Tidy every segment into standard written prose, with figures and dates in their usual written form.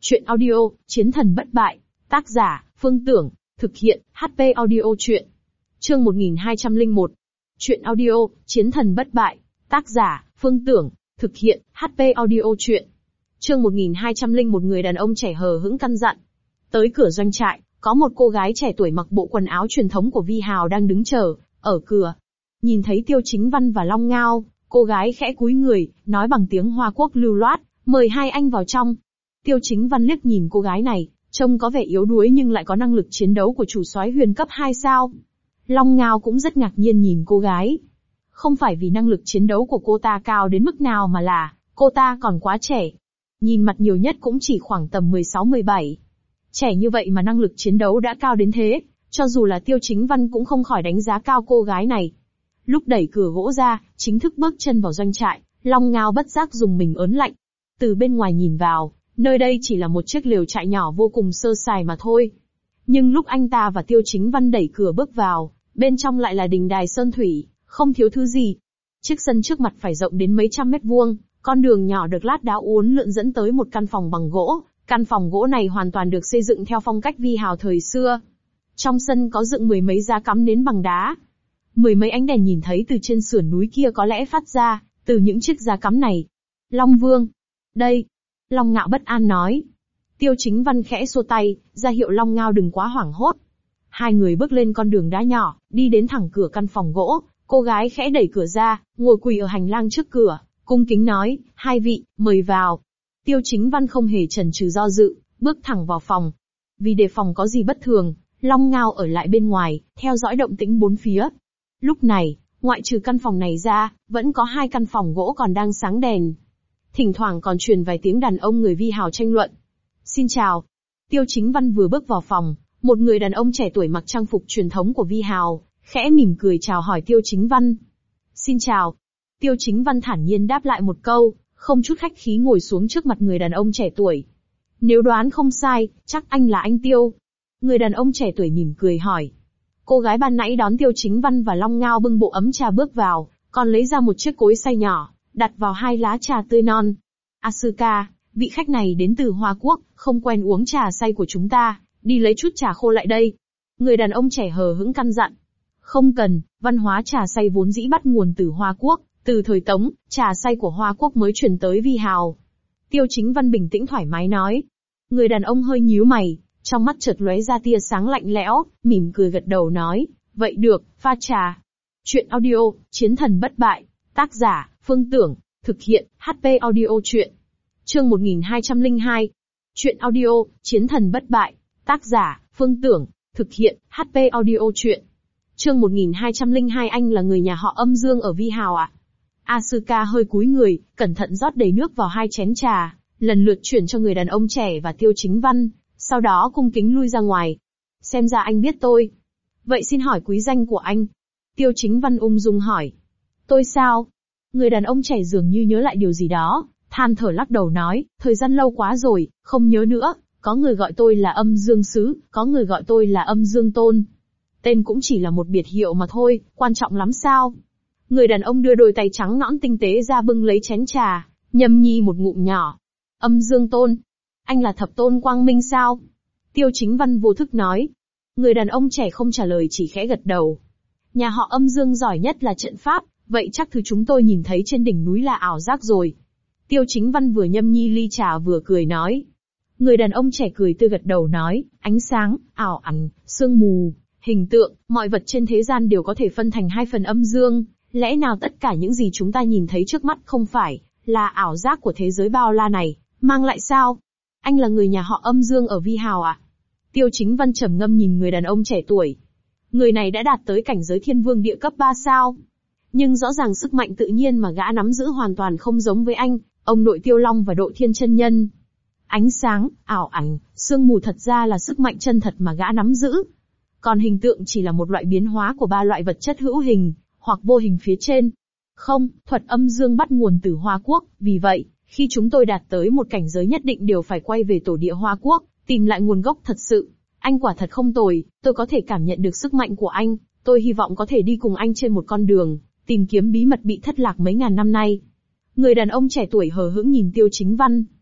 Chuyện audio, Chiến thần bất bại. Tác giả, Phương Tưởng. Thực hiện, HP Audio Chuyện. Chương 1201. Chuyện audio, Chiến thần bất bại. Tác giả, Phương Tưởng. Thực hiện, HP Audio Chuyện. Chương 1201. Người đàn ông trẻ hờ hững căn dặn. Tới cửa doanh trại, có một cô gái trẻ tuổi mặc bộ quần áo truyền thống của Vi Hào đang đứng chờ ở cửa. Nhìn thấy Tiêu Chính Văn và Long Ngao, cô gái khẽ cúi người, nói bằng tiếng Hoa Quốc lưu loát, mời hai anh vào trong. Tiêu Chính Văn liếc nhìn cô gái này, trông có vẻ yếu đuối nhưng lại có năng lực chiến đấu của chủ soái huyền cấp 2 sao. Long Ngao cũng rất ngạc nhiên nhìn cô gái. Không phải vì năng lực chiến đấu của cô ta cao đến mức nào mà là, cô ta còn quá trẻ. Nhìn mặt nhiều nhất cũng chỉ khoảng tầm 16-17. Trẻ như vậy mà năng lực chiến đấu đã cao đến thế, cho dù là Tiêu Chính Văn cũng không khỏi đánh giá cao cô gái này. Lúc đẩy cửa gỗ ra, chính thức bước chân vào doanh trại, Long Ngao bất giác dùng mình ớn lạnh. Từ bên ngoài nhìn vào, nơi đây chỉ là một chiếc lều trại nhỏ vô cùng sơ sài mà thôi. Nhưng lúc anh ta và Tiêu Chính Văn đẩy cửa bước vào, bên trong lại là đình đài sơn thủy, không thiếu thứ gì. Chiếc sân trước mặt phải rộng đến mấy trăm mét vuông, con đường nhỏ được lát đá uốn lượn dẫn tới một căn phòng bằng gỗ. Căn phòng gỗ này hoàn toàn được xây dựng theo phong cách Vi Hào thời xưa. Trong sân có dựng mười mấy giá cắm nến bằng đá. Mười mấy ánh đèn nhìn thấy từ trên sườn núi kia có lẽ phát ra từ những chiếc giá cắm này. Long Vương. Đây. Long Ngạo bất an nói. Tiêu Chính Văn khẽ xua tay, ra hiệu Long Ngao đừng quá hoảng hốt. Hai người bước lên con đường đá nhỏ, đi đến thẳng cửa căn phòng gỗ. Cô gái khẽ đẩy cửa ra, ngồi quỳ ở hành lang trước cửa, cung kính nói, hai vị, mời vào. Tiêu Chính Văn không hề chần chừ do dự, bước thẳng vào phòng. Vì đề phòng có gì bất thường, Long Ngao ở lại bên ngoài, theo dõi động tĩnh bốn phía. Lúc này, ngoại trừ căn phòng này ra, vẫn có hai căn phòng gỗ còn đang sáng đèn. Thỉnh thoảng còn truyền vài tiếng đàn ông người Vi Hào tranh luận. Xin chào. Tiêu Chính Văn vừa bước vào phòng, một người đàn ông trẻ tuổi mặc trang phục truyền thống của Vi Hào, khẽ mỉm cười chào hỏi Tiêu Chính Văn. Xin chào. Tiêu Chính Văn thản nhiên đáp lại một câu, không chút khách khí ngồi xuống trước mặt người đàn ông trẻ tuổi. Nếu đoán không sai, chắc anh là anh Tiêu. Người đàn ông trẻ tuổi mỉm cười hỏi. Cô gái ban nãy đón Tiêu Chính Văn và Long Ngao bưng bộ ấm trà bước vào, còn lấy ra một chiếc cối xay nhỏ, đặt vào hai lá trà tươi non. Asuka, vị khách này đến từ Hoa Quốc, không quen uống trà xay của chúng ta, đi lấy chút trà khô lại đây. Người đàn ông trẻ hờ hững căn dặn. Không cần, văn hóa trà xay vốn dĩ bắt nguồn từ Hoa Quốc, từ thời Tống, trà xay của Hoa Quốc mới truyền tới Vi Hào. Tiêu Chính Văn bình tĩnh thoải mái nói. Người đàn ông hơi nhíu mày, trong mắt chợt lóe ra tia sáng lạnh lẽo, mỉm cười gật đầu nói, vậy được, pha trà. Chuyện audio, Chiến thần bất bại. Tác giả, Phương Tưởng. Thực hiện, HP Audio Chuyện. Chương 1202. Chuyện audio, Chiến thần bất bại. Tác giả, Phương Tưởng. Thực hiện, HP Audio Chuyện. Chương 1202. Anh là người nhà họ Âm Dương ở Vi Hào ạ? Asuka hơi cúi người, cẩn thận rót đầy nước vào hai chén trà, lần lượt chuyển cho người đàn ông trẻ và Tiêu Chính Văn, sau đó cung kính lui ra ngoài. Xem ra anh biết tôi. Vậy xin hỏi quý danh của anh? Tiêu Chính Văn ung dung hỏi. Tôi sao? Người đàn ông trẻ dường như nhớ lại điều gì đó, than thở lắc đầu nói, thời gian lâu quá rồi, không nhớ nữa, có người gọi tôi là Âm Dương Sứ, có người gọi tôi là Âm Dương Tôn. Tên cũng chỉ là một biệt hiệu mà thôi, quan trọng lắm sao? Người đàn ông đưa đôi tay trắng nõn tinh tế ra bưng lấy chén trà, nhâm nhi một ngụm nhỏ. Âm Dương Tôn? Anh là Thập Tôn Quang Minh sao? Tiêu Chính Văn vô thức nói. Người đàn ông trẻ không trả lời chỉ khẽ gật đầu. Nhà họ Âm Dương giỏi nhất là trận pháp, vậy chắc thứ chúng tôi nhìn thấy trên đỉnh núi là ảo giác rồi. Tiêu Chính Văn vừa nhâm nhi ly trà vừa cười nói. Người đàn ông trẻ cười tươi gật đầu nói, ánh sáng, ảo ảnh, sương mù, hình tượng, mọi vật trên thế gian đều có thể phân thành hai phần âm dương. Lẽ nào tất cả những gì chúng ta nhìn thấy trước mắt không phải là ảo giác của thế giới bao la này, mang lại sao? Anh là người nhà họ Âm Dương ở Vi Hào à? Tiêu Chính Văn trầm ngâm nhìn người đàn ông trẻ tuổi. Người này đã đạt tới cảnh giới thiên vương địa cấp 3 sao. Nhưng rõ ràng sức mạnh tự nhiên mà gã nắm giữ hoàn toàn không giống với anh, ông nội Tiêu Long và Độ Thiên chân nhân. Ánh sáng, ảo ảnh, sương mù thật ra là sức mạnh chân thật mà gã nắm giữ. Còn hình tượng chỉ là một loại biến hóa của ba loại vật chất hữu hình, hoặc vô hình phía trên. Không, thuật âm dương bắt nguồn từ Hoa Quốc, vì vậy, khi chúng tôi đạt tới một cảnh giới nhất định đều phải quay về tổ địa Hoa Quốc, tìm lại nguồn gốc thật sự. Anh quả thật không tồi, tôi có thể cảm nhận được sức mạnh của anh, tôi hy vọng có thể đi cùng anh trên một con đường, tìm kiếm bí mật bị thất lạc mấy ngàn năm nay. Người đàn ông trẻ tuổi hờ hững nhìn Tiêu Chính Văn.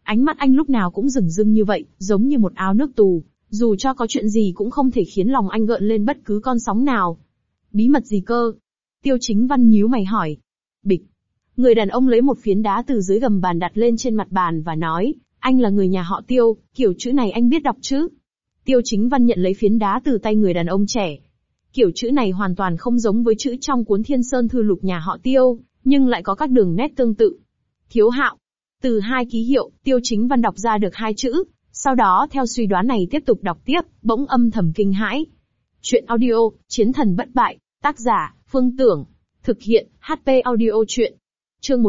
Ánh mắt anh lúc nào cũng rừng rưng như vậy, giống như một áo nước tù, dù cho có chuyện gì cũng không thể khiến lòng anh gợn lên bất cứ con sóng nào. Bí mật gì cơ? Tiêu Chính Văn nhíu mày hỏi. Bịch. Người đàn ông lấy một phiến đá từ dưới gầm bàn đặt lên trên mặt bàn và nói, anh là người nhà họ Tiêu, kiểu chữ này anh biết đọc chứ? Tiêu Chính Văn nhận lấy phiến đá từ tay người đàn ông trẻ. Kiểu chữ này hoàn toàn không giống với chữ trong cuốn Thiên Sơn Thư Lục nhà họ Tiêu, nhưng lại có các đường nét tương tự. Thiếu Hạo. Từ hai ký hiệu, Tiêu Chính Văn đọc ra được hai chữ, sau đó theo suy đoán này tiếp tục đọc tiếp, bỗng âm thầm kinh hãi. Chuyện audio, Chiến thần bất bại, tác giả, Phương Tưởng. Thực hiện, HP Audio Chuyện. Chương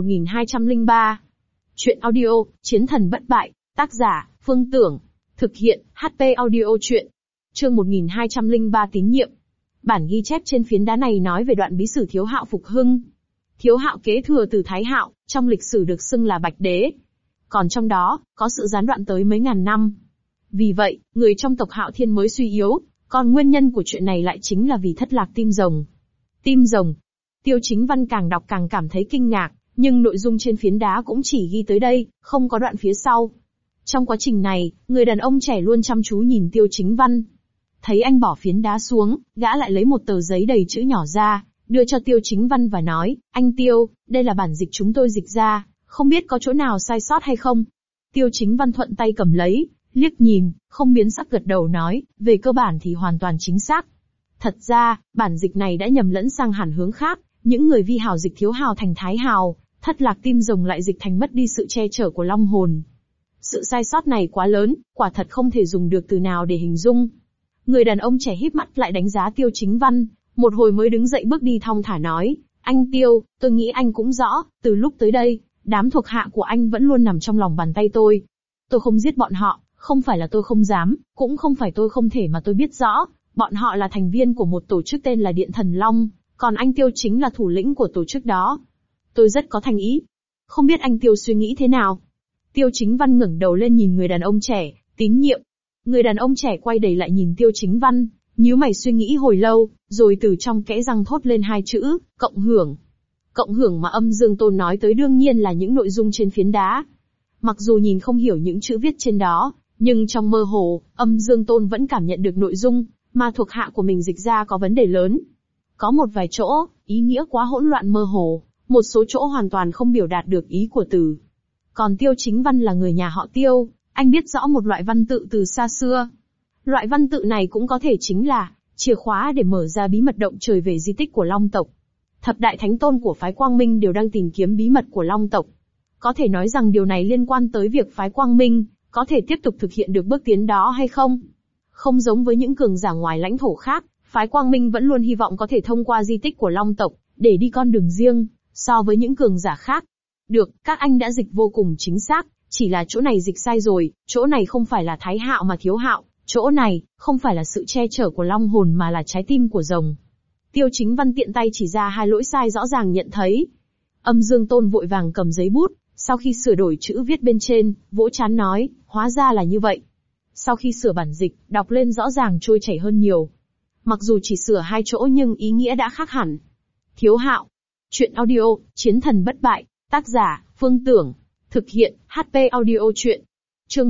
1203. Chuyện audio, Chiến thần bất bại, tác giả, Phương Tưởng. Thực hiện, HP Audio Chuyện. Chương 1203 tín nhiệm. Bản ghi chép trên phiến đá này nói về đoạn bí sử Thiếu Hạo phục hưng. Thiếu Hạo kế thừa từ Thái Hạo, trong lịch sử được xưng là Bạch Đế. Còn trong đó, có sự gián đoạn tới mấy ngàn năm. Vì vậy, người trong tộc Hạo Thiên mới suy yếu, còn nguyên nhân của chuyện này lại chính là vì thất lạc tim rồng. Tim rồng. Tiêu Chính Văn càng đọc càng cảm thấy kinh ngạc, nhưng nội dung trên phiến đá cũng chỉ ghi tới đây, không có đoạn phía sau. Trong quá trình này, người đàn ông trẻ luôn chăm chú nhìn Tiêu Chính Văn. Thấy anh bỏ phiến đá xuống, gã lại lấy một tờ giấy đầy chữ nhỏ ra, đưa cho Tiêu Chính Văn và nói, anh Tiêu, đây là bản dịch chúng tôi dịch ra, không biết có chỗ nào sai sót hay không? Tiêu Chính Văn thuận tay cầm lấy, liếc nhìn, không biến sắc gật đầu nói, về cơ bản thì hoàn toàn chính xác. Thật ra, bản dịch này đã nhầm lẫn sang hẳn hướng khác, những người vi hào dịch Thiếu Hào thành Thái Hào, thất lạc tim rồng lại dịch thành mất đi sự che chở của long hồn. Sự sai sót này quá lớn, quả thật không thể dùng được từ nào để hình dung. Người đàn ông trẻ híp mắt lại đánh giá Tiêu Chính Văn, một hồi mới đứng dậy bước đi thong thả nói, anh Tiêu, tôi nghĩ anh cũng rõ, từ lúc tới đây, đám thuộc hạ của anh vẫn luôn nằm trong lòng bàn tay tôi. Tôi không giết bọn họ, không phải là tôi không dám, cũng không phải tôi không thể mà tôi biết rõ, bọn họ là thành viên của một tổ chức tên là Điện Thần Long, còn anh Tiêu chính là thủ lĩnh của tổ chức đó. Tôi rất có thành ý. Không biết anh Tiêu suy nghĩ thế nào? Tiêu Chính Văn ngẩng đầu lên nhìn người đàn ông trẻ, tín nhiệm. Người đàn ông trẻ quay đầy lại nhìn Tiêu Chính Văn, nhíu mày suy nghĩ hồi lâu, rồi từ trong kẽ răng thốt lên hai chữ, cộng hưởng. Cộng hưởng mà Âm Dương Tôn nói tới đương nhiên là những nội dung trên phiến đá. Mặc dù nhìn không hiểu những chữ viết trên đó, nhưng trong mơ hồ, Âm Dương Tôn vẫn cảm nhận được nội dung mà thuộc hạ của mình dịch ra có vấn đề lớn. Có một vài chỗ, ý nghĩa quá hỗn loạn mơ hồ, một số chỗ hoàn toàn không biểu đạt được ý của từ. Còn Tiêu Chính Văn là người nhà họ Tiêu, anh biết rõ một loại văn tự từ xa xưa. Loại văn tự này cũng có thể chính là chìa khóa để mở ra bí mật động trời về di tích của Long tộc. Thập đại thánh tôn của phái Quang Minh đều đang tìm kiếm bí mật của Long tộc. Có thể nói rằng điều này liên quan tới việc phái Quang Minh có thể tiếp tục thực hiện được bước tiến đó hay không. Không giống với những cường giả ngoài lãnh thổ khác, phái Quang Minh vẫn luôn hy vọng có thể thông qua di tích của Long tộc để đi con đường riêng so với những cường giả khác. Được, các anh đã dịch vô cùng chính xác, chỉ là chỗ này dịch sai rồi, chỗ này không phải là Thái Hạo mà Thiếu Hạo, chỗ này không phải là sự che chở của long hồn mà là trái tim của rồng. Tiêu Chính Văn tiện tay chỉ ra hai lỗi sai rõ ràng nhận thấy. Âm Dương Tôn vội vàng cầm giấy bút, sau khi sửa đổi chữ viết bên trên, vỗ trán nói, hóa ra là như vậy. Sau khi sửa bản dịch, đọc lên rõ ràng trôi chảy hơn nhiều. Mặc dù chỉ sửa hai chỗ nhưng ý nghĩa đã khác hẳn. Thiếu Hạo. Chuyện audio, Chiến thần bất bại, tác giả, Phương Tưởng. Thực hiện, HP Audio Chuyện. Chương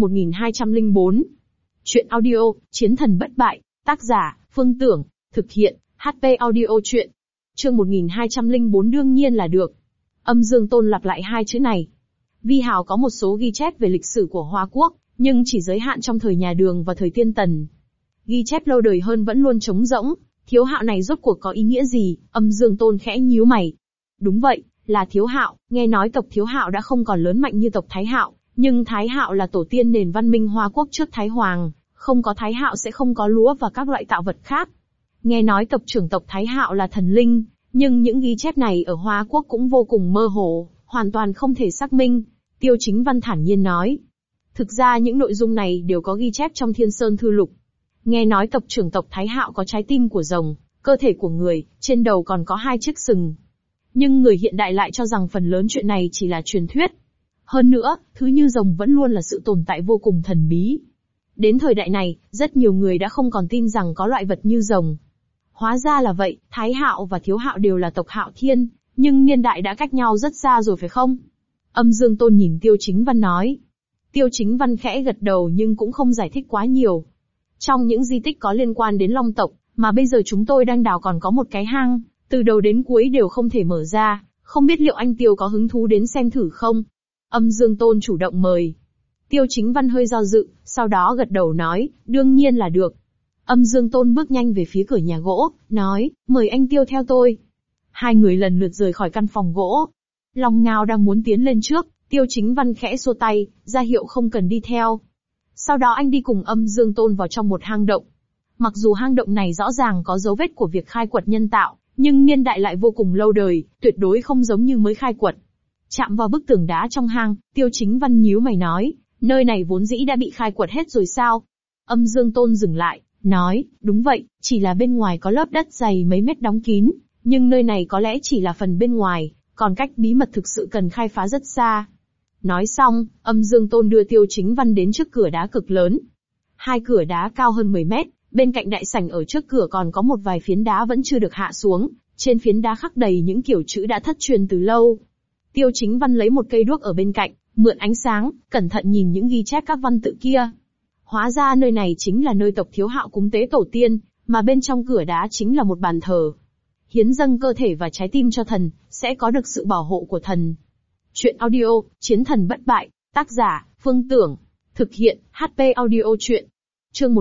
1204. Chuyện audio, Chiến thần bất bại, tác giả, Phương Tưởng. Thực hiện, HP Audio Chuyện. Chương 1204 đương nhiên là được. Âm Dương Tôn lặp lại hai chữ này. Vi Hào có một số ghi chép về lịch sử của Hoa Quốc, nhưng chỉ giới hạn trong thời nhà Đường và thời Tiên Tần. Ghi chép lâu đời hơn vẫn luôn trống rỗng. Thiếu Hạo này rốt cuộc có ý nghĩa gì? Âm Dương Tôn khẽ nhíu mày. Đúng vậy, là Thiếu Hạo. Nghe nói tộc Thiếu Hạo đã không còn lớn mạnh như tộc Thái Hạo, nhưng Thái Hạo là tổ tiên nền văn minh Hoa Quốc trước Thái Hoàng, không có Thái Hạo sẽ không có lúa và các loại tạo vật khác. Nghe nói tộc trưởng tộc Thái Hạo là thần linh, nhưng những ghi chép này ở Hoa Quốc cũng vô cùng mơ hồ, hoàn toàn không thể xác minh. Tiêu Chính Văn thản nhiên nói. Thực ra những nội dung này đều có ghi chép trong Thiên Sơn Thư Lục. Nghe nói tộc trưởng tộc Thái Hạo có trái tim của rồng, cơ thể của người, trên đầu còn có hai chiếc sừng. Nhưng người hiện đại lại cho rằng phần lớn chuyện này chỉ là truyền thuyết. Hơn nữa, thứ như rồng vẫn luôn là sự tồn tại vô cùng thần bí. Đến thời đại này, rất nhiều người đã không còn tin rằng có loại vật như rồng. Hóa ra là vậy, Thái Hạo và Thiếu Hạo đều là tộc Hạo Thiên, nhưng niên đại đã cách nhau rất xa rồi phải không? Âm Dương Tôn nhìn Tiêu Chính Văn nói. Tiêu Chính Văn khẽ gật đầu nhưng cũng không giải thích quá nhiều. Trong những di tích có liên quan đến Long tộc, mà bây giờ chúng tôi đang đào còn có một cái hang, từ đầu đến cuối đều không thể mở ra, không biết liệu anh Tiêu có hứng thú đến xem thử không? Âm Dương Tôn chủ động mời. Tiêu Chính Văn hơi do dự, sau đó gật đầu nói, đương nhiên là được. Âm Dương Tôn bước nhanh về phía cửa nhà gỗ, nói, mời anh Tiêu theo tôi. Hai người lần lượt rời khỏi căn phòng gỗ. Long Ngao đang muốn tiến lên trước, Tiêu Chính Văn khẽ xua tay, ra hiệu không cần đi theo. Sau đó anh đi cùng Âm Dương Tôn vào trong một hang động. Mặc dù hang động này rõ ràng có dấu vết của việc khai quật nhân tạo, nhưng niên đại lại vô cùng lâu đời, tuyệt đối không giống như mới khai quật. Chạm vào bức tường đá trong hang, Tiêu Chính Văn nhíu mày nói, nơi này vốn dĩ đã bị khai quật hết rồi sao? Âm Dương Tôn dừng lại, nói, đúng vậy, chỉ là bên ngoài có lớp đất dày mấy mét đóng kín, nhưng nơi này có lẽ chỉ là phần bên ngoài, còn cách bí mật thực sự cần khai phá rất xa. Nói xong, Âm Dương Tôn đưa Tiêu Chính Văn đến trước cửa đá cực lớn. Hai cửa đá cao hơn 10 mét, bên cạnh đại sảnh ở trước cửa còn có một vài phiến đá vẫn chưa được hạ xuống, trên phiến đá khắc đầy những kiểu chữ đã thất truyền từ lâu. Tiêu Chính Văn lấy một cây đuốc ở bên cạnh, mượn ánh sáng, cẩn thận nhìn những ghi chép các văn tự kia. Hóa ra nơi này chính là nơi tộc Thiếu Hạo cúng tế tổ tiên, mà bên trong cửa đá chính là một bàn thờ. Hiến dâng cơ thể và trái tim cho thần, sẽ có được sự bảo hộ của thần. Chuyện audio, Chiến thần bất bại, tác giả, Phương Tưởng. Thực hiện, HP audio truyện. Chương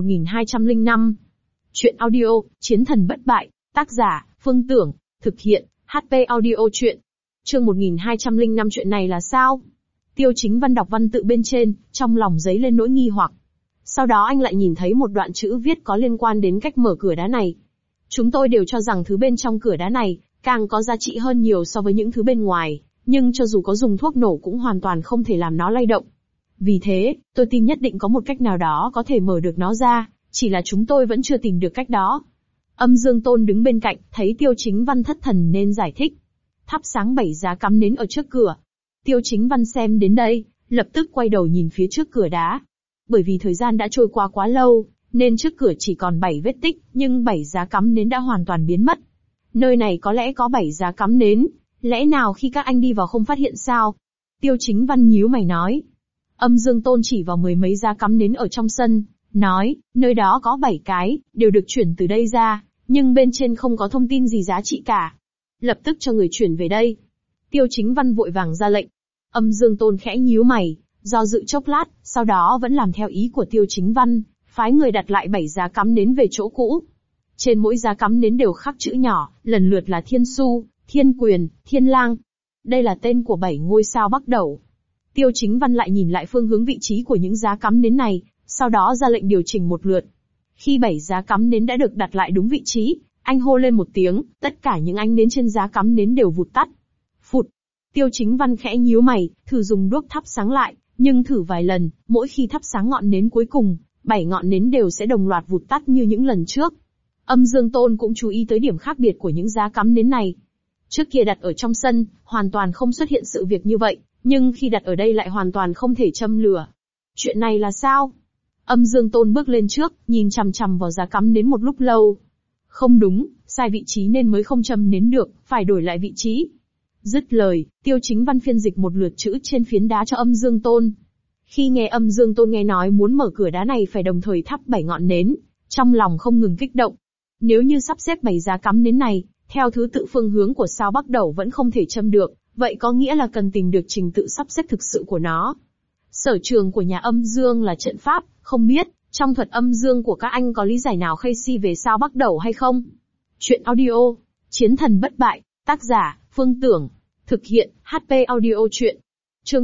1205. Chuyện audio, Chiến thần bất bại, tác giả, Phương Tưởng. Thực hiện, HP audio truyện. Chương 1205 chuyện này là sao? Tiêu Chính Văn đọc văn tự bên trên, trong lòng dấy lên nỗi nghi hoặc. Sau đó anh lại nhìn thấy một đoạn chữ viết có liên quan đến cách mở cửa đá này. Chúng tôi đều cho rằng thứ bên trong cửa đá này, càng có giá trị hơn nhiều so với những thứ bên ngoài, nhưng cho dù có dùng thuốc nổ cũng hoàn toàn không thể làm nó lay động. Vì thế, tôi tin nhất định có một cách nào đó có thể mở được nó ra, chỉ là chúng tôi vẫn chưa tìm được cách đó. Âm Dương Tôn đứng bên cạnh, thấy Tiêu Chính Văn thất thần nên giải thích. Thắp sáng 7 giá cắm nến ở trước cửa. Tiêu Chính Văn xem đến đây, lập tức quay đầu nhìn phía trước cửa đá. Bởi vì thời gian đã trôi qua quá lâu, nên trước cửa chỉ còn 7 vết tích, nhưng 7 giá cắm nến đã hoàn toàn biến mất. Nơi này có lẽ có 7 giá cắm nến, lẽ nào khi các anh đi vào không phát hiện sao? Tiêu Chính Văn nhíu mày nói. Âm Dương Tôn chỉ vào 10 mấy giá cắm nến ở trong sân, nói, nơi đó có 7 cái, đều được chuyển từ đây ra, nhưng bên trên không có thông tin gì giá trị cả. Lập tức cho người chuyển về đây. Tiêu Chính Văn vội vàng ra lệnh. Âm Dương Tôn khẽ nhíu mày, do dự chốc lát, sau đó vẫn làm theo ý của Tiêu Chính Văn, phái người đặt lại 7 giá cắm nến về chỗ cũ. Trên mỗi giá cắm nến đều khắc chữ nhỏ, lần lượt là Thiên Su, Thiên Quyền, Thiên Lang. Đây là tên của 7 ngôi sao Bắc Đẩu. Tiêu Chính Văn lại nhìn lại phương hướng vị trí của những giá cắm nến này, sau đó ra lệnh điều chỉnh một lượt. Khi 7 giá cắm nến đã được đặt lại đúng vị trí, anh hô lên một tiếng, tất cả những ánh nến trên giá cắm nến đều vụt tắt. Phụt. Tiêu Chính Văn khẽ nhíu mày, thử dùng đuốc thắp sáng lại, nhưng thử vài lần, mỗi khi thắp sáng ngọn nến cuối cùng, 7 ngọn nến đều sẽ đồng loạt vụt tắt như những lần trước. Âm Dương Tôn cũng chú ý tới điểm khác biệt của những giá cắm nến này. Trước kia đặt ở trong sân, hoàn toàn không xuất hiện sự việc như vậy, nhưng khi đặt ở đây lại hoàn toàn không thể châm lửa. Chuyện này là sao? Âm Dương Tôn bước lên trước, nhìn chằm chằm vào giá cắm nến một lúc lâu. Không đúng, sai vị trí nên mới không châm nến được, phải đổi lại vị trí. Dứt lời, Tiêu Chính Văn phiên dịch một lượt chữ trên phiến đá cho Âm Dương Tôn. Khi nghe Âm Dương Tôn nghe nói muốn mở cửa đá này phải đồng thời thắp 7 ngọn nến, trong lòng không ngừng kích động. Nếu như sắp xếp 7 giá cắm nến này, theo thứ tự phương hướng của sao Bắc Đẩu vẫn không thể châm được, vậy có nghĩa là cần tìm được trình tự sắp xếp thực sự của nó. Sở trường của nhà Âm Dương là trận pháp, không biết, trong thuật âm dương của các anh có lý giải nào khây si về sao Bắc Đẩu hay không? Chuyện audio, Chiến thần bất bại, tác giả, Phương Tưởng. Thực hiện, HP audio truyện. Chương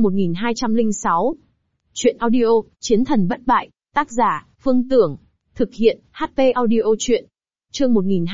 1206. Chuyện audio, Chiến thần bất bại, tác giả, Phương Tưởng. Thực hiện, HP audio truyện. Chương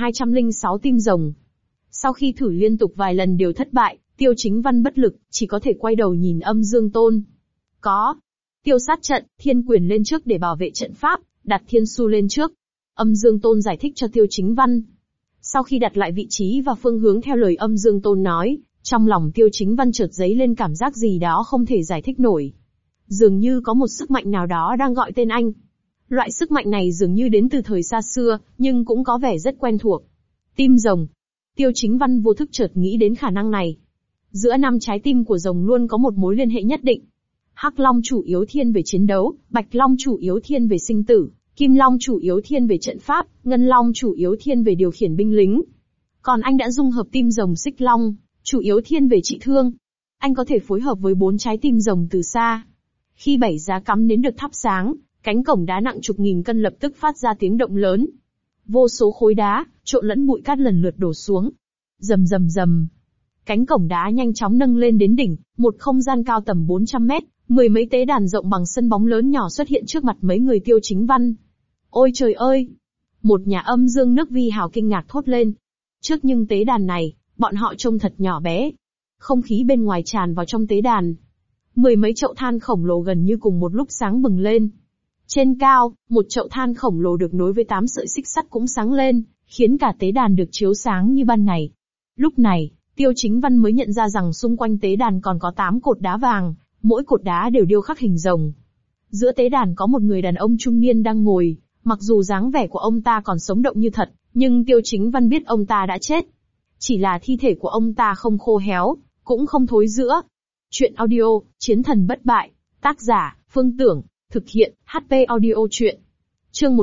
1206 tim rồng. Sau khi thử liên tục vài lần đều thất bại, Tiêu Chính Văn bất lực, chỉ có thể quay đầu nhìn Âm Dương Tôn. Có. Tiêu sát trận, Thiên Quyền lên trước để bảo vệ trận pháp, đặt Thiên Su lên trước. Âm Dương Tôn giải thích cho Tiêu Chính Văn. Sau khi đặt lại vị trí và phương hướng theo lời Âm Dương Tôn nói, trong lòng Tiêu Chính Văn chợt dấy lên cảm giác gì đó không thể giải thích nổi. Dường như có một sức mạnh nào đó đang gọi tên anh. Loại sức mạnh này dường như đến từ thời xa xưa, nhưng cũng có vẻ rất quen thuộc. Tim rồng. Tiêu Chính Văn vô thức chợt nghĩ đến khả năng này. Giữa 5 trái tim của rồng luôn có một mối liên hệ nhất định. Hắc Long chủ yếu thiên về chiến đấu, Bạch Long chủ yếu thiên về sinh tử, Kim Long chủ yếu thiên về trận pháp, Ngân Long chủ yếu thiên về điều khiển binh lính. Còn anh đã dung hợp tim rồng Xích Long, chủ yếu thiên về trị thương. Anh có thể phối hợp với 4 trái tim rồng từ xa. Khi 7 giá cắm nến được thắp sáng, cánh cổng đá nặng chục nghìn cân lập tức phát ra tiếng động lớn. Vô số khối đá, trộn lẫn bụi cát lần lượt đổ xuống. Rầm rầm rầm. Cánh cổng đá nhanh chóng nâng lên đến đỉnh, một không gian cao tầm 400 mét, 10 mấy tế đàn rộng bằng sân bóng lớn nhỏ xuất hiện trước mặt mấy người Tiêu Chính Văn. Ôi trời ơi! Một nhà âm dương nước Vi Hào kinh ngạc thốt lên. Trước những tế đàn này, bọn họ trông thật nhỏ bé. Không khí bên ngoài tràn vào trong tế đàn. 10 mấy chậu than khổng lồ gần như cùng một lúc sáng bừng lên. Trên cao, một chậu than khổng lồ được nối với 8 sợi xích sắt cũng sáng lên, khiến cả tế đàn được chiếu sáng như ban ngày. Lúc này, Tiêu Chính Văn mới nhận ra rằng xung quanh tế đàn còn có 8 cột đá vàng, mỗi cột đá đều điêu khắc hình rồng. Giữa tế đàn có một người đàn ông trung niên đang ngồi, mặc dù dáng vẻ của ông ta còn sống động như thật, nhưng Tiêu Chính Văn biết ông ta đã chết. Chỉ là thi thể của ông ta không khô héo, cũng không thối rữa. Chuyện audio, Chiến thần bất bại, tác giả, Phương Tưởng, thực hiện, HP Audio Chuyện. Chương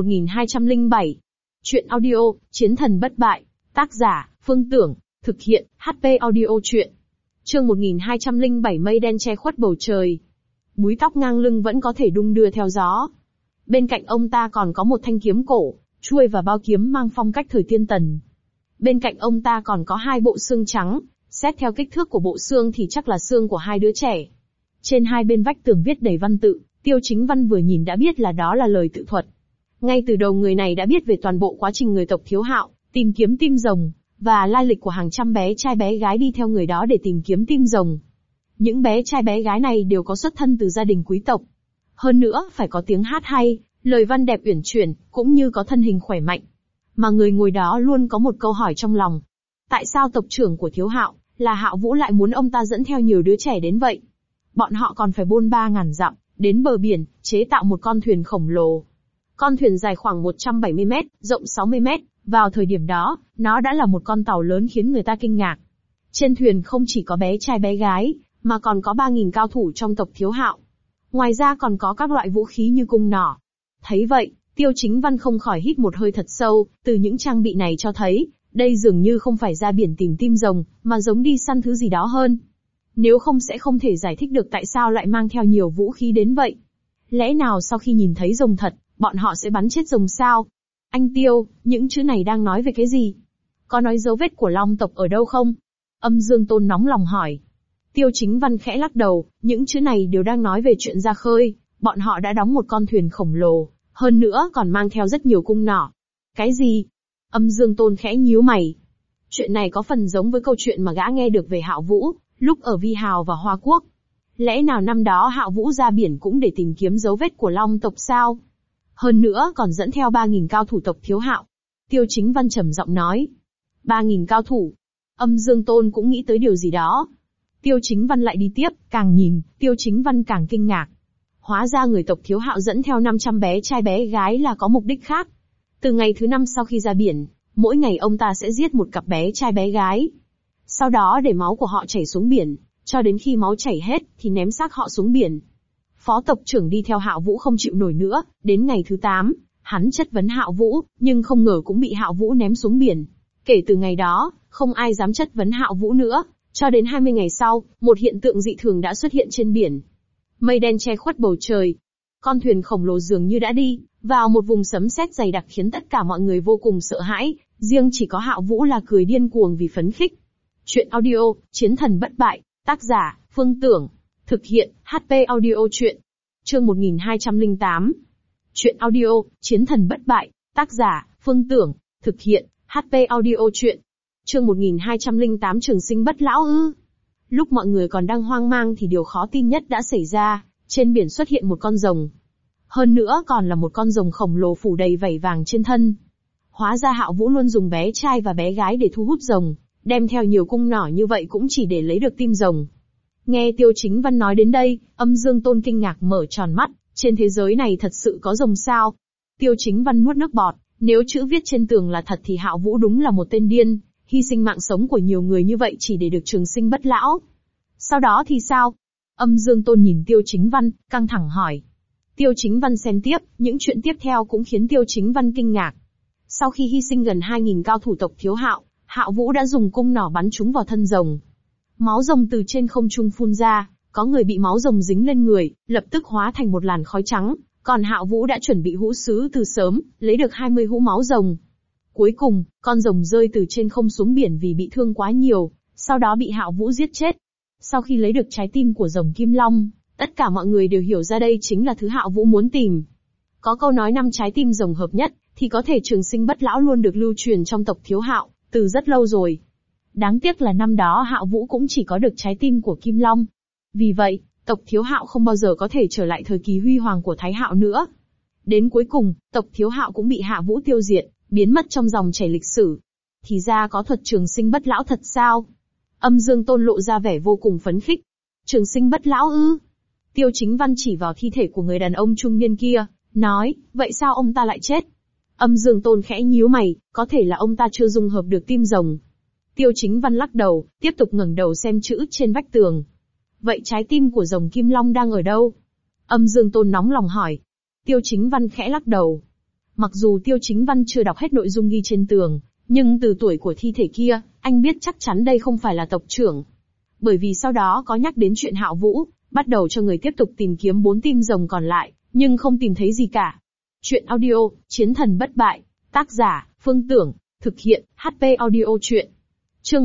1207. Chuyện audio, Chiến thần bất bại, tác giả, Phương Tưởng, thực hiện, HP Audio Chuyện. Chương 1207 mây đen che khuất bầu trời. Búi tóc ngang lưng vẫn có thể đung đưa theo gió. Bên cạnh ông ta còn có một thanh kiếm cổ, chuôi và bao kiếm mang phong cách thời tiên tần. Bên cạnh ông ta còn có 2 bộ xương trắng, xét theo kích thước của bộ xương thì chắc là xương của 2 đứa trẻ. Trên 2 bên vách tường viết đầy văn tự, Tiêu Chính Văn vừa nhìn đã biết là đó là lời tự thuật. Ngay từ đầu người này đã biết về toàn bộ quá trình người tộc Thiếu Hạo tìm kiếm tim rồng, và lai lịch của hàng trăm bé trai bé gái đi theo người đó để tìm kiếm tim rồng. Những bé trai bé gái này đều có xuất thân từ gia đình quý tộc. Hơn nữa, phải có tiếng hát hay, lời văn đẹp uyển chuyển, cũng như có thân hình khỏe mạnh. Mà người ngồi đó luôn có một câu hỏi trong lòng. Tại sao tộc trưởng của Thiếu Hạo, là Hạo Vũ lại muốn ông ta dẫn theo nhiều đứa trẻ đến vậy? Bọn họ còn phải bôn 3.000 dặm, đến bờ biển, chế tạo một con thuyền khổng lồ. Con thuyền dài khoảng 170 mét, rộng 60 mét, vào thời điểm đó, nó đã là một con tàu lớn khiến người ta kinh ngạc. Trên thuyền không chỉ có bé trai bé gái, mà còn có 3.000 cao thủ trong tộc Thiếu Hạo. Ngoài ra còn có các loại vũ khí như cung nỏ. Thấy vậy, Tiêu Chính Văn không khỏi hít một hơi thật sâu, từ những trang bị này cho thấy, đây dường như không phải ra biển tìm tim rồng, mà giống đi săn thứ gì đó hơn. Nếu không sẽ không thể giải thích được tại sao lại mang theo nhiều vũ khí đến vậy. Lẽ nào sau khi nhìn thấy rồng thật, bọn họ sẽ bắn chết rồng sao? Anh Tiêu, những chữ này đang nói về cái gì? Có nói dấu vết của Long tộc ở đâu không? Âm Dương Tôn nóng lòng hỏi. Tiêu Chính Văn khẽ lắc đầu, những chữ này đều đang nói về chuyện ra khơi, bọn họ đã đóng một con thuyền khổng lồ, hơn nữa còn mang theo rất nhiều cung nỏ. Cái gì? Âm Dương Tôn khẽ nhíu mày. Chuyện này có phần giống với câu chuyện mà gã nghe được về Hạo Vũ, lúc ở Vi Hào và Hoa Quốc. Lẽ nào năm đó Hạo Vũ ra biển cũng để tìm kiếm dấu vết của Long tộc sao? Hơn nữa còn dẫn theo 3.000 cao thủ tộc Thiếu Hạo. Tiêu Chính Văn trầm giọng nói. 3.000 cao thủ. Âm Dương Tôn cũng nghĩ tới điều gì đó. Tiêu Chính Văn lại đi tiếp, càng nhìn, Tiêu Chính Văn càng kinh ngạc. Hóa ra người tộc Thiếu Hạo dẫn theo 500 bé trai bé gái là có mục đích khác. Từ ngày thứ 5 sau khi ra biển, mỗi ngày ông ta sẽ giết một cặp bé trai bé gái. Sau đó để máu của họ chảy xuống biển, cho đến khi máu chảy hết thì ném xác họ xuống biển. Phó tộc trưởng đi theo Hạo Vũ không chịu nổi nữa, đến ngày thứ 8, hắn chất vấn Hạo Vũ, nhưng không ngờ cũng bị Hạo Vũ ném xuống biển. Kể từ ngày đó, không ai dám chất vấn Hạo Vũ nữa, cho đến 20 ngày sau, một hiện tượng dị thường đã xuất hiện trên biển. Mây đen che khuất bầu trời. Con thuyền khổng lồ dường như đã đi vào một vùng sấm sét dày đặc khiến tất cả mọi người vô cùng sợ hãi, riêng chỉ có Hạo Vũ là cười điên cuồng vì phấn khích. Chuyện audio, Chiến thần bất bại, tác giả, Phương Tưởng, thực hiện, HP Audio Chuyện. Chương 1208. Chuyện audio, Chiến thần bất bại, tác giả, Phương Tưởng, thực hiện, HP Audio Chuyện. Chương 1208 Trường sinh bất lão ư? Lúc mọi người còn đang hoang mang thì điều khó tin nhất đã xảy ra, trên biển xuất hiện một con rồng. Hơn nữa còn là một con rồng khổng lồ phủ đầy vảy vàng trên thân. Hóa ra Hạo Vũ luôn dùng bé trai và bé gái để thu hút rồng, đem theo nhiều cung nỏ như vậy cũng chỉ để lấy được tim rồng. Nghe Tiêu Chính Văn nói đến đây, Âm Dương Tôn kinh ngạc mở tròn mắt, trên thế giới này thật sự có rồng sao? Tiêu Chính Văn nuốt nước bọt, nếu chữ viết trên tường là thật thì Hạo Vũ đúng là một tên điên, hy sinh mạng sống của nhiều người như vậy chỉ để được trường sinh bất lão. Sau đó thì sao? Âm Dương Tôn nhìn Tiêu Chính Văn, căng thẳng hỏi. Tiêu Chính Văn xem tiếp, những chuyện tiếp theo cũng khiến Tiêu Chính Văn kinh ngạc. Sau khi hy sinh gần 2.000 cao thủ tộc Thiếu Hạo, Hạo Vũ đã dùng cung nỏ bắn trúng vào thân rồng. Máu rồng từ trên không trung phun ra, có người bị máu rồng dính lên người, lập tức hóa thành một làn khói trắng, còn Hạo Vũ đã chuẩn bị hũ sứ từ sớm, lấy được 20 hũ máu rồng. Cuối cùng, con rồng rơi từ trên không xuống biển vì bị thương quá nhiều, sau đó bị Hạo Vũ giết chết. Sau khi lấy được trái tim của rồng Kim Long, tất cả mọi người đều hiểu ra đây chính là thứ Hạo Vũ muốn tìm. Có câu nói 5 trái tim rồng hợp nhất, thì có thể trường sinh bất lão luôn được lưu truyền trong tộc Thiếu Hạo, từ rất lâu rồi. Đáng tiếc là năm đó Hạo Vũ cũng chỉ có được trái tim của Kim Long. Vì vậy, tộc Thiếu Hạo không bao giờ có thể trở lại thời kỳ huy hoàng của Thái Hạo nữa. Đến cuối cùng, tộc Thiếu Hạo cũng bị Hạ Vũ tiêu diệt, biến mất trong dòng chảy lịch sử. Thì ra có thuật trường sinh bất lão thật sao? Âm Dương Tôn lộ ra vẻ vô cùng phấn khích. Trường sinh bất lão ư? Tiêu Chính Văn chỉ vào thi thể của người đàn ông trung niên kia, nói, vậy sao ông ta lại chết? Âm Dương Tôn khẽ nhíu mày, có thể là ông ta chưa dung hợp được tim rồng. Tiêu Chính Văn lắc đầu, tiếp tục ngẩng đầu xem chữ trên vách tường. Vậy trái tim của rồng Kim Long đang ở đâu? Âm Dương Tôn nóng lòng hỏi. Tiêu Chính Văn khẽ lắc đầu. Mặc dù Tiêu Chính Văn chưa đọc hết nội dung ghi trên tường, nhưng từ tuổi của thi thể kia, anh biết chắc chắn đây không phải là tộc trưởng. Bởi vì sau đó có nhắc đến chuyện Hạo Vũ, bắt đầu cho người tiếp tục tìm kiếm 4 tim rồng còn lại, nhưng không tìm thấy gì cả. Chuyện audio, Chiến thần bất bại, tác giả, Phương Tưởng, thực hiện, HP audio chuyện. Chương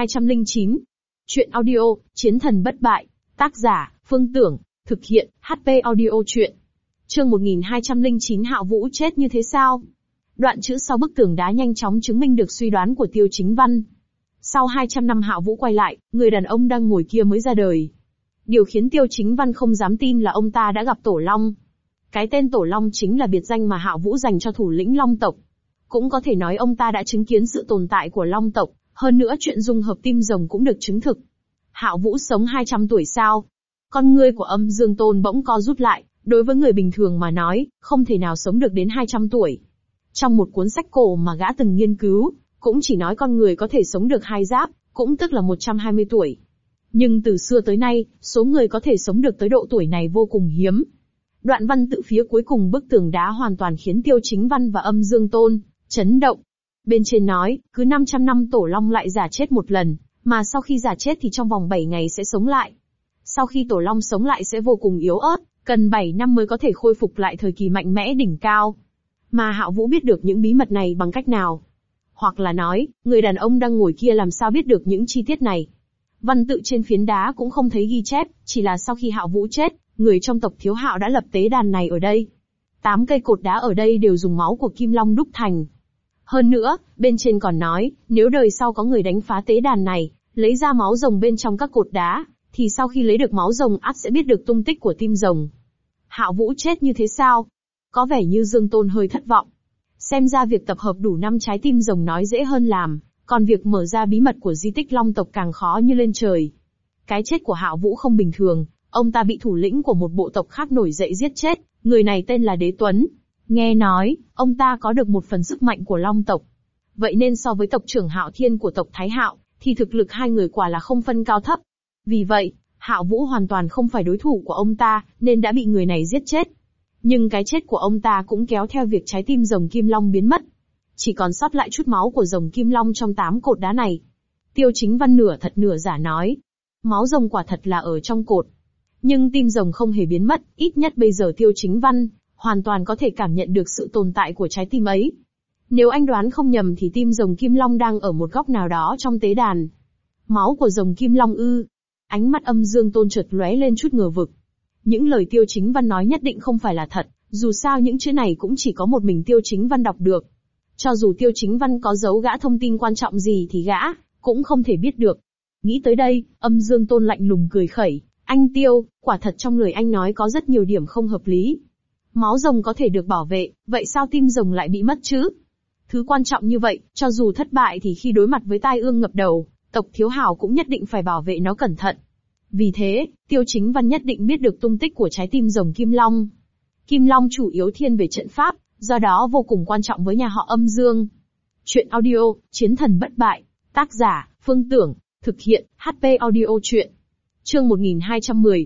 1209. Chuyện audio, Chiến thần bất bại, tác giả, Phương Tưởng, thực hiện, HP audio chuyện. Chương 1209 Hạo Vũ chết như thế sao? Đoạn chữ sau bức tường đá nhanh chóng chứng minh được suy đoán của Tiêu Chính Văn. Sau 200 năm Hạo Vũ quay lại, người đàn ông đang ngồi kia mới ra đời. Điều khiến Tiêu Chính Văn không dám tin là ông ta đã gặp Tổ Long. Cái tên Tổ Long chính là biệt danh mà Hạo Vũ dành cho thủ lĩnh Long tộc. Cũng có thể nói ông ta đã chứng kiến sự tồn tại của Long tộc, hơn nữa chuyện dung hợp tim rồng cũng được chứng thực. Hạo Vũ sống 200 tuổi sao? Con ngươi của Âm Dương Tôn bỗng co rút lại, đối với người bình thường mà nói, không thể nào sống được đến 200 tuổi. Trong một cuốn sách cổ mà gã từng nghiên cứu, cũng chỉ nói con người có thể sống được 2 giáp, cũng tức là 120 tuổi. Nhưng từ xưa tới nay, số người có thể sống được tới độ tuổi này vô cùng hiếm. Đoạn văn tự phía cuối cùng bức tường đá hoàn toàn khiến Tiêu Chính Văn và Âm Dương Tôn chấn động. Bên trên nói, cứ 500 năm Tổ Long lại già chết một lần, mà sau khi già chết thì trong vòng 7 ngày sẽ sống lại. Sau khi Tổ Long sống lại sẽ vô cùng yếu ớt, cần 7 năm mới có thể khôi phục lại thời kỳ mạnh mẽ đỉnh cao. Mà Hạo Vũ biết được những bí mật này bằng cách nào? Hoặc là nói, người đàn ông đang ngồi kia làm sao biết được những chi tiết này? Văn tự trên phiến đá cũng không thấy ghi chép, chỉ là sau khi Hạo Vũ chết, người trong tộc Thiếu Hạo đã lập tế đàn này ở đây. 8 cây cột đá ở đây đều dùng máu của Kim Long đúc thành. Hơn nữa, bên trên còn nói, nếu đời sau có người đánh phá tế đàn này, lấy ra máu rồng bên trong các cột đá, thì sau khi lấy được máu rồng ắt sẽ biết được tung tích của tim rồng. Hạo Vũ chết như thế sao? Có vẻ như Dương Tôn hơi thất vọng. Xem ra việc tập hợp đủ 5 trái tim rồng nói dễ hơn làm, còn việc mở ra bí mật của di tích Long tộc càng khó như lên trời. Cái chết của Hạo Vũ không bình thường, ông ta bị thủ lĩnh của một bộ tộc khác nổi dậy giết chết, người này tên là Đế Tuấn. Nghe nói, ông ta có được một phần sức mạnh của Long tộc. Vậy nên so với tộc trưởng Hạo Thiên của tộc Thái Hạo, thì thực lực hai người quả là không phân cao thấp. Vì vậy, Hạo Vũ hoàn toàn không phải đối thủ của ông ta, nên đã bị người này giết chết. Nhưng cái chết của ông ta cũng kéo theo việc trái tim rồng Kim Long biến mất. Chỉ còn sót lại chút máu của rồng Kim Long trong 8 cột đá này. Tiêu Chính Văn nửa thật nửa giả nói. Máu rồng quả thật là ở trong cột. Nhưng tim rồng không hề biến mất, ít nhất bây giờ Tiêu Chính Văn hoàn toàn có thể cảm nhận được sự tồn tại của trái tim ấy. Nếu anh đoán không nhầm thì tim rồng Kim Long đang ở một góc nào đó trong tế đàn. Máu của rồng Kim Long ư? Ánh mắt Âm Dương Tôn chợt lóe lên chút ngờ vực. Những lời Tiêu Chính Văn nói nhất định không phải là thật, dù sao những chữ này cũng chỉ có một mình Tiêu Chính Văn đọc được. Cho dù Tiêu Chính Văn có giấu gã thông tin quan trọng gì thì gã cũng không thể biết được. Nghĩ tới đây, Âm Dương Tôn lạnh lùng cười khẩy. Anh Tiêu, quả thật trong lời anh nói có rất nhiều điểm không hợp lý. Máu rồng có thể được bảo vệ, vậy sao tim rồng lại bị mất chứ? Thứ quan trọng như vậy, cho dù thất bại thì khi đối mặt với tai ương ngập đầu, tộc Thiếu Hạo cũng nhất định phải bảo vệ nó cẩn thận. Vì thế, Tiêu Chính Văn nhất định biết được tung tích của trái tim rồng Kim Long. Kim Long chủ yếu thiên về trận pháp, do đó vô cùng quan trọng với nhà họ Âm Dương. Chuyện audio, Chiến thần bất bại, tác giả, Phương Tưởng, thực hiện, HP audio chuyện. Chương 1210,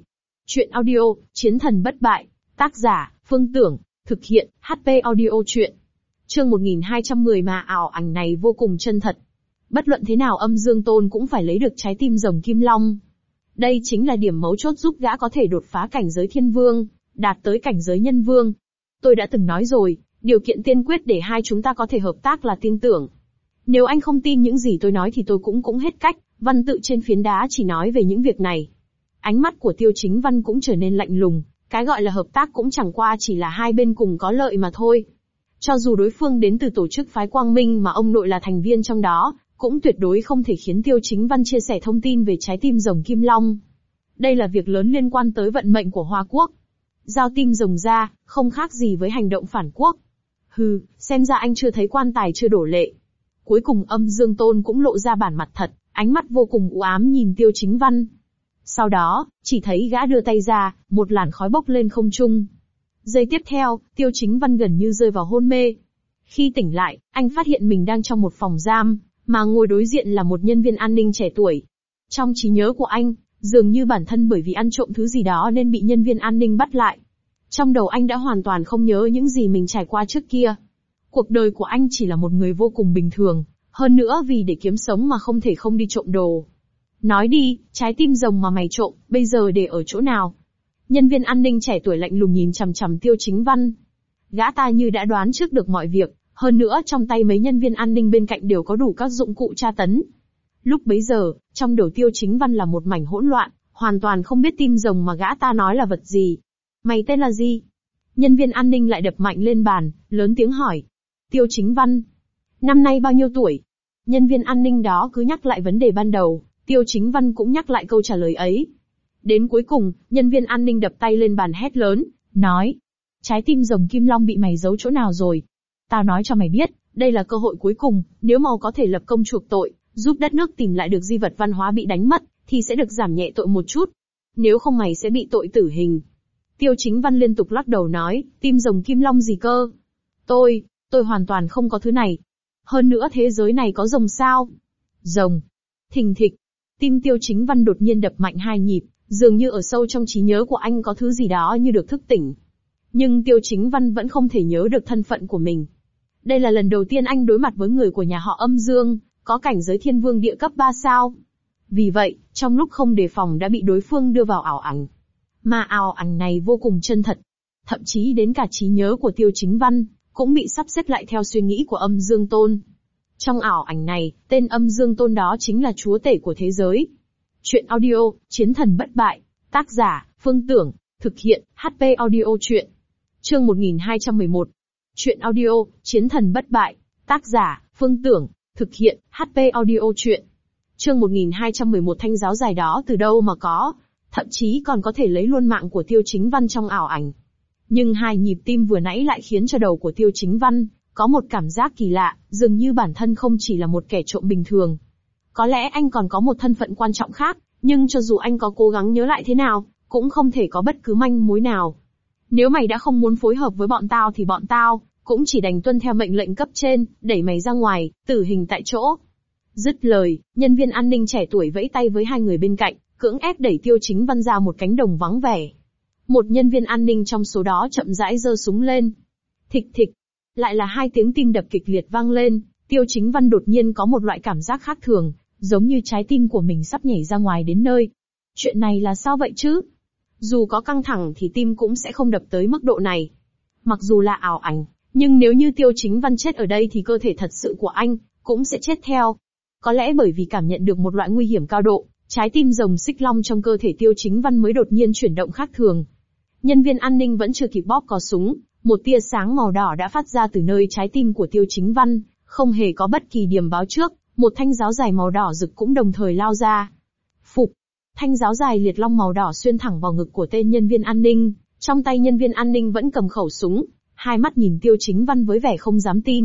Chuyện audio, Chiến thần bất bại. Tác giả, Phương Tưởng. Thực hiện, HP Audio Chuyện. Chương 1210 mà ảo ảnh này vô cùng chân thật. Bất luận thế nào Âm Dương Tôn cũng phải lấy được trái tim rồng Kim Long. Đây chính là điểm mấu chốt giúp gã có thể đột phá cảnh giới thiên vương, đạt tới cảnh giới nhân vương. Tôi đã từng nói rồi, điều kiện tiên quyết để hai chúng ta có thể hợp tác là tin tưởng. Nếu anh không tin những gì tôi nói thì tôi cũng hết cách, văn tự trên phiến đá chỉ nói về những việc này. Ánh mắt của Tiêu Chính Văn cũng trở nên lạnh lùng, cái gọi là hợp tác cũng chẳng qua chỉ là hai bên cùng có lợi mà thôi. Cho dù đối phương đến từ tổ chức phái Quang Minh mà ông nội là thành viên trong đó, cũng tuyệt đối không thể khiến Tiêu Chính Văn chia sẻ thông tin về trái tim rồng Kim Long. Đây là việc lớn liên quan tới vận mệnh của Hoa Quốc. Giao tim rồng ra, không khác gì với hành động phản quốc. Hừ, xem ra anh chưa thấy quan tài chưa đổ lệ. Cuối cùng Âm Dương Tôn cũng lộ ra bản mặt thật, ánh mắt vô cùng u ám nhìn Tiêu Chính Văn. Sau đó, chỉ thấy gã đưa tay ra, một làn khói bốc lên không trung. Giây tiếp theo, Tiêu Chính Văn gần như rơi vào hôn mê. Khi tỉnh lại, anh phát hiện mình đang trong một phòng giam, mà ngồi đối diện là một nhân viên an ninh trẻ tuổi. Trong trí nhớ của anh, dường như bản thân bởi vì ăn trộm thứ gì đó nên bị nhân viên an ninh bắt lại. Trong đầu anh đã hoàn toàn không nhớ những gì mình trải qua trước kia. Cuộc đời của anh chỉ là một người vô cùng bình thường, hơn nữa vì để kiếm sống mà không thể không đi trộm đồ. Nói đi, trái tim rồng mà mày trộm, bây giờ để ở chỗ nào? Nhân viên an ninh trẻ tuổi lạnh lùng nhìn chằm chằm Tiêu Chính Văn. Gã ta như đã đoán trước được mọi việc, hơn nữa trong tay mấy nhân viên an ninh bên cạnh đều có đủ các dụng cụ tra tấn. Lúc bấy giờ, trong đầu Tiêu Chính Văn là một mảnh hỗn loạn, hoàn toàn không biết tim rồng mà gã ta nói là vật gì. Mày tên là gì? Nhân viên an ninh lại đập mạnh lên bàn, lớn tiếng hỏi. Tiêu Chính Văn. Năm nay bao nhiêu tuổi? Nhân viên an ninh đó cứ nhắc lại vấn đề ban đầu, Tiêu Chính Văn cũng nhắc lại câu trả lời ấy. Đến cuối cùng, nhân viên an ninh đập tay lên bàn hét lớn, nói. Trái tim rồng Kim Long bị mày giấu chỗ nào rồi? Tao nói cho mày biết, đây là cơ hội cuối cùng, nếu mày có thể lập công chuộc tội, giúp đất nước tìm lại được di vật văn hóa bị đánh mất, thì sẽ được giảm nhẹ tội một chút. Nếu không mày sẽ bị tội tử hình. Tiêu Chính Văn liên tục lắc đầu nói, tim rồng Kim Long gì cơ? Tôi hoàn toàn không có thứ này. Hơn nữa thế giới này có rồng sao? Rồng. Thình thịch. Tim Tiêu Chính Văn đột nhiên đập mạnh hai nhịp, dường như ở sâu trong trí nhớ của anh có thứ gì đó như được thức tỉnh. Nhưng Tiêu Chính Văn vẫn không thể nhớ được thân phận của mình. Đây là lần đầu tiên anh đối mặt với người của nhà họ Âm Dương, có cảnh giới thiên vương địa cấp 3 sao. Vì vậy, trong lúc không đề phòng đã bị đối phương đưa vào ảo ảnh. Mà ảo ảnh này vô cùng chân thật. Thậm chí đến cả trí nhớ của Tiêu Chính Văn, cũng bị sắp xếp lại theo suy nghĩ của Âm Dương Tôn. Trong ảo ảnh này, tên Âm Dương Tôn đó chính là chúa tể của thế giới. Chuyện audio, Chiến thần bất bại. Tác giả, Phương Tưởng. Thực hiện, HP Audio Chuyện. Chương 1211. Chuyện audio, Chiến thần bất bại. Tác giả, Phương Tưởng. Thực hiện, HP Audio Chuyện. Chương 1211 thanh giáo dài đó từ đâu mà có, thậm chí còn có thể lấy luôn mạng của Tiêu Chính Văn trong ảo ảnh. Nhưng hai nhịp tim vừa nãy lại khiến cho đầu của Tiêu Chính Văn có một cảm giác kỳ lạ, dường như bản thân không chỉ là một kẻ trộm bình thường. Có lẽ anh còn có một thân phận quan trọng khác, nhưng cho dù anh có cố gắng nhớ lại thế nào, cũng không thể có bất cứ manh mối nào. Nếu mày đã không muốn phối hợp với bọn tao thì bọn tao cũng chỉ đành tuân theo mệnh lệnh cấp trên, đẩy mày ra ngoài, tử hình tại chỗ. Dứt lời, nhân viên an ninh trẻ tuổi vẫy tay với hai người bên cạnh, cưỡng ép đẩy Tiêu Chính Văn ra một cánh đồng vắng vẻ. Một nhân viên an ninh trong số đó chậm rãi giơ súng lên. Thịch thịch, lại là hai tiếng tim đập kịch liệt vang lên. Tiêu Chính Văn đột nhiên có một loại cảm giác khác thường, giống như trái tim của mình sắp nhảy ra ngoài đến nơi. Chuyện này là sao vậy chứ? Dù có căng thẳng thì tim cũng sẽ không đập tới mức độ này. Mặc dù là ảo ảnh, nhưng nếu như Tiêu Chính Văn chết ở đây thì cơ thể thật sự của anh cũng sẽ chết theo. Có lẽ bởi vì cảm nhận được một loại nguy hiểm cao độ, trái tim rồng xích long trong cơ thể Tiêu Chính Văn mới đột nhiên chuyển động khác thường. Nhân viên an ninh vẫn chưa kịp bóp cò súng, một tia sáng màu đỏ đã phát ra từ nơi trái tim của Tiêu Chính Văn, không hề có bất kỳ điểm báo trước, một thanh giáo dài màu đỏ rực cũng đồng thời lao ra. Phục, thanh giáo dài liệt long màu đỏ xuyên thẳng vào ngực của tên nhân viên an ninh, trong tay nhân viên an ninh vẫn cầm khẩu súng, hai mắt nhìn Tiêu Chính Văn với vẻ không dám tin.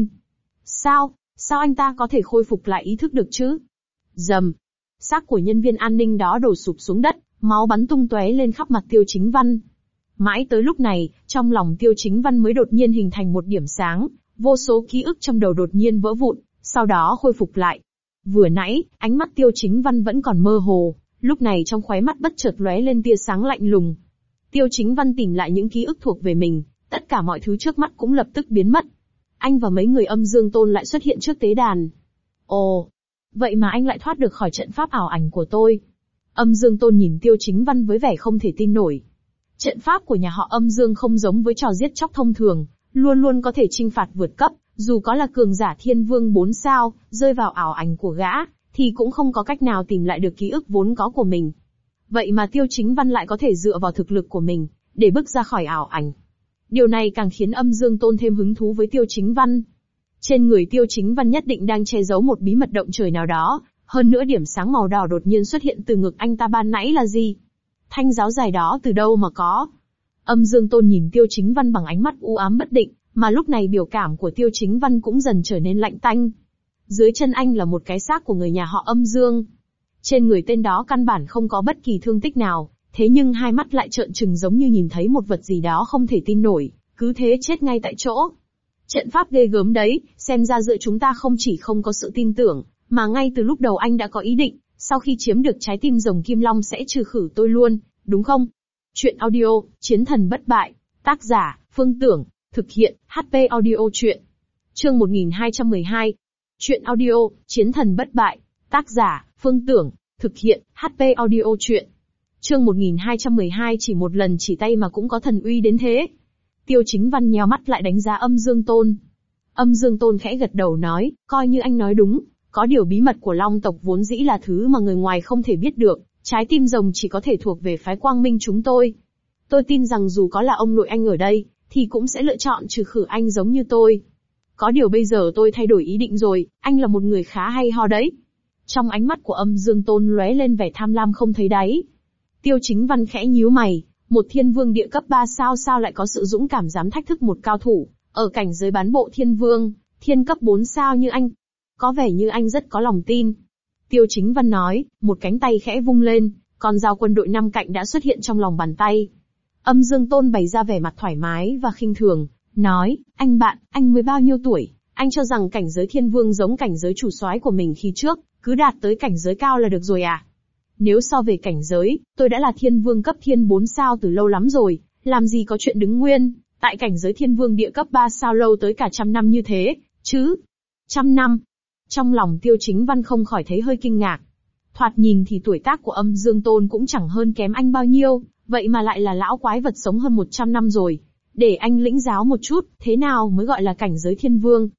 Sao anh ta có thể khôi phục lại ý thức được chứ? Rầm, xác của nhân viên an ninh đó đổ sụp xuống đất, máu bắn tung tóe lên khắp mặt Tiêu Chính Văn. Mãi tới lúc này, trong lòng Tiêu Chính Văn mới đột nhiên hình thành một điểm sáng, vô số ký ức trong đầu đột nhiên vỡ vụn, sau đó khôi phục lại. Vừa nãy, ánh mắt Tiêu Chính Văn vẫn còn mơ hồ, lúc này trong khóe mắt bất chợt lóe lên tia sáng lạnh lùng. Tiêu Chính Văn tìm lại những ký ức thuộc về mình, tất cả mọi thứ trước mắt cũng lập tức biến mất. Anh và mấy người Âm Dương Tôn lại xuất hiện trước tế đàn. Ồ, vậy mà anh lại thoát được khỏi trận pháp ảo ảnh của tôi. Âm Dương Tôn nhìn Tiêu Chính Văn với vẻ không thể tin nổi. Trận pháp của nhà họ Âm Dương không giống với trò giết chóc thông thường, luôn luôn có thể chinh phạt vượt cấp, dù có là cường giả thiên vương 4 sao, rơi vào ảo ảnh của gã, thì cũng không có cách nào tìm lại được ký ức vốn có của mình. Vậy mà Tiêu Chính Văn lại có thể dựa vào thực lực của mình, để bước ra khỏi ảo ảnh. Điều này càng khiến Âm Dương Tôn thêm hứng thú với Tiêu Chính Văn. Trên người Tiêu Chính Văn nhất định đang che giấu một bí mật động trời nào đó, hơn nữa điểm sáng màu đỏ đột nhiên xuất hiện từ ngực anh ta ban nãy là gì? Thanh giáo dài đó từ đâu mà có? Âm Dương Tôn nhìn Tiêu Chính Văn bằng ánh mắt u ám bất định, mà lúc này biểu cảm của Tiêu Chính Văn cũng dần trở nên lạnh tanh. Dưới chân anh là một cái xác của người nhà họ Âm Dương. Trên người tên đó căn bản không có bất kỳ thương tích nào, thế nhưng hai mắt lại trợn trừng giống như nhìn thấy một vật gì đó không thể tin nổi, cứ thế chết ngay tại chỗ. Trận pháp ghê gớm đấy, xem ra giữa chúng ta không chỉ không có sự tin tưởng, mà ngay từ lúc đầu anh đã có ý định, sau khi chiếm được trái tim rồng Kim Long sẽ trừ khử tôi luôn, đúng không? Chuyện audio, Chiến thần bất bại, tác giả, Phương Tưởng, thực hiện, HP audio chuyện. Chương 1212. Chuyện audio, Chiến thần bất bại, tác giả, Phương Tưởng, thực hiện, HP audio chuyện. Chương 1212 chỉ một lần chỉ tay mà cũng có thần uy đến thế. Tiêu Chính Văn nheo mắt lại đánh giá Âm Dương Tôn. Âm Dương Tôn khẽ gật đầu nói, coi như anh nói đúng, có điều bí mật của Long tộc vốn dĩ là thứ mà người ngoài không thể biết được, trái tim rồng chỉ có thể thuộc về phái Quang Minh chúng tôi. Tôi tin rằng dù có là ông nội anh ở đây, thì cũng sẽ lựa chọn trừ khử anh giống như tôi. Có điều bây giờ tôi thay đổi ý định rồi, anh là một người khá hay ho đấy. Trong ánh mắt của Âm Dương Tôn lóe lên vẻ tham lam không thấy đáy. Tiêu Chính Văn khẽ nhíu mày, một thiên vương địa cấp 3 sao lại có sự dũng cảm dám thách thức một cao thủ, ở cảnh giới bán bộ thiên vương, thiên cấp 4 sao như anh. Có vẻ như anh rất có lòng tin. Tiêu Chính Văn nói, một cánh tay khẽ vung lên, con dao quân đội 5 cạnh đã xuất hiện trong lòng bàn tay. Âm Dương Tôn bày ra vẻ mặt thoải mái và khinh thường, nói, anh bạn, anh mới bao nhiêu tuổi, anh cho rằng cảnh giới thiên vương giống cảnh giới chủ soái của mình khi trước, cứ đạt tới cảnh giới cao là được rồi à? Nếu so về cảnh giới, tôi đã là thiên vương cấp thiên 4 sao từ lâu lắm rồi, làm gì có chuyện đứng nguyên, tại cảnh giới thiên vương địa cấp 3 sao lâu tới cả 100 năm như thế, chứ? 100 năm? Trong lòng Tiêu Chính Văn không khỏi thấy hơi kinh ngạc. Thoạt nhìn thì tuổi tác của Âm Dương Tôn cũng chẳng hơn kém anh bao nhiêu, vậy mà lại là lão quái vật sống hơn 100 năm rồi. Để anh lĩnh giáo một chút, thế nào mới gọi là cảnh giới thiên vương?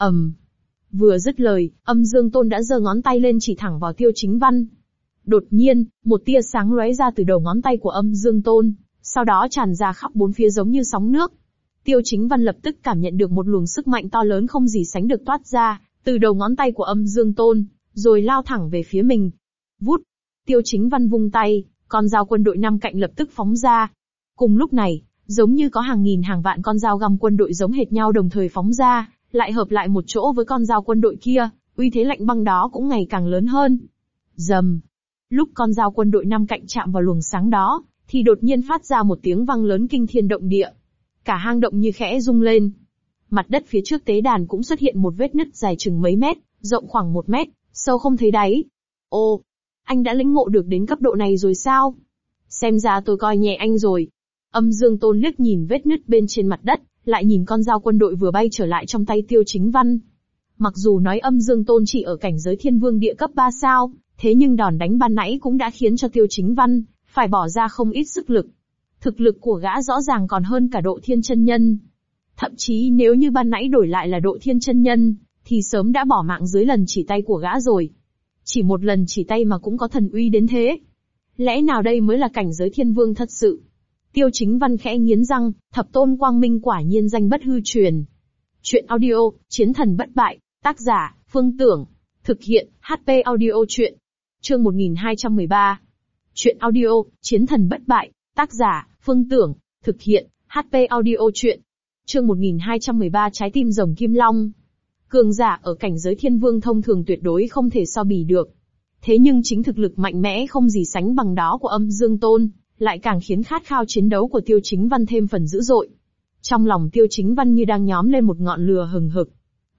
Vừa dứt lời, Âm Dương Tôn đã giơ ngón tay lên chỉ thẳng vào Tiêu Chính Văn. Đột nhiên, một tia sáng lóe ra từ đầu ngón tay của Âm Dương Tôn, sau đó tràn ra khắp bốn phía giống như sóng nước. Tiêu Chính Văn lập tức cảm nhận được một luồng sức mạnh to lớn không gì sánh được toát ra, từ đầu ngón tay của Âm Dương Tôn, rồi lao thẳng về phía mình. Vút! Tiêu Chính Văn vung tay, con dao quân đội 5 cạnh lập tức phóng ra. Cùng lúc này, giống như có hàng nghìn hàng vạn con dao găm quân đội giống hệt nhau đồng thời phóng ra, lại hợp lại một chỗ với con dao quân đội kia, uy thế lạnh băng đó cũng ngày càng lớn hơn. Rầm! Lúc con dao quân đội 5 cạnh chạm vào luồng sáng đó, thì đột nhiên phát ra một tiếng vang lớn kinh thiên động địa. Cả hang động như khẽ rung lên. Mặt đất phía trước tế đàn cũng xuất hiện một vết nứt dài chừng mấy mét, rộng khoảng 1 mét, sâu không thấy đáy. Ô, anh đã lĩnh ngộ được đến cấp độ này rồi sao? Xem ra tôi coi nhẹ anh rồi. Âm Dương Tôn liếc nhìn vết nứt bên trên mặt đất, lại nhìn con dao quân đội vừa bay trở lại trong tay Tiêu Chính Văn. Mặc dù nói Âm Dương Tôn chỉ ở cảnh giới thiên vương địa cấp 3 sao, thế nhưng đòn đánh ban nãy cũng đã khiến cho Tiêu Chính Văn phải bỏ ra không ít sức lực. Thực lực của gã rõ ràng còn hơn cả Độ Thiên chân nhân. Thậm chí nếu như ban nãy đổi lại là Độ Thiên chân nhân, thì sớm đã bỏ mạng dưới lần chỉ tay của gã rồi. Chỉ một lần chỉ tay mà cũng có thần uy đến thế. Lẽ nào đây mới là cảnh giới thiên vương thật sự? Tiêu Chính Văn khẽ nghiến răng, Thập Tôn Quang Minh quả nhiên danh bất hư truyền. Chuyện audio, Chiến thần bất bại, tác giả, Phương Tưởng, thực hiện, HP audio chuyện. Chương 1213. Chuyện audio, Chiến thần bất bại, tác giả, Phương Tưởng, thực hiện, HP audio chuyện. Chương 1213 Trái tim rồng Kim Long. Cường giả ở cảnh giới thiên vương thông thường tuyệt đối không thể so bì được. Thế nhưng chính thực lực mạnh mẽ không gì sánh bằng đó của Âm Dương Tôn, lại càng khiến khát khao chiến đấu của Tiêu Chính Văn thêm phần dữ dội. Trong lòng Tiêu Chính Văn như đang nhóm lên một ngọn lửa hừng hực.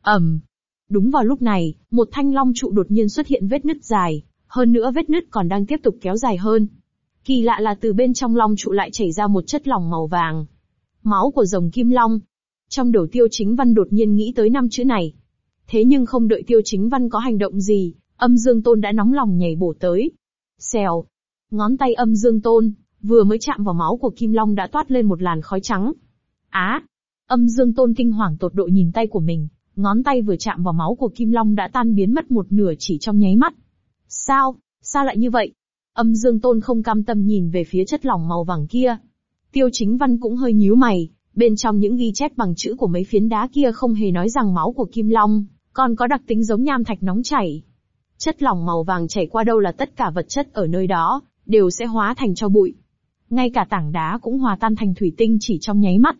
Đúng vào lúc này, một thanh long trụ đột nhiên xuất hiện vết nứt dài, hơn nữa vết nứt còn đang tiếp tục kéo dài hơn. Kỳ lạ là từ bên trong long trụ lại chảy ra một chất lỏng màu vàng. Máu của rồng kim long. Trong đầu Tiêu Chính Văn đột nhiên nghĩ tới 5 chữ này. Thế nhưng không đợi Tiêu Chính Văn có hành động gì, Âm Dương Tôn đã nóng lòng nhảy bổ tới. Xèo. Ngón tay Âm Dương Tôn vừa mới chạm vào máu của Kim Long đã toát lên một làn khói trắng. Á! Âm Dương Tôn kinh hoàng tột độ nhìn tay của mình, ngón tay vừa chạm vào máu của Kim Long đã tan biến mất một nửa chỉ trong nháy mắt. Sao? Sao lại như vậy? Âm Dương Tôn không cam tâm nhìn về phía chất lỏng màu vàng kia. Tiêu Chính Văn cũng hơi nhíu mày, bên trong những ghi chép bằng chữ của mấy phiến đá kia không hề nói rằng máu của Kim Long còn có đặc tính giống nham thạch nóng chảy. Chất lỏng màu vàng chảy qua đâu là tất cả vật chất ở nơi đó đều sẽ hóa thành tro bụi. Ngay cả tảng đá cũng hòa tan thành thủy tinh chỉ trong nháy mắt.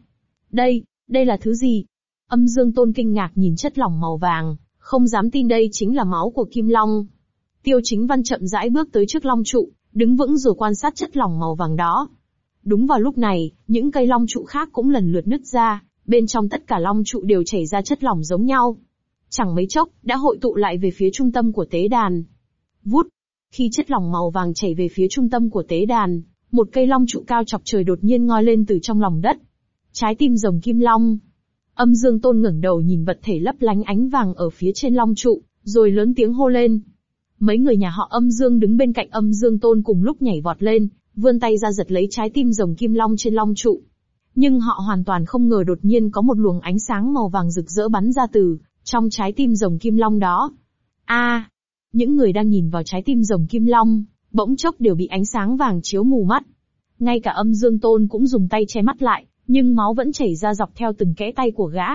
Đây là thứ gì? Âm Dương Tôn kinh ngạc nhìn chất lỏng màu vàng, không dám tin đây chính là máu của Kim Long. Tiêu Chính Văn chậm rãi bước tới trước long trụ, đứng vững rồi quan sát chất lỏng màu vàng đó. Đúng vào lúc này, những cây long trụ khác cũng lần lượt nứt ra, bên trong tất cả long trụ đều chảy ra chất lỏng giống nhau. Chẳng mấy chốc, đã hội tụ lại về phía trung tâm của tế đàn. Vút! Khi chất lỏng màu vàng chảy về phía trung tâm của tế đàn, một cây long trụ cao chọc trời đột nhiên ngoi lên từ trong lòng đất. Trái tim rồng Kim Long. Âm Dương Tôn ngẩng đầu nhìn vật thể lấp lánh ánh vàng ở phía trên long trụ, rồi lớn tiếng hô lên. Mấy người nhà họ Âm Dương đứng bên cạnh Âm Dương Tôn cùng lúc nhảy vọt lên, vươn tay ra giật lấy trái tim rồng Kim Long trên long trụ. Nhưng họ hoàn toàn không ngờ đột nhiên có một luồng ánh sáng màu vàng rực rỡ bắn ra từ trong trái tim rồng Kim Long đó. Những người đang nhìn vào trái tim rồng Kim Long, bỗng chốc đều bị ánh sáng vàng chiếu mù mắt. Ngay cả Âm Dương Tôn cũng dùng tay che mắt lại, nhưng máu vẫn chảy ra dọc theo từng kẽ tay của gã.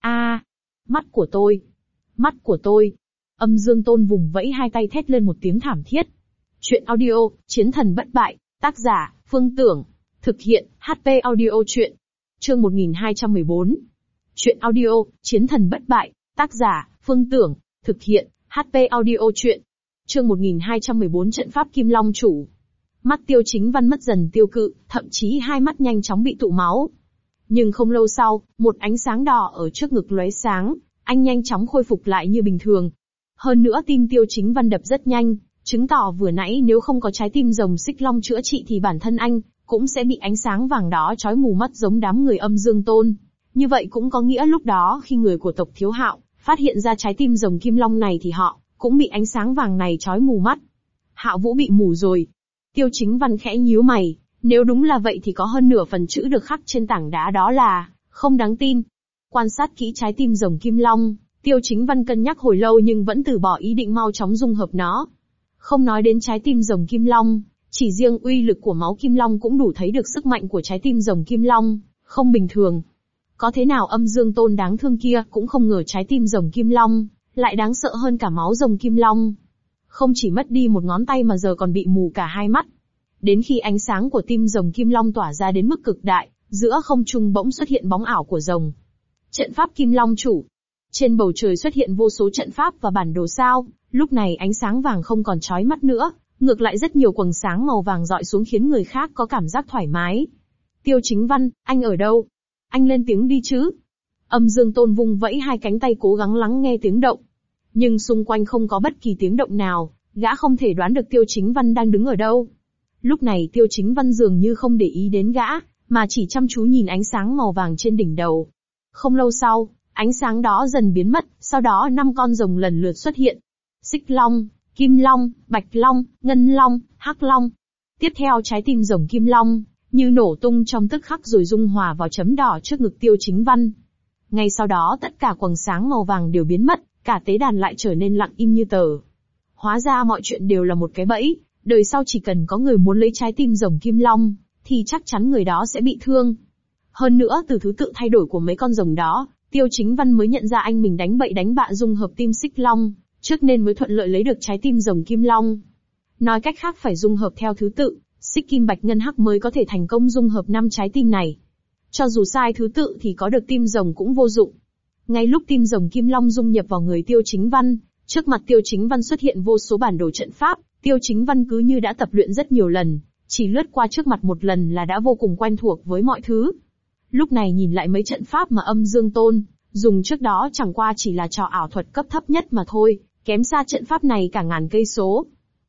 Mắt của tôi! Mắt của tôi! Âm Dương Tôn vùng vẫy hai tay thét lên một tiếng thảm thiết. Chuyện audio, Chiến Thần Bất Bại, tác giả, Phương Tưởng. Thực hiện, HP Audio Chuyện. Chương 1214. Chuyện audio, Chiến Thần Bất Bại, tác giả, Phương Tưởng. Thực hiện, HP Audio Chuyện. Chương 1214 Trận Pháp Kim Long Chủ. Mắt Tiêu Chính Văn mất dần tiêu cự, thậm chí hai mắt nhanh chóng bị tụ máu. Nhưng không lâu sau, một ánh sáng đỏ ở trước ngực lóe sáng, anh nhanh chóng khôi phục lại như bình thường. Hơn nữa tim Tiêu Chính Văn đập rất nhanh, chứng tỏ vừa nãy nếu không có trái tim rồng xích long chữa trị thì bản thân anh cũng sẽ bị ánh sáng vàng đó chói mù mắt giống đám người Âm Dương Tôn. Như vậy cũng có nghĩa lúc đó khi người của tộc Thiếu Hạo phát hiện ra trái tim rồng Kim Long này thì họ cũng bị ánh sáng vàng này chói mù mắt. Hạo Vũ bị mù rồi. Tiêu Chính Văn khẽ nhíu mày, nếu đúng là vậy thì có hơn nửa phần chữ được khắc trên tảng đá đó là không đáng tin. Quan sát kỹ trái tim rồng Kim Long, Tiêu Chính Văn cân nhắc hồi lâu nhưng vẫn từ bỏ ý định mau chóng dung hợp nó. Không nói đến trái tim rồng Kim Long, chỉ riêng uy lực của máu Kim Long cũng đủ thấy được sức mạnh của trái tim rồng Kim Long, không bình thường. Có thế nào Âm Dương Tôn đáng thương kia cũng không ngờ trái tim rồng Kim Long lại đáng sợ hơn cả máu rồng Kim Long. Không chỉ mất đi một ngón tay mà giờ còn bị mù cả hai mắt. Đến khi ánh sáng của tim rồng Kim Long tỏa ra đến mức cực đại, giữa không trung bỗng xuất hiện bóng ảo của rồng. Trận pháp Kim Long Chủ. Trên bầu trời xuất hiện vô số trận pháp và bản đồ sao, lúc này ánh sáng vàng không còn chói mắt nữa, ngược lại rất nhiều quầng sáng màu vàng rọi xuống khiến người khác có cảm giác thoải mái. Tiêu Chính Văn, anh ở đâu? Anh lên tiếng đi chứ. Âm Dương Tôn vung vẫy hai cánh tay cố gắng lắng nghe tiếng động. Nhưng xung quanh không có bất kỳ tiếng động nào, gã không thể đoán được Tiêu Chính Văn đang đứng ở đâu. Lúc này Tiêu Chính Văn dường như không để ý đến gã, mà chỉ chăm chú nhìn ánh sáng màu vàng trên đỉnh đầu. Không lâu sau, ánh sáng đó dần biến mất, sau đó 5 con rồng lần lượt xuất hiện. Xích Long, Kim Long, Bạch Long, Ngân Long, Hắc Long. Tiếp theo trái tim rồng Kim Long như nổ tung trong tức khắc rồi dung hòa vào chấm đỏ trước ngực Tiêu Chính Văn. Ngay sau đó tất cả quầng sáng màu vàng đều biến mất, cả tế đàn lại trở nên lặng im như tờ. Hóa ra mọi chuyện đều là một cái bẫy, đời sau chỉ cần có người muốn lấy trái tim rồng Kim Long, thì chắc chắn người đó sẽ bị thương. Hơn nữa từ thứ tự thay đổi của mấy con rồng đó, Tiêu Chính Văn mới nhận ra anh mình đánh bậy đánh bạ dung hợp tim Xích Long, trước nên mới thuận lợi lấy được trái tim rồng Kim Long. Nói cách khác phải dung hợp theo thứ tự, Xích Kim Bạch Ngân Hắc mới có thể thành công dung hợp 5 trái tim này. Cho dù sai thứ tự thì có được tim rồng cũng vô dụng. Ngay lúc tim rồng Kim Long dung nhập vào người Tiêu Chính Văn, trước mặt Tiêu Chính Văn xuất hiện vô số bản đồ trận pháp, Tiêu Chính Văn cứ như đã tập luyện rất nhiều lần, chỉ lướt qua trước mặt một lần là đã vô cùng quen thuộc với mọi thứ. Lúc này nhìn lại mấy trận pháp mà Âm Dương Tôn dùng trước đó chẳng qua chỉ là trò ảo thuật cấp thấp nhất mà thôi, kém xa trận pháp này cả ngàn cây số.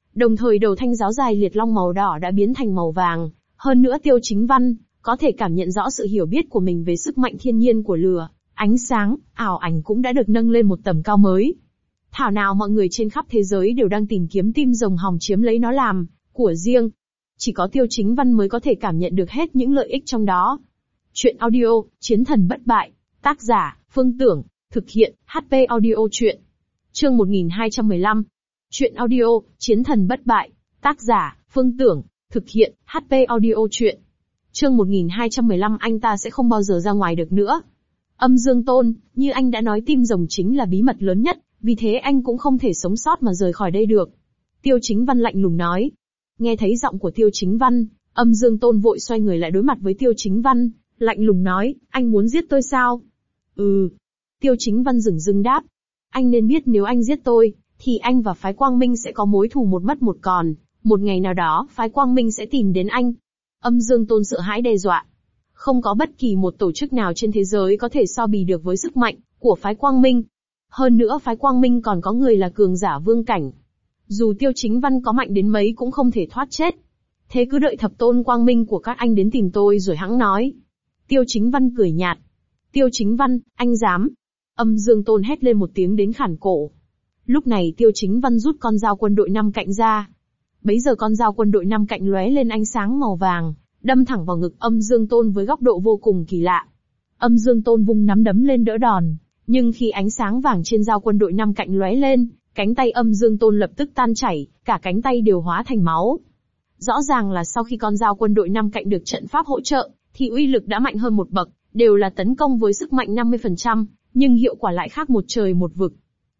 Đồng thời đầu thanh giáo dài liệt long màu đỏ đã biến thành màu vàng, hơn nữa Tiêu Chính Văn có thể cảm nhận rõ sự hiểu biết của mình về sức mạnh thiên nhiên của lửa, ánh sáng, ảo ảnh cũng đã được nâng lên một tầm cao mới. Thảo nào mọi người trên khắp thế giới đều đang tìm kiếm tim rồng hòng chiếm lấy nó làm của riêng. Chỉ có Tiêu Chính Văn mới có thể cảm nhận được hết những lợi ích trong đó. Chuyện audio, Chiến thần bất bại, tác giả, Phương Tưởng, thực hiện, HP Audio Chuyện. Chương 1215. Chuyện audio, Chiến thần bất bại, tác giả, Phương Tưởng, thực hiện, HP Audio Chuyện. Chương 1215. Anh ta sẽ không bao giờ ra ngoài được nữa. Âm Dương Tôn, như anh đã nói, tim rồng chính là bí mật lớn nhất, vì thế anh cũng không thể sống sót mà rời khỏi đây được. Tiêu Chính Văn lạnh lùng nói. Nghe thấy giọng của Tiêu Chính Văn, Âm Dương Tôn vội xoay người lại đối mặt với Tiêu Chính Văn, lạnh lùng nói, anh muốn giết tôi sao? Tiêu Chính Văn dửng dưng đáp. Anh nên biết nếu anh giết tôi, thì anh và phái Quang Minh sẽ có mối thù một mất một còn, một ngày nào đó phái Quang Minh sẽ tìm đến anh. Âm Dương Tôn sợ hãi đe dọa. Không có bất kỳ một tổ chức nào trên thế giới có thể so bì được với sức mạnh của phái Quang Minh. Hơn nữa phái Quang Minh còn có người là cường giả vương cảnh. Dù Tiêu Chính Văn có mạnh đến mấy cũng không thể thoát chết. Thế cứ đợi thập tôn Quang Minh của các anh đến tìm tôi rồi hẵng nói. Tiêu Chính Văn cười nhạt. Tiêu Chính Văn, anh dám. Âm Dương Tôn hét lên một tiếng đến khản cổ. Lúc này Tiêu Chính Văn rút con dao quân đội 5 cạnh ra. Bấy giờ con dao quân đội 5 cạnh lóe lên ánh sáng màu vàng, đâm thẳng vào ngực Âm Dương Tôn với góc độ vô cùng kỳ lạ. Âm Dương Tôn vung nắm đấm lên đỡ đòn, nhưng khi ánh sáng vàng trên dao quân đội 5 cạnh lóe lên, cánh tay Âm Dương Tôn lập tức tan chảy, cả cánh tay đều hóa thành máu. Rõ ràng là sau khi con dao quân đội 5 cạnh được trận pháp hỗ trợ, thì uy lực đã mạnh hơn một bậc, đều là tấn công với sức mạnh 50%, nhưng hiệu quả lại khác một trời một vực.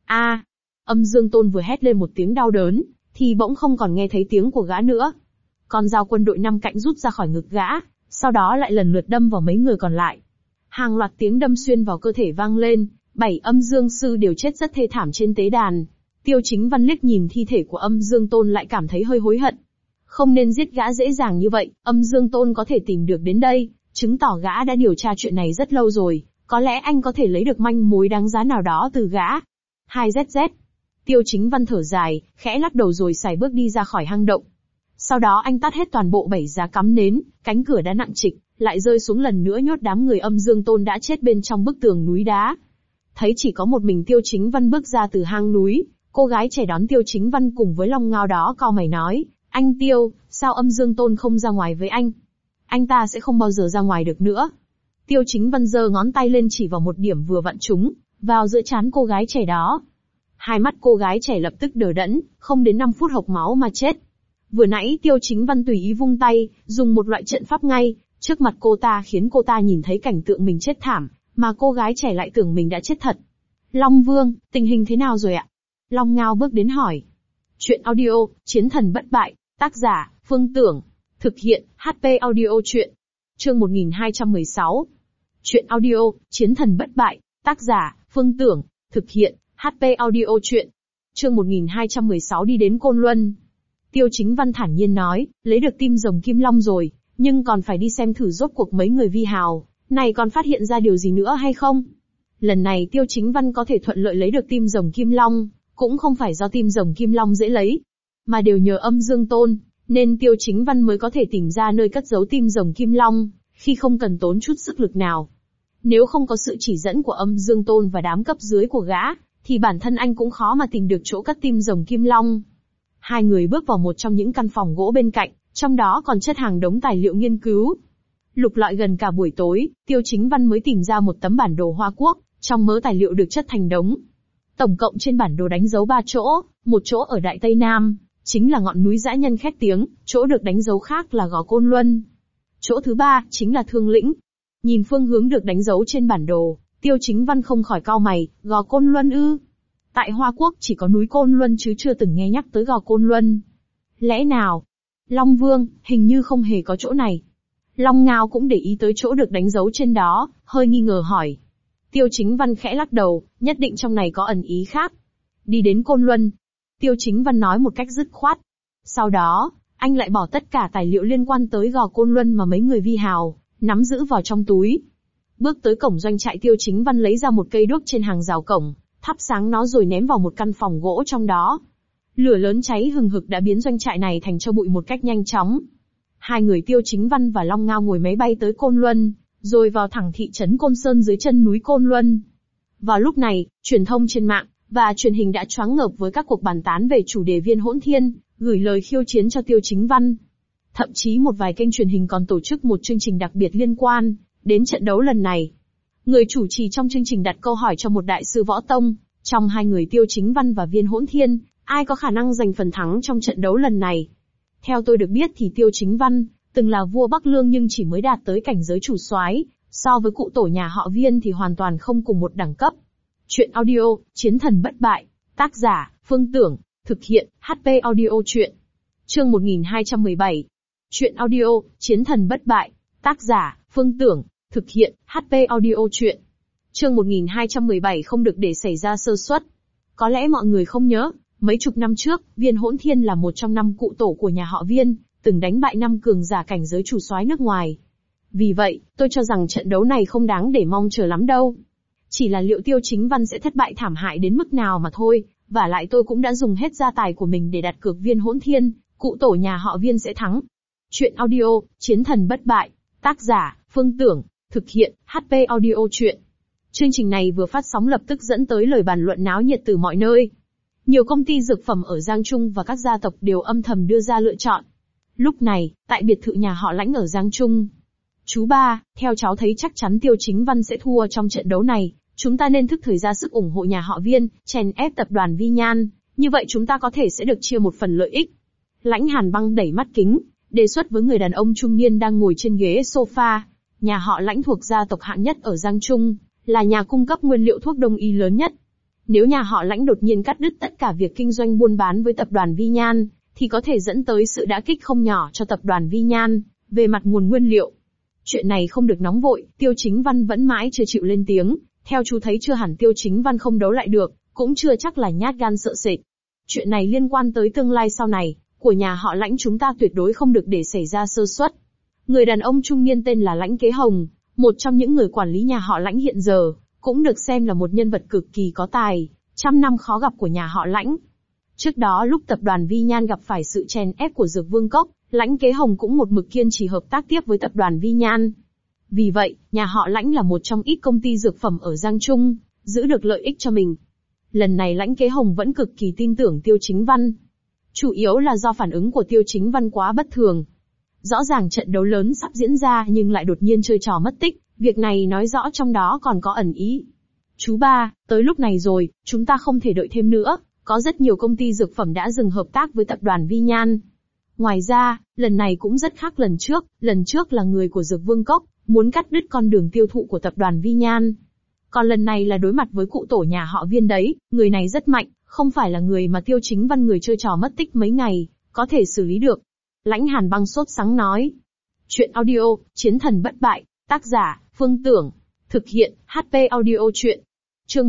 Âm Dương Tôn vừa hét lên một tiếng đau đớn, thì bỗng không còn nghe thấy tiếng của gã nữa. Con dao quân đội 5 cạnh rút ra khỏi ngực gã, sau đó lại lần lượt đâm vào mấy người còn lại. Hàng loạt tiếng đâm xuyên vào cơ thể vang lên, 7 âm dương sư đều chết rất thê thảm trên tế đàn. Tiêu Chính Văn liếc nhìn thi thể của Âm Dương Tôn lại cảm thấy hơi hối hận. Không nên giết gã dễ dàng như vậy, Âm Dương Tôn có thể tìm được đến đây, chứng tỏ gã đã điều tra chuyện này rất lâu rồi, có lẽ anh có thể lấy được manh mối đáng giá nào đó từ gã. 2ZZ. Tiêu Chính Văn thở dài, khẽ lắc đầu rồi sải bước đi ra khỏi hang động. Sau đó anh tắt hết toàn bộ 7 giá cắm nến, cánh cửa đã nặng trịch, lại rơi xuống lần nữa nhốt đám người Âm Dương Tôn đã chết bên trong bức tường núi đá. Thấy chỉ có một mình Tiêu Chính Văn bước ra từ hang núi, cô gái trẻ đón Tiêu Chính Văn cùng với Long Ngao đó cau mày nói, anh Tiêu, sao Âm Dương Tôn không ra ngoài với anh? Anh ta sẽ không bao giờ ra ngoài được nữa. Tiêu Chính Văn giơ ngón tay lên chỉ vào một điểm vừa vặn trúng vào giữa trán cô gái trẻ đó. Hai mắt cô gái trẻ lập tức đờ đẫn, không đến 5 phút hộc máu mà chết. Vừa nãy Tiêu Chính Văn tùy ý vung tay, dùng một loại trận pháp ngay trước mặt cô ta khiến cô ta nhìn thấy cảnh tượng mình chết thảm, mà cô gái trẻ lại tưởng mình đã chết thật. Long Vương, tình hình thế nào rồi ạ? Long Ngao bước đến hỏi. Chuyện audio, Chiến thần bất bại, tác giả, Phương Tưởng, thực hiện, HP Audio Chuyện. Chương 1216. Chuyện audio, Chiến thần bất bại, tác giả, Phương Tưởng, thực hiện, HP Audio Chuyện. Chương 1216. Đi đến Côn Luân. Tiêu Chính Văn thản nhiên nói, lấy được tim rồng Kim Long rồi, nhưng còn phải đi xem thử rốt cuộc mấy người vi hào này còn phát hiện ra điều gì nữa hay không. Lần này Tiêu Chính Văn có thể thuận lợi lấy được tim rồng Kim Long, cũng không phải do tim rồng Kim Long dễ lấy, mà đều nhờ Âm Dương Tôn, nên Tiêu Chính Văn mới có thể tìm ra nơi cất giấu tim rồng Kim Long, khi không cần tốn chút sức lực nào. Nếu không có sự chỉ dẫn của Âm Dương Tôn và đám cấp dưới của gã, thì bản thân anh cũng khó mà tìm được chỗ cất tim rồng Kim Long. Hai người bước vào một trong những căn phòng gỗ bên cạnh, trong đó còn chất hàng đống tài liệu nghiên cứu. Lục lọi gần cả buổi tối, Tiêu Chính Văn mới tìm ra một tấm bản đồ Hoa Quốc, trong mớ tài liệu được chất thành đống. Tổng cộng trên bản đồ đánh dấu 3 chỗ, một chỗ ở Đại Tây Nam, chính là ngọn núi Dã Nhân khét tiếng, chỗ được đánh dấu khác là Gò Côn Luân. Chỗ thứ 3 chính là Thương Lĩnh. Nhìn phương hướng được đánh dấu trên bản đồ, Tiêu Chính Văn không khỏi cau mày, Gò Côn Luân ư? Tại Hoa Quốc chỉ có núi Côn Luân chứ chưa từng nghe nhắc tới Gò Côn Luân. Lẽ nào? Long Vương, hình như không hề có chỗ này. Long Ngao cũng để ý tới chỗ được đánh dấu trên đó, hơi nghi ngờ hỏi. Tiêu Chính Văn khẽ lắc đầu, nhất định trong này có ẩn ý khác. Đi đến Côn Luân. Tiêu Chính Văn nói một cách dứt khoát. Sau đó, anh lại bỏ tất cả tài liệu liên quan tới Gò Côn Luân mà mấy người vi hào nắm giữ vào trong túi. Bước tới cổng doanh trại, Tiêu Chính Văn lấy ra một cây đuốc trên hàng rào cổng, thắp sáng nó rồi ném vào một căn phòng gỗ trong đó. Lửa lớn cháy hừng hực đã biến doanh trại này thành tro bụi một cách nhanh chóng. Hai người Tiêu Chính Văn và Long Ngao ngồi máy bay tới Côn Luân, rồi vào thẳng thị trấn Côn Sơn dưới chân núi Côn Luân. Vào lúc này, truyền thông trên mạng và truyền hình đã choáng ngợp với các cuộc bàn tán về chủ đề Viên Hỗn Thiên, gửi lời khiêu chiến cho Tiêu Chính Văn. Thậm chí một vài kênh truyền hình còn tổ chức một chương trình đặc biệt liên quan đến trận đấu lần này. Người chủ trì trong chương trình đặt câu hỏi cho một đại sư võ tông, trong hai người Tiêu Chính Văn và Viên Hỗn Thiên, ai có khả năng giành phần thắng trong trận đấu lần này. Theo tôi được biết thì Tiêu Chính Văn từng là vua Bắc Lương nhưng chỉ mới đạt tới cảnh giới chủ soái, so với cụ tổ nhà họ Viên thì hoàn toàn không cùng một đẳng cấp. Chuyện audio, Chiến thần bất bại, tác giả, Phương Tưởng, thực hiện, HP Audio Chuyện. Chương 1217. Chuyện audio, Chiến thần bất bại, tác giả, Phương Tưởng, thực hiện, HP Audio Chuyện. Chương 1217 không được để xảy ra sơ suất. Có lẽ mọi người không nhớ, mấy chục năm trước, Viên Hỗn Thiên là một trong 5 cụ tổ của nhà họ Viên, từng đánh bại 5 cường giả cảnh giới chủ soái nước ngoài. Vì vậy, tôi cho rằng trận đấu này không đáng để mong chờ lắm đâu. Chỉ là liệu Tiêu Chính Văn sẽ thất bại thảm hại đến mức nào mà thôi, vả lại tôi cũng đã dùng hết gia tài của mình để đặt cược Viên Hỗn Thiên, cụ tổ nhà họ Viên sẽ thắng. Chuyện audio, Chiến thần bất bại, tác giả, Phương Tưởng, thực hiện, HP Audio Chuyện. Chương trình này vừa phát sóng lập tức dẫn tới lời bàn luận náo nhiệt từ mọi nơi. Nhiều công ty dược phẩm ở Giang Trung và các gia tộc đều âm thầm đưa ra lựa chọn. Lúc này, tại biệt thự nhà họ Lãnh ở Giang Trung. Chú ba, theo cháu thấy chắc chắn Tiêu Chính Văn sẽ thua trong trận đấu này, chúng ta nên thức thời ra sức ủng hộ nhà họ Viên, chèn ép tập đoàn Vi Nhan, như vậy chúng ta có thể sẽ được chia một phần lợi ích. Lãnh Hàn Băng đẩy mắt kính, đề xuất với người đàn ông trung niên đang ngồi trên ghế sofa. Nhà họ Lãnh thuộc gia tộc hạng nhất ở Giang Trung, là nhà cung cấp nguyên liệu thuốc đông y lớn nhất. Nếu nhà họ Lãnh đột nhiên cắt đứt tất cả việc kinh doanh buôn bán với tập đoàn Vi Nhan, thì có thể dẫn tới sự đả kích không nhỏ cho tập đoàn Vi Nhan, về mặt nguồn nguyên liệu. Chuyện này không được nóng vội, Tiêu Chính Văn vẫn mãi chưa chịu lên tiếng, theo chú thấy chưa hẳn Tiêu Chính Văn không đấu lại được, cũng chưa chắc là nhát gan sợ sệt. Chuyện này liên quan tới tương lai sau này, của nhà họ Lãnh chúng ta tuyệt đối không được để xảy ra sơ suất. Người đàn ông trung niên tên là Lãnh Kế Hồng, một trong những người quản lý nhà họ Lãnh hiện giờ, cũng được xem là một nhân vật cực kỳ có tài, trăm năm khó gặp của nhà họ Lãnh. Trước đó lúc tập đoàn Vi Nhan gặp phải sự chèn ép của Dược Vương Cốc, Lãnh Kế Hồng cũng một mực kiên trì hợp tác tiếp với tập đoàn Vi Nhan. Vì vậy, nhà họ Lãnh là một trong ít công ty dược phẩm ở Giang Trung, giữ được lợi ích cho mình. Lần này Lãnh Kế Hồng vẫn cực kỳ tin tưởng Tiêu Chính Văn. Chủ yếu là do phản ứng của Tiêu Chính Văn quá bất thường. Rõ ràng trận đấu lớn sắp diễn ra nhưng lại đột nhiên chơi trò mất tích, việc này nói rõ trong đó còn có ẩn ý. Chú ba, tới lúc này rồi, chúng ta không thể đợi thêm nữa, có rất nhiều công ty dược phẩm đã dừng hợp tác với tập đoàn Vi Nhan. Ngoài ra, lần này cũng rất khác lần trước là người của Dược Vương Cốc, muốn cắt đứt con đường tiêu thụ của tập đoàn Vi Nhan. Còn lần này là đối mặt với cụ tổ nhà họ Viên đấy, người này rất mạnh, không phải là người mà Tiêu Chính Văn người chơi trò mất tích mấy ngày, có thể xử lý được. Lãnh Hàn Băng sốt sắng nói. Chuyện audio, Chiến thần bất bại, tác giả, Phương Tưởng, thực hiện, HP Audio Chuyện. Chương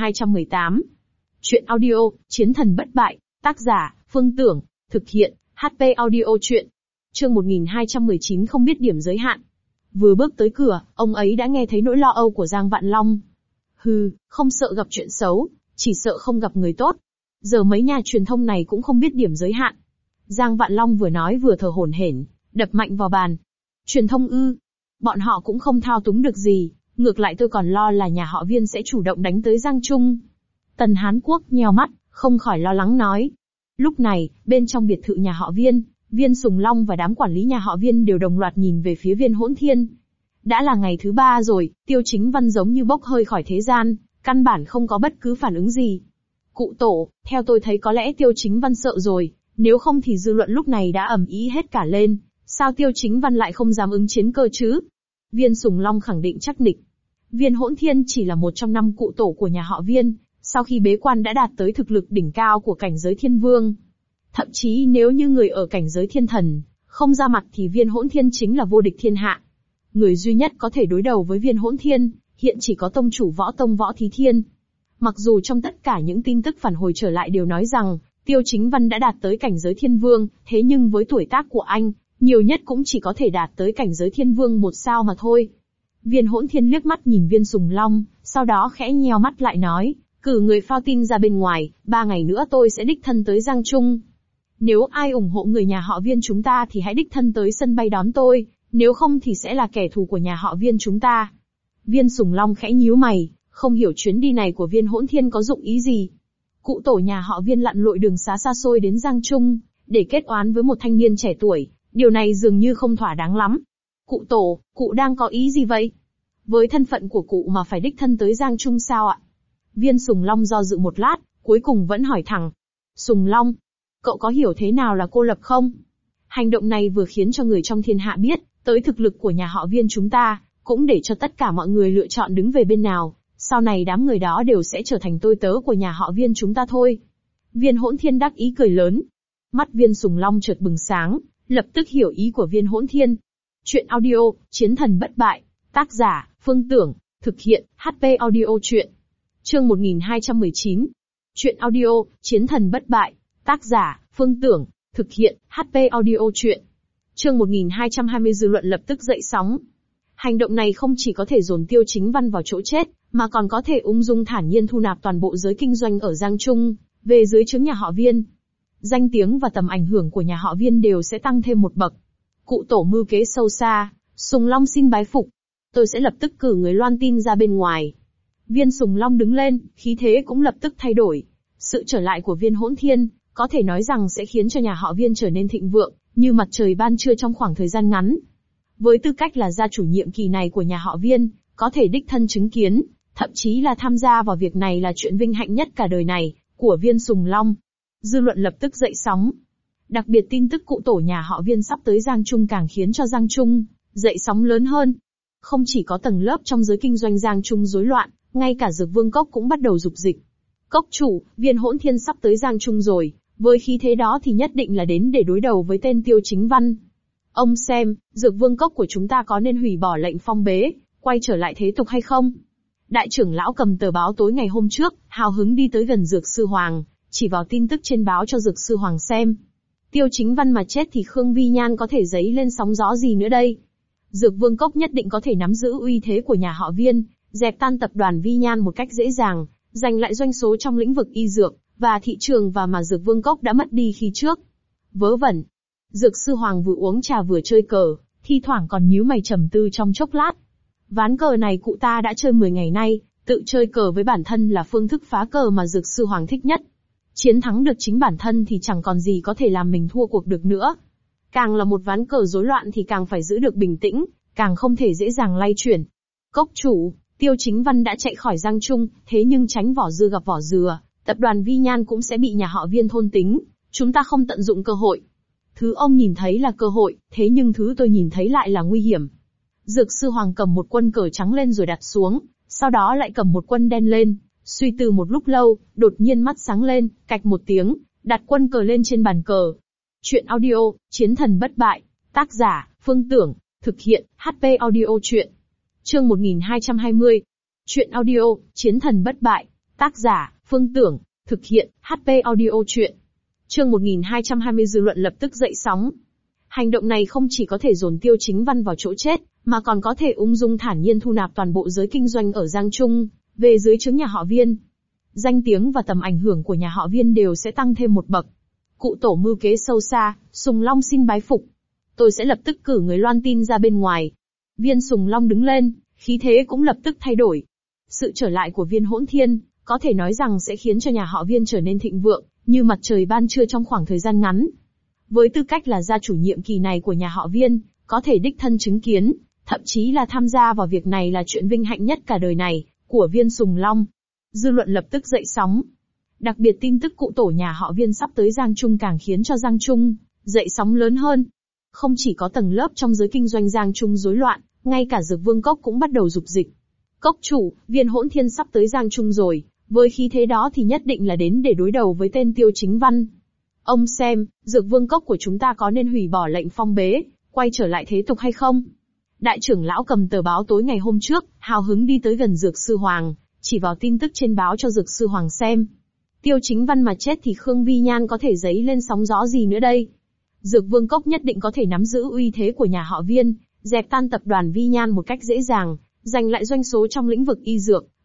1218. Chuyện audio, Chiến thần bất bại, tác giả, Phương Tưởng, thực hiện, HP Audio Chuyện. Chương 1219 không biết điểm giới hạn. Vừa bước tới cửa, ông ấy đã nghe thấy nỗi lo âu của Giang Vạn Long. Hừ, không sợ gặp chuyện xấu, chỉ sợ không gặp người tốt. Giờ mấy nhà truyền thông này cũng không biết điểm giới hạn. Giang Vạn Long vừa nói vừa thở hổn hển, đập mạnh vào bàn. Truyền thông ư? Bọn họ cũng không thao túng được gì, ngược lại tôi còn lo là nhà họ Viên sẽ chủ động đánh tới Giang Trung. Tần Hán Quốc nheo mắt, không khỏi lo lắng nói. Lúc này, bên trong biệt thự nhà họ Viên, Viên Sùng Long và đám quản lý nhà họ Viên đều đồng loạt nhìn về phía Viên Hỗn Thiên. Đã là ngày thứ 3 rồi, Tiêu Chính Văn giống như bốc hơi khỏi thế gian, căn bản không có bất cứ phản ứng gì. Cụ tổ, theo tôi thấy có lẽ Tiêu Chính Văn sợ rồi, nếu không thì dư luận lúc này đã ầm ĩ hết cả lên, sao Tiêu Chính Văn lại không dám ứng chiến cơ chứ? Viên Sùng Long khẳng định chắc nịch. Viên Hỗn Thiên chỉ là một trong 5 cụ tổ của nhà họ Viên, sau khi bế quan đã đạt tới thực lực đỉnh cao của cảnh giới thiên vương. Thậm chí nếu như người ở cảnh giới thiên thần, không ra mặt thì Viên Hỗn Thiên chính là vô địch thiên hạ. Người duy nhất có thể đối đầu với Viên Hỗn Thiên, hiện chỉ có tông chủ Võ Tông Võ Thí Thiên. Mặc dù trong tất cả những tin tức phản hồi trở lại đều nói rằng, Tiêu Chính Văn đã đạt tới cảnh giới thiên vương, thế nhưng với tuổi tác của anh, nhiều nhất cũng chỉ có thể đạt tới cảnh giới thiên vương 1 sao mà thôi. Viên Hỗn Thiên liếc mắt nhìn Viên Sùng Long, sau đó khẽ nheo mắt lại nói, cử người phao tin ra bên ngoài, 3 ngày nữa tôi sẽ đích thân tới Giang Trung. Nếu ai ủng hộ người nhà họ Viên chúng ta thì hãy đích thân tới sân bay đón tôi, nếu không thì sẽ là kẻ thù của nhà họ Viên chúng ta. Viên Sùng Long khẽ nhíu mày, không hiểu chuyến đi này của Viên Hỗn Thiên có dụng ý gì. Cụ tổ nhà họ Viên lặn lội đường xá xa xôi đến Giang Trung, để kết oán với một thanh niên trẻ tuổi, điều này dường như không thỏa đáng lắm. Cụ tổ, cụ đang có ý gì vậy? Với thân phận của cụ mà phải đích thân tới Giang Trung sao ạ? Viên Sùng Long do dự một lát, cuối cùng vẫn hỏi thẳng. Sùng Long, cậu có hiểu thế nào là cô lập không? Hành động này vừa khiến cho người trong thiên hạ biết tới thực lực của nhà họ Viên chúng ta, cũng để cho tất cả mọi người lựa chọn đứng về bên nào. Sau này đám người đó đều sẽ trở thành tôi tớ của nhà họ Viên chúng ta thôi. Viên Hỗn Thiên đắc ý cười lớn. Mắt Viên Sùng Long chợt bừng sáng, lập tức hiểu ý của Viên Hỗn Thiên. Chuyện audio, Chiến Thần Bất Bại. Tác giả, Phương Tưởng. Thực hiện, HP Audio Chuyện. Chương 1219. Chuyện audio, Chiến Thần Bất Bại. Tác giả, Phương Tưởng. Thực hiện, HP Audio Chuyện. Chương 1220 dư luận lập tức dậy sóng. Hành động này không chỉ có thể dồn Tiêu Chính Văn vào chỗ chết, mà còn có thể ung dung thản nhiên thu nạp toàn bộ giới kinh doanh ở Giang Trung, về dưới trướng nhà họ Viên. Danh tiếng và tầm ảnh hưởng của nhà họ Viên đều sẽ tăng thêm một bậc. Cụ tổ mưu kế sâu xa, Sùng Long xin bái phục. Tôi sẽ lập tức cử người loan tin ra bên ngoài. Viên Sùng Long đứng lên, khí thế cũng lập tức thay đổi. Sự trở lại của Viên Hỗn Thiên, có thể nói rằng sẽ khiến cho nhà họ Viên trở nên thịnh vượng, như mặt trời ban trưa trong khoảng thời gian ngắn. Với tư cách là gia chủ nhiệm kỳ này của nhà họ Viên, có thể đích thân chứng kiến, thậm chí là tham gia vào việc này là chuyện vinh hạnh nhất cả đời này, của Viên Sùng Long. Dư luận lập tức dậy sóng. Đặc biệt tin tức cụ tổ nhà họ Viên sắp tới Giang Trung càng khiến cho Giang Trung dậy sóng lớn hơn. Không chỉ có tầng lớp trong giới kinh doanh Giang Trung rối loạn, ngay cả Dược Vương Cốc cũng bắt đầu dục dịch. Cốc chủ, Viên Hỗn Thiên sắp tới Giang Trung rồi, với khí thế đó thì nhất định là đến để đối đầu với tên Tiêu Chính Văn. Ông xem, Dược Vương Cốc của chúng ta có nên hủy bỏ lệnh phong bế, quay trở lại thế tục hay không? Đại trưởng lão cầm tờ báo tối ngày hôm trước, hào hứng đi tới gần Dược Sư Hoàng, chỉ vào tin tức trên báo cho Dược Sư Hoàng xem. Tiêu Chính Văn mà chết thì Khương Vi Nhan có thể giấy lên sóng gió gì nữa đây? Dược Vương Cốc nhất định có thể nắm giữ uy thế của nhà họ Viên, dẹp tan tập đoàn Vi Nhan một cách dễ dàng, giành lại doanh số trong lĩnh vực y dược, và thị trường và mà Dược Vương Cốc đã mất đi khi trước. Vớ vẩn. Dược Sư Hoàng vừa uống trà vừa chơi cờ, thi thoảng còn nhíu mày trầm tư trong chốc lát. Ván cờ này cụ ta đã chơi 10 ngày nay, tự chơi cờ với bản thân là phương thức phá cờ mà Dược Sư Hoàng thích nhất. Chiến thắng được chính bản thân thì chẳng còn gì có thể làm mình thua cuộc được nữa. Càng là một ván cờ rối loạn thì càng phải giữ được bình tĩnh, càng không thể dễ dàng lay chuyển. Cốc chủ, Tiêu Chính Văn đã chạy khỏi Giang Trung, thế nhưng tránh vỏ dưa gặp vỏ dừa, tập đoàn Vi Nhan cũng sẽ bị nhà họ Viên thôn tính, chúng ta không tận dụng cơ hội. Thứ ông nhìn thấy là cơ hội, thế nhưng thứ tôi nhìn thấy lại là nguy hiểm. Dược Sư Hoàng cầm một quân cờ trắng lên rồi đặt xuống, sau đó lại cầm một quân đen lên, suy tư một lúc lâu, đột nhiên mắt sáng lên, cạch một tiếng, đặt quân cờ lên trên bàn cờ. Chuyện audio, Chiến Thần Bất Bại, tác giả, Phương Tưởng, thực hiện, HP Audio Chuyện. Chương 1220. Chuyện audio, Chiến Thần Bất Bại, tác giả, Phương Tưởng, thực hiện, HP Audio Chuyện. Chương 1220 dư luận lập tức dậy sóng. Hành động này không chỉ có thể dồn Tiêu Chính Văn vào chỗ chết, mà còn có thể ung dung thản nhiên thu nạp toàn bộ giới kinh doanh ở Giang Trung, về dưới trướng nhà họ Viên. Danh tiếng và tầm ảnh hưởng của nhà họ Viên đều sẽ tăng thêm một bậc. Cụ tổ mưu kế sâu xa, Sùng Long xin bái phục. Tôi sẽ lập tức cử người loan tin ra bên ngoài. Viên Sùng Long đứng lên, khí thế cũng lập tức thay đổi. Sự trở lại của Viên Hỗn Thiên, có thể nói rằng sẽ khiến cho nhà họ Viên trở nên thịnh vượng, như mặt trời ban trưa trong khoảng thời gian ngắn. Với tư cách là gia chủ nhiệm kỳ này của nhà họ Viên, có thể đích thân chứng kiến, thậm chí là tham gia vào việc này là chuyện vinh hạnh nhất cả đời này, của Viên Sùng Long. Dư luận lập tức dậy sóng. Đặc biệt tin tức cụ tổ nhà họ Viên sắp tới Giang Trung càng khiến cho Giang Trung dậy sóng lớn hơn. Không chỉ có tầng lớp trong giới kinh doanh Giang Trung rối loạn, ngay cả Dược Vương Cốc cũng bắt đầu dục dịch. Cốc chủ, Viên Hỗn Thiên sắp tới Giang Trung rồi, với khí thế đó thì nhất định là đến để đối đầu với tên Tiêu Chính Văn. Ông xem, Dược Vương Cốc của chúng ta có nên hủy bỏ lệnh phong bế, quay trở lại thế tục hay không? Đại trưởng lão cầm tờ báo tối ngày hôm trước, hào hứng đi tới gần Dược Sư Hoàng, chỉ vào tin tức trên báo cho Dược Sư Hoàng xem. Tiêu Chính Văn mà chết thì Khương Vi Nhan có thể giấy lên sóng gió gì nữa đây? Dược Vương Cốc nhất định có thể nắm giữ uy thế của nhà họ Viên, dẹp tan tập đoàn Vi Nhan một cách dễ dàng, giành lại doanh số trong lĩnh vực y dược,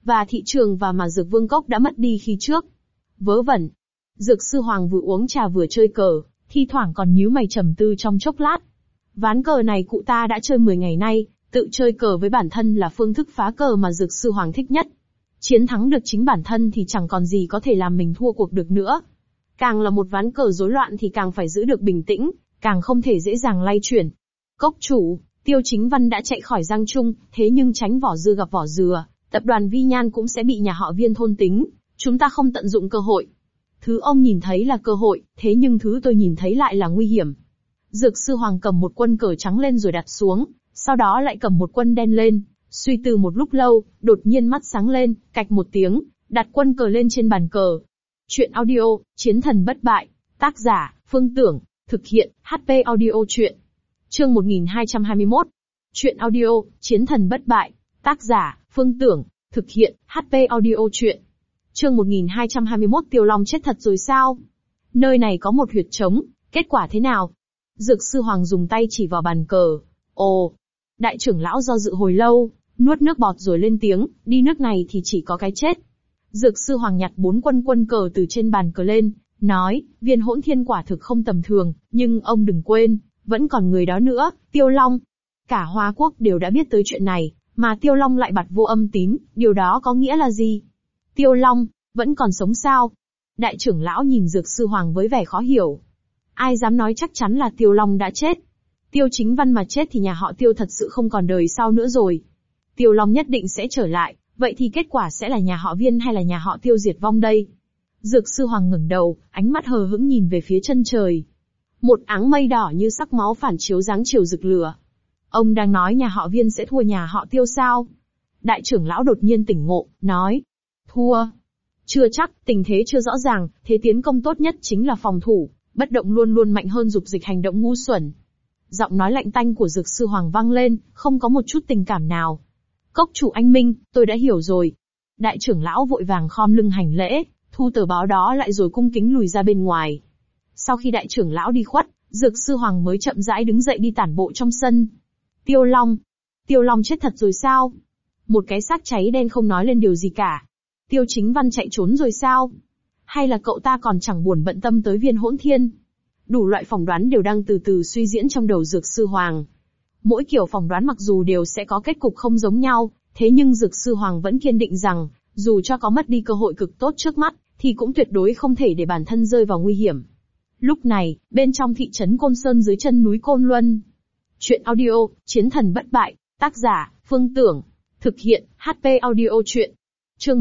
và thị trường và mà Dược Vương Cốc đã mất đi khi trước. Vớ vẩn. Dược Sư Hoàng vừa uống trà vừa chơi cờ, thi thoảng còn nhíu mày trầm tư trong chốc lát. Ván cờ này cụ ta đã chơi 10 ngày nay, tự chơi cờ với bản thân là phương thức phá cờ mà Dược Sư Hoàng thích nhất. Chiến thắng được chính bản thân thì chẳng còn gì có thể làm mình thua cuộc được nữa. Càng là một ván cờ rối loạn thì càng phải giữ được bình tĩnh, càng không thể dễ dàng lay chuyển. Cốc chủ, Tiêu Chính Văn đã chạy khỏi Giang Trung, thế nhưng tránh vỏ dưa gặp vỏ dừa, tập đoàn Vi Nhan cũng sẽ bị nhà họ Viên thôn tính, chúng ta không tận dụng cơ hội. Thứ ông nhìn thấy là cơ hội, thế nhưng thứ tôi nhìn thấy lại là nguy hiểm. Dược Sư Hoàng cầm một quân cờ trắng lên rồi đặt xuống, sau đó lại cầm một quân đen lên, suy tư một lúc lâu, đột nhiên mắt sáng lên, cạch một tiếng, đặt quân cờ lên trên bàn cờ. Chuyện audio, Chiến thần bất bại, tác giả, Phương Tưởng, thực hiện, HP audio chuyện. Chương 1221. Chuyện audio, Chiến thần bất bại, tác giả, Phương Tưởng, thực hiện, HP audio chuyện. Chương 1221 Tiêu Long chết thật rồi sao? Nơi này có một huyệt trống, kết quả thế nào? Dược Sư Hoàng dùng tay chỉ vào bàn cờ. Ồ! Đại trưởng lão do dự hồi lâu, nuốt nước bọt rồi lên tiếng, đi nước này thì chỉ có cái chết. Dược Sư Hoàng nhặt 4 quân cờ từ trên bàn cờ lên, nói, Viên Hỗn Thiên quả thực không tầm thường, nhưng ông đừng quên, vẫn còn người đó nữa, Tiêu Long. Cả Hoa Quốc đều đã biết tới chuyện này, mà Tiêu Long lại bặt vô âm tín, điều đó có nghĩa là gì? Tiêu Long, vẫn còn sống sao? Đại trưởng lão nhìn Dược Sư Hoàng với vẻ khó hiểu. Ai dám nói chắc chắn là Tiêu Long đã chết? Tiêu Chính Văn mà chết thì nhà họ Tiêu thật sự không còn đời sau nữa rồi. Tiêu Long nhất định sẽ trở lại, vậy thì kết quả sẽ là nhà họ Viên hay là nhà họ Tiêu diệt vong đây? Dược Sư Hoàng ngẩng đầu, ánh mắt hờ hững nhìn về phía chân trời. Một áng mây đỏ như sắc máu phản chiếu dáng chiều rực lửa. Ông đang nói nhà họ Viên sẽ thua nhà họ Tiêu sao? Đại trưởng lão đột nhiên tỉnh ngộ, nói. Thua? Chưa chắc, tình thế chưa rõ ràng, thế tiến công tốt nhất chính là phòng thủ, bất động luôn luôn mạnh hơn dục dịch hành động ngu xuẩn. Giọng nói lạnh tanh của Dược Sư Hoàng vang lên, không có một chút tình cảm nào. Cốc chủ anh minh, tôi đã hiểu rồi. Đại trưởng lão vội vàng khom lưng hành lễ, thu tờ báo đó lại rồi cung kính lùi ra bên ngoài. Sau khi đại trưởng lão đi khuất, Dược Sư Hoàng mới chậm rãi đứng dậy đi tản bộ trong sân. Tiêu Long. Tiêu Long chết thật rồi sao? Một cái xác cháy đen không nói lên điều gì cả. Tiêu Chính Văn chạy trốn rồi sao? Hay là cậu ta còn chẳng buồn bận tâm tới Viên Hỗn Thiên? Đủ loại phỏng đoán đều đang từ từ suy diễn trong đầu Dược Sư Hoàng. Mỗi kiểu phỏng đoán mặc dù đều sẽ có kết cục không giống nhau, thế nhưng Dược Sư Hoàng vẫn kiên định rằng, dù cho có mất đi cơ hội cực tốt trước mắt, thì cũng tuyệt đối không thể để bản thân rơi vào nguy hiểm. Lúc này, bên trong thị trấn Côn Sơn dưới chân núi Côn Luân. Chuyện audio, Chiến thần bất bại, tác giả, Phương Tưởng, thực hiện, HP audio chuyện. Chương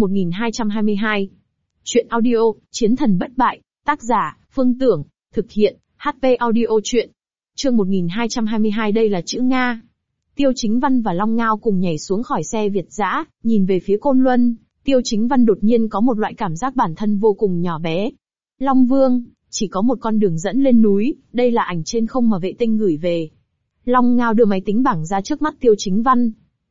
1222. Chuyện audio, Chiến thần bất bại, tác giả, Phương Tưởng, thực hiện, HP audio chuyện. Chương 1222 đây là chữ Nga. Tiêu Chính Văn và Long Ngao cùng nhảy xuống khỏi xe Việt dã, nhìn về phía Côn Luân, Tiêu Chính Văn đột nhiên có một loại cảm giác bản thân vô cùng nhỏ bé. Long Vương, chỉ có một con đường dẫn lên núi, đây là ảnh trên không mà vệ tinh gửi về. Long Ngao đưa máy tính bảng ra trước mắt Tiêu Chính Văn.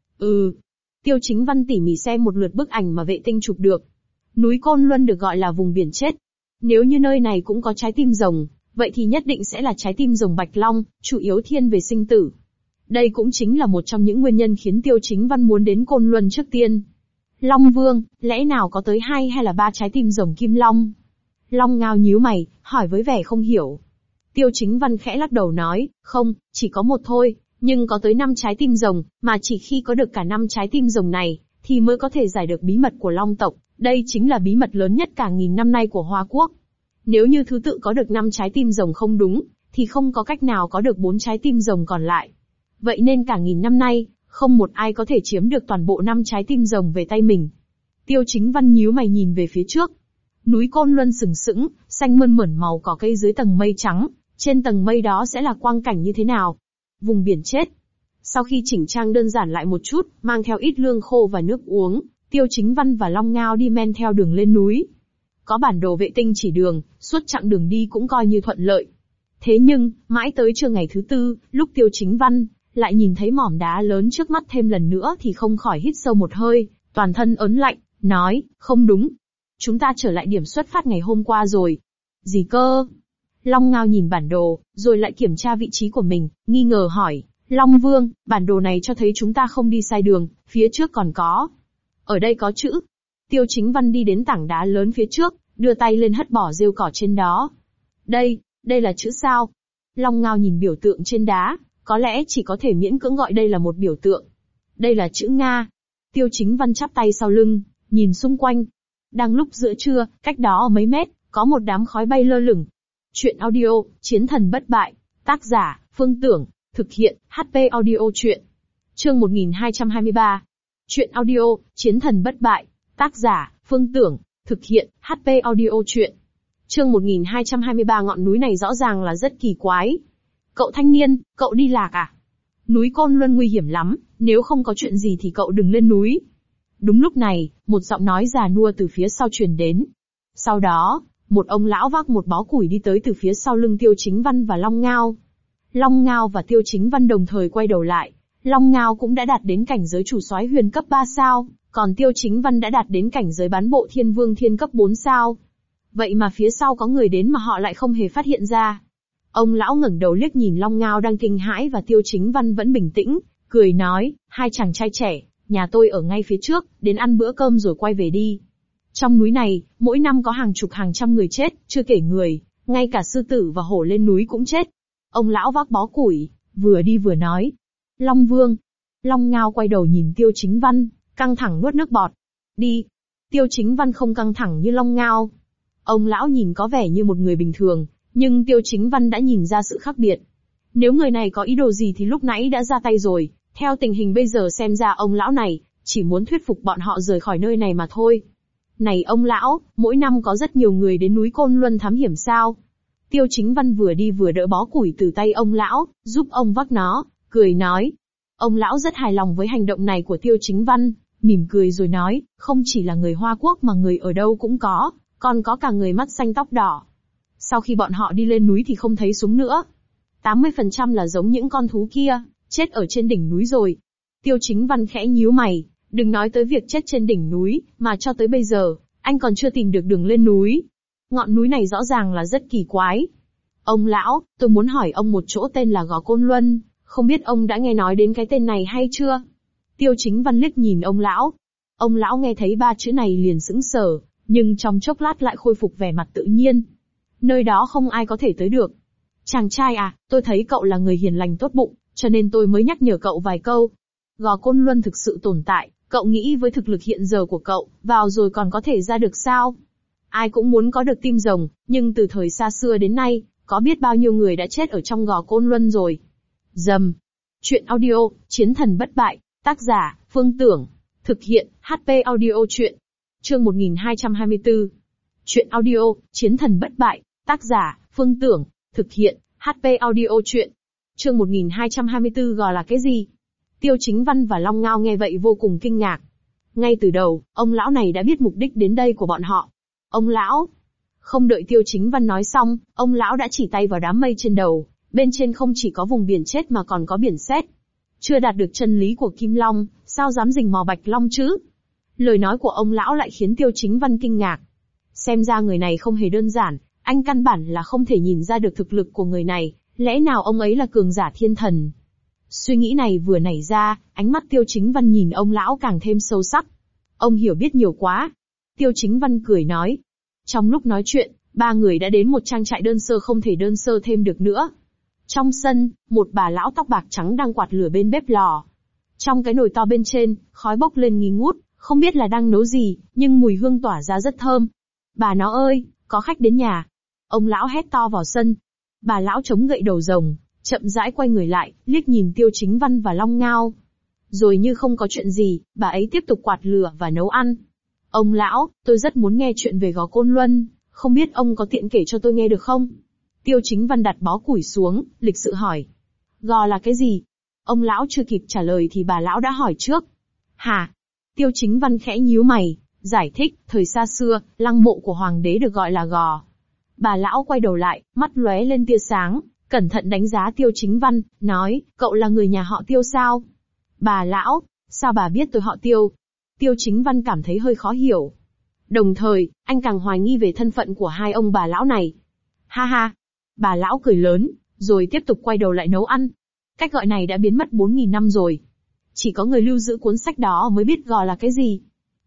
Tiêu Chính Văn tỉ mỉ xem một lượt bức ảnh mà vệ tinh chụp được. Núi Côn Luân được gọi là vùng biển chết. Nếu như nơi này cũng có trái tim rồng, vậy thì nhất định sẽ là trái tim rồng Bạch Long, chủ yếu thiên về sinh tử. Đây cũng chính là một trong những nguyên nhân khiến Tiêu Chính Văn muốn đến Côn Luân trước tiên. Long Vương, lẽ nào có tới 2 hay là 3 trái tim rồng Kim Long? Long Ngao nhíu mày, hỏi với vẻ không hiểu. Tiêu Chính Văn khẽ lắc đầu nói, không, chỉ có một thôi, nhưng có tới 5 trái tim rồng, mà chỉ khi có được cả 5 trái tim rồng này, thì mới có thể giải được bí mật của Long tộc, đây chính là bí mật lớn nhất cả nghìn năm nay của Hoa Quốc. Nếu như thứ tự có được 5 trái tim rồng không đúng, thì không có cách nào có được 4 trái tim rồng còn lại. Vậy nên cả nghìn năm nay, không một ai có thể chiếm được toàn bộ 5 trái tim rồng về tay mình. Tiêu Chính Văn nhíu mày nhìn về phía trước. Núi Côn Luân sừng sững, xanh mơn mởn màu cỏ cây dưới tầng mây trắng, trên tầng mây đó sẽ là quang cảnh như thế nào? Vùng biển chết. Sau khi chỉnh trang đơn giản lại một chút, mang theo ít lương khô và nước uống, Tiêu Chính Văn và Long Ngao đi men theo đường lên núi. Có bản đồ vệ tinh chỉ đường, suốt chặng đường đi cũng coi như thuận lợi. Thế nhưng, mãi tới trưa ngày thứ 4, lúc Tiêu Chính Văn lại nhìn thấy mỏm đá lớn trước mắt thêm lần nữa thì không khỏi hít sâu một hơi, toàn thân ớn lạnh, nói, không đúng. Chúng ta trở lại điểm xuất phát ngày hôm qua rồi. Gì cơ? Long Ngao nhìn bản đồ, rồi lại kiểm tra vị trí của mình, nghi ngờ hỏi, Long Vương, bản đồ này cho thấy chúng ta không đi sai đường, phía trước còn có. Ở đây có chữ. Tiêu Chính Văn đi đến tảng đá lớn phía trước, đưa tay lên hất bỏ rêu cỏ trên đó. Đây là chữ sao? Long Ngao nhìn biểu tượng trên đá, có lẽ chỉ có thể miễn cưỡng gọi đây là một biểu tượng. Đây là chữ Nga. Tiêu Chính Văn chắp tay sau lưng, nhìn xung quanh. Đang lúc giữa trưa, cách đó mấy mét, có một đám khói bay lơ lửng. Chuyện audio, Chiến thần bất bại. Tác giả, Phương Tưởng. Thực hiện, HP Audio Chuyện. Chương 1223. Chuyện audio, Chiến thần bất bại. Tác giả, Phương Tưởng. Thực hiện, HP Audio Chuyện. Chương 1223 ngọn núi này rõ ràng là rất kỳ quái. Cậu thanh niên, cậu đi lạc à? Núi Côn Luân nguy hiểm lắm, nếu không có chuyện gì thì cậu đừng lên núi. Đúng lúc này, một giọng nói già nua từ phía sau truyền đến. Sau đó, một ông lão vác một bó củi đi tới từ phía sau lưng Tiêu Chính Văn và Long Ngao. Long Ngao và Tiêu Chính Văn đồng thời quay đầu lại. Long Ngao cũng đã đạt đến cảnh giới chủ soái huyền cấp 3 sao, còn Tiêu Chính Văn đã đạt đến cảnh giới bán bộ thiên vương thiên cấp 4 sao. Vậy mà phía sau có người đến mà họ lại không hề phát hiện ra. Ông lão ngẩng đầu liếc nhìn Long Ngao đang kinh hãi và Tiêu Chính Văn vẫn bình tĩnh, cười nói, hai chàng trai trẻ, nhà tôi ở ngay phía trước, đến ăn bữa cơm rồi quay về đi. Trong núi này, mỗi năm có hàng chục hàng trăm người chết, chưa kể người, ngay cả sư tử và hổ lên núi cũng chết. Ông lão vác bó củi, vừa đi vừa nói. Long Vương. Long Ngao quay đầu nhìn Tiêu Chính Văn, căng thẳng nuốt nước bọt. Đi. Tiêu Chính Văn không căng thẳng như Long Ngao. Ông lão nhìn có vẻ như một người bình thường, nhưng Tiêu Chính Văn đã nhìn ra sự khác biệt. Nếu người này có ý đồ gì thì lúc nãy đã ra tay rồi, theo tình hình bây giờ xem ra ông lão này, chỉ muốn thuyết phục bọn họ rời khỏi nơi này mà thôi. Này ông lão, mỗi năm có rất nhiều người đến núi Côn Luân thám hiểm sao? Tiêu Chính Văn vừa đi vừa đỡ bó củi từ tay ông lão, giúp ông vác nó, cười nói. Ông lão rất hài lòng với hành động này của Tiêu Chính Văn, mỉm cười rồi nói, không chỉ là người Hoa Quốc mà người ở đâu cũng có, còn có cả người mắt xanh tóc đỏ. Sau khi bọn họ đi lên núi thì không thấy súng nữa. 80% là giống những con thú kia, chết ở trên đỉnh núi rồi. Tiêu Chính Văn khẽ nhíu mày, đừng nói tới việc chết trên đỉnh núi, mà cho tới bây giờ, anh còn chưa tìm được đường lên núi. Ngọn núi này rõ ràng là rất kỳ quái. Ông lão, tôi muốn hỏi ông một chỗ tên là Gò Côn Luân, không biết ông đã nghe nói đến cái tên này hay chưa? Tiêu Chính Văn liếc nhìn ông lão. Ông lão nghe thấy ba chữ này liền sững sờ, nhưng trong chốc lát lại khôi phục vẻ mặt tự nhiên. Nơi đó không ai có thể tới được. Chàng trai à, tôi thấy cậu là người hiền lành tốt bụng, cho nên tôi mới nhắc nhở cậu vài câu. Gò Côn Luân thực sự tồn tại, cậu nghĩ với thực lực hiện giờ của cậu, vào rồi còn có thể ra được sao? Ai cũng muốn có được tim rồng, nhưng từ thời xa xưa đến nay, có biết bao nhiêu người đã chết ở trong Gò Côn Luân rồi. Dầm. Chuyện audio, Chiến thần bất bại, tác giả, Phương Tưởng. Thực hiện, HP Audio Chuyện. Chương 1224. Chuyện audio, Chiến thần bất bại, tác giả, Phương Tưởng. Thực hiện, HP Audio Chuyện. Chương 1224 Gò là cái gì? Tiêu Chính Văn và Long Ngao nghe vậy vô cùng kinh ngạc. Ngay từ đầu, ông lão này đã biết mục đích đến đây của bọn họ. Ông lão. Không đợi Tiêu Chính Văn nói xong, ông lão đã chỉ tay vào đám mây trên đầu, bên trên không chỉ có vùng biển chết mà còn có biển sét. Chưa đạt được chân lý của Kim Long, sao dám rình mò Bạch Long chứ? Lời nói của ông lão lại khiến Tiêu Chính Văn kinh ngạc. Xem ra người này không hề đơn giản, anh căn bản là không thể nhìn ra được thực lực của người này, lẽ nào ông ấy là cường giả thiên thần? Suy nghĩ này vừa nảy ra, ánh mắt Tiêu Chính Văn nhìn ông lão càng thêm sâu sắc. Ông hiểu biết nhiều quá. Tiêu Chính Văn cười nói. Trong lúc nói chuyện, ba người đã đến một trang trại đơn sơ không thể đơn sơ thêm được nữa. Trong sân, một bà lão tóc bạc trắng đang quạt lửa bên bếp lò. Trong cái nồi to bên trên, khói bốc lên nghi ngút, không biết là đang nấu gì, nhưng mùi hương tỏa ra rất thơm. Bà nó ơi, có khách đến nhà. Ông lão hét to vào sân. Bà lão chống gậy đầu rồng, chậm rãi quay người lại, liếc nhìn Tiêu Chính Văn và Long Ngao. Rồi như không có chuyện gì, bà ấy tiếp tục quạt lửa và nấu ăn. Ông lão, tôi rất muốn nghe chuyện về Gò Côn Luân, không biết ông có tiện kể cho tôi nghe được không? Tiêu Chính Văn đặt bó củi xuống, lịch sự hỏi. Gò là cái gì? Ông lão chưa kịp trả lời thì bà lão đã hỏi trước. Hả? Tiêu Chính Văn khẽ nhíu mày, giải thích, thời xa xưa, lăng mộ của hoàng đế được gọi là Gò. Bà lão quay đầu lại, mắt lóe lên tia sáng, cẩn thận đánh giá Tiêu Chính Văn, nói, cậu là người nhà họ Tiêu sao? Bà lão, sao bà biết tôi họ Tiêu? Tiêu Chính Văn cảm thấy hơi khó hiểu. Đồng thời, anh càng hoài nghi về thân phận của hai ông bà lão này. Ha ha! Bà lão cười lớn, rồi tiếp tục quay đầu lại nấu ăn. Cách gọi này đã biến mất 4.000 năm rồi. Chỉ có người lưu giữ cuốn sách đó mới biết Gò là cái gì.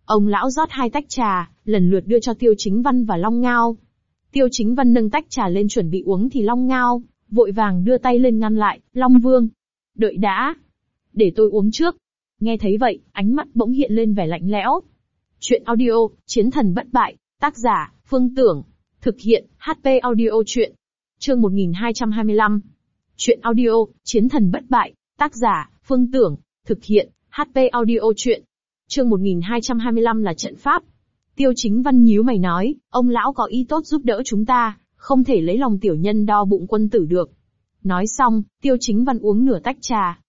Ông lão rót 2 tách trà, lần lượt đưa cho Tiêu Chính Văn và Long Ngao. Tiêu Chính Văn nâng tách trà lên chuẩn bị uống thì Long Ngao vội vàng đưa tay lên ngăn lại. Long Vương, đợi đã, để tôi uống trước. Nghe thấy vậy, ánh mắt bỗng hiện lên vẻ lạnh lẽo. Chuyện audio, Chiến thần bất bại, tác giả, Phương Tưởng, thực hiện, HP Audio Chuyện. Chương 1225. Chuyện audio, Chiến thần bất bại, tác giả, Phương Tưởng, thực hiện, HP Audio Chuyện. Chương 1225 là trận pháp. Tiêu Chính Văn nhíu mày nói, ông lão có ý tốt giúp đỡ chúng ta, không thể lấy lòng tiểu nhân đo bụng quân tử được. Nói xong, Tiêu Chính Văn uống nửa tách trà.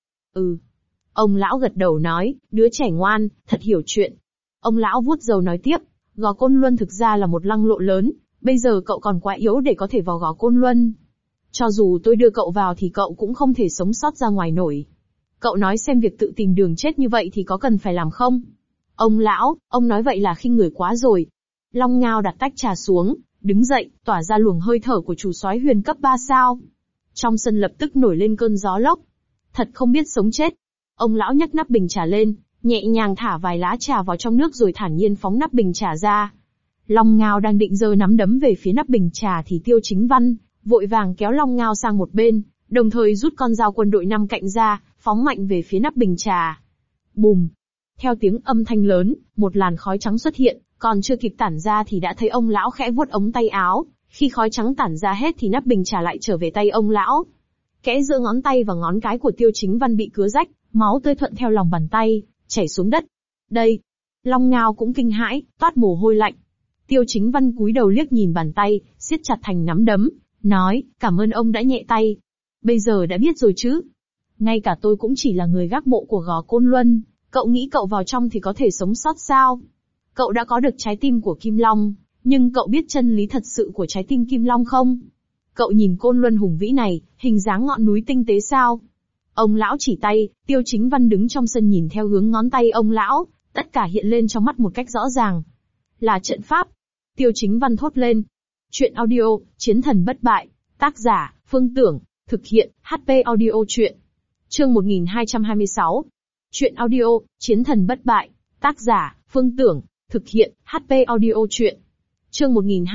Ông lão gật đầu nói, đứa trẻ ngoan, thật hiểu chuyện. Ông lão vuốt râu nói tiếp, Gò Côn Luân thực ra là một lăng lộ lớn, bây giờ cậu còn quá yếu để có thể vào Gò Côn Luân. Cho dù tôi đưa cậu vào thì cậu cũng không thể sống sót ra ngoài nổi. Cậu nói xem việc tự tìm đường chết như vậy thì có cần phải làm không? Ông lão, ông nói vậy là khinh người quá rồi. Long Ngao đặt tách trà xuống, đứng dậy, tỏa ra luồng hơi thở của chủ soái huyền cấp 3 sao. Trong sân lập tức nổi lên cơn gió lốc. Thật không biết sống chết. Ông lão nhấc nắp bình trà lên, nhẹ nhàng thả vài lá trà vào trong nước rồi thản nhiên phóng nắp bình trà ra. Long Ngao đang định giơ nắm đấm về phía nắp bình trà thì Tiêu Chính Văn vội vàng kéo Long Ngao sang một bên, đồng thời rút con dao quân đội 5 cạnh ra, phóng mạnh về phía nắp bình trà. Bùm! Theo tiếng âm thanh lớn, một làn khói trắng xuất hiện, còn chưa kịp tản ra thì đã thấy ông lão khẽ vuốt ống tay áo, khi khói trắng tản ra hết thì nắp bình trà lại trở về tay ông lão. Kẽ giữa ngón tay và ngón cái của Tiêu Chính Văn bị cứa rách, máu tươi thuận theo lòng bàn tay, chảy xuống đất. Đây! Long Ngao cũng kinh hãi, toát mồ hôi lạnh. Tiêu Chính Văn cúi đầu liếc nhìn bàn tay, siết chặt thành nắm đấm, nói, cảm ơn ông đã nhẹ tay. Bây giờ đã biết rồi chứ? Ngay cả tôi cũng chỉ là người gác mộ của Gò Côn Luân, cậu nghĩ cậu vào trong thì có thể sống sót sao? Cậu đã có được trái tim của Kim Long, nhưng cậu biết chân lý thật sự của trái tim Kim Long không? Cậu nhìn Côn Luân hùng vĩ này, hình dáng ngọn núi tinh tế sao? Ông lão chỉ tay, Tiêu Chính Văn đứng trong sân nhìn theo hướng ngón tay ông lão, tất cả hiện lên trong mắt một cách rõ ràng. Là trận pháp. Tiêu Chính Văn thốt lên. Chuyện audio, Chiến thần bất bại, tác giả, Phương Tưởng, thực hiện, HP Audio Chuyện. Chương 1226. Chuyện audio, Chiến thần bất bại, tác giả, Phương Tưởng, thực hiện, HP Audio Chuyện. Chương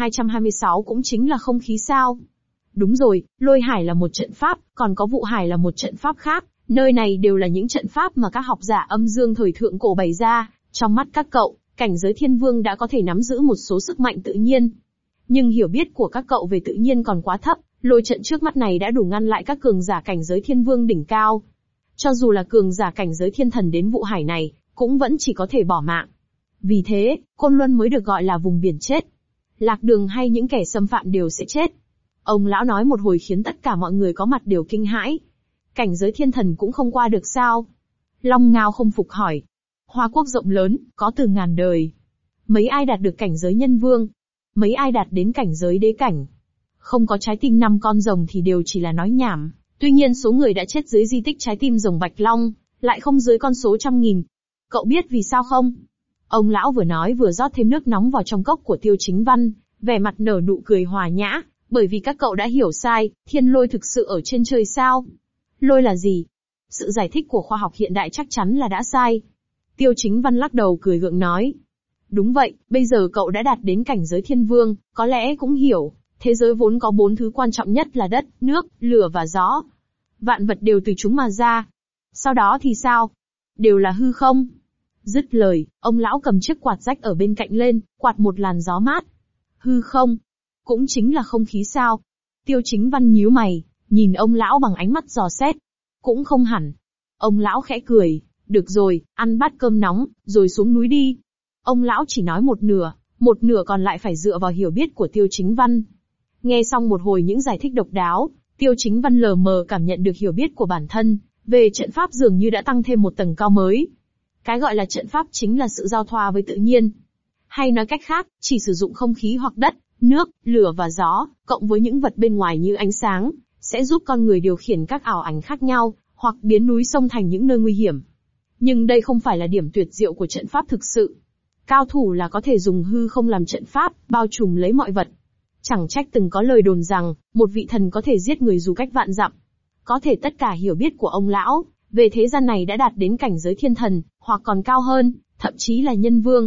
1226 cũng chính là không khí sao? Đúng rồi, Lôi Hải là một trận pháp, còn có Vụ Hải là một trận pháp khác, nơi này đều là những trận pháp mà các học giả âm dương thời thượng cổ bày ra, trong mắt các cậu, cảnh giới thiên vương đã có thể nắm giữ một số sức mạnh tự nhiên. Nhưng hiểu biết của các cậu về tự nhiên còn quá thấp, lôi trận trước mắt này đã đủ ngăn lại các cường giả cảnh giới thiên vương đỉnh cao. Cho dù là cường giả cảnh giới thiên thần đến Vụ Hải này, cũng vẫn chỉ có thể bỏ mạng. Vì thế, Côn Luân mới được gọi là vùng biển chết. Lạc Đường hay những kẻ xâm phạm đều sẽ chết. Ông lão nói một hồi khiến tất cả mọi người có mặt đều kinh hãi. Cảnh giới thiên thần cũng không qua được sao? Long Ngao không phục hỏi. Hoa quốc rộng lớn, có từ ngàn đời. Mấy ai đạt được cảnh giới nhân vương? Mấy ai đạt đến cảnh giới đế cảnh? Không có trái tim 5 con rồng thì đều chỉ là nói nhảm. Tuy nhiên số người đã chết dưới di tích trái tim rồng Bạch Long, lại không dưới con số 100.000. Cậu biết vì sao không? Ông lão vừa nói vừa rót thêm nước nóng vào trong cốc của Tiêu Chính Văn, vẻ mặt nở nụ cười hòa nhã, bởi vì các cậu đã hiểu sai, thiên lôi thực sự ở trên trời sao? Lôi là gì? Sự giải thích của khoa học hiện đại chắc chắn là đã sai. Tiêu Chính Văn lắc đầu cười gượng nói. Đúng vậy, bây giờ cậu đã đạt đến cảnh giới thiên vương, có lẽ cũng hiểu, thế giới vốn có 4 thứ quan trọng nhất là đất, nước, lửa và gió. Vạn vật đều từ chúng mà ra. Sau đó thì sao? Đều là hư không. Dứt lời, ông lão cầm chiếc quạt rách ở bên cạnh lên, quạt một làn gió mát. Hư không? Cũng chính là không khí sao? Tiêu Chính Văn nhíu mày, nhìn ông lão bằng ánh mắt dò xét. Cũng không hẳn. Ông lão khẽ cười, được rồi, ăn bát cơm nóng, rồi xuống núi đi. Ông lão chỉ nói một nửa còn lại phải dựa vào hiểu biết của Tiêu Chính Văn. Nghe xong một hồi những giải thích độc đáo, Tiêu Chính Văn lờ mờ cảm nhận được hiểu biết của bản thân, về trận pháp dường như đã tăng thêm một tầng cao mới. Cái gọi là trận pháp chính là sự giao thoa với tự nhiên. Hay nói cách khác, chỉ sử dụng không khí hoặc đất, nước, lửa và gió, cộng với những vật bên ngoài như ánh sáng, sẽ giúp con người điều khiển các ảo ảnh khác nhau, hoặc biến núi sông thành những nơi nguy hiểm. Nhưng đây không phải là điểm tuyệt diệu của trận pháp thực sự. Cao thủ là có thể dùng hư không làm trận pháp, bao trùm lấy mọi vật. Chẳng trách từng có lời đồn rằng, một vị thần có thể giết người dù cách vạn dặm. Có thể tất cả hiểu biết của ông lão, về thế gian này đã đạt đến cảnh giới thiên thần, hoặc còn cao hơn, thậm chí là nhân vương.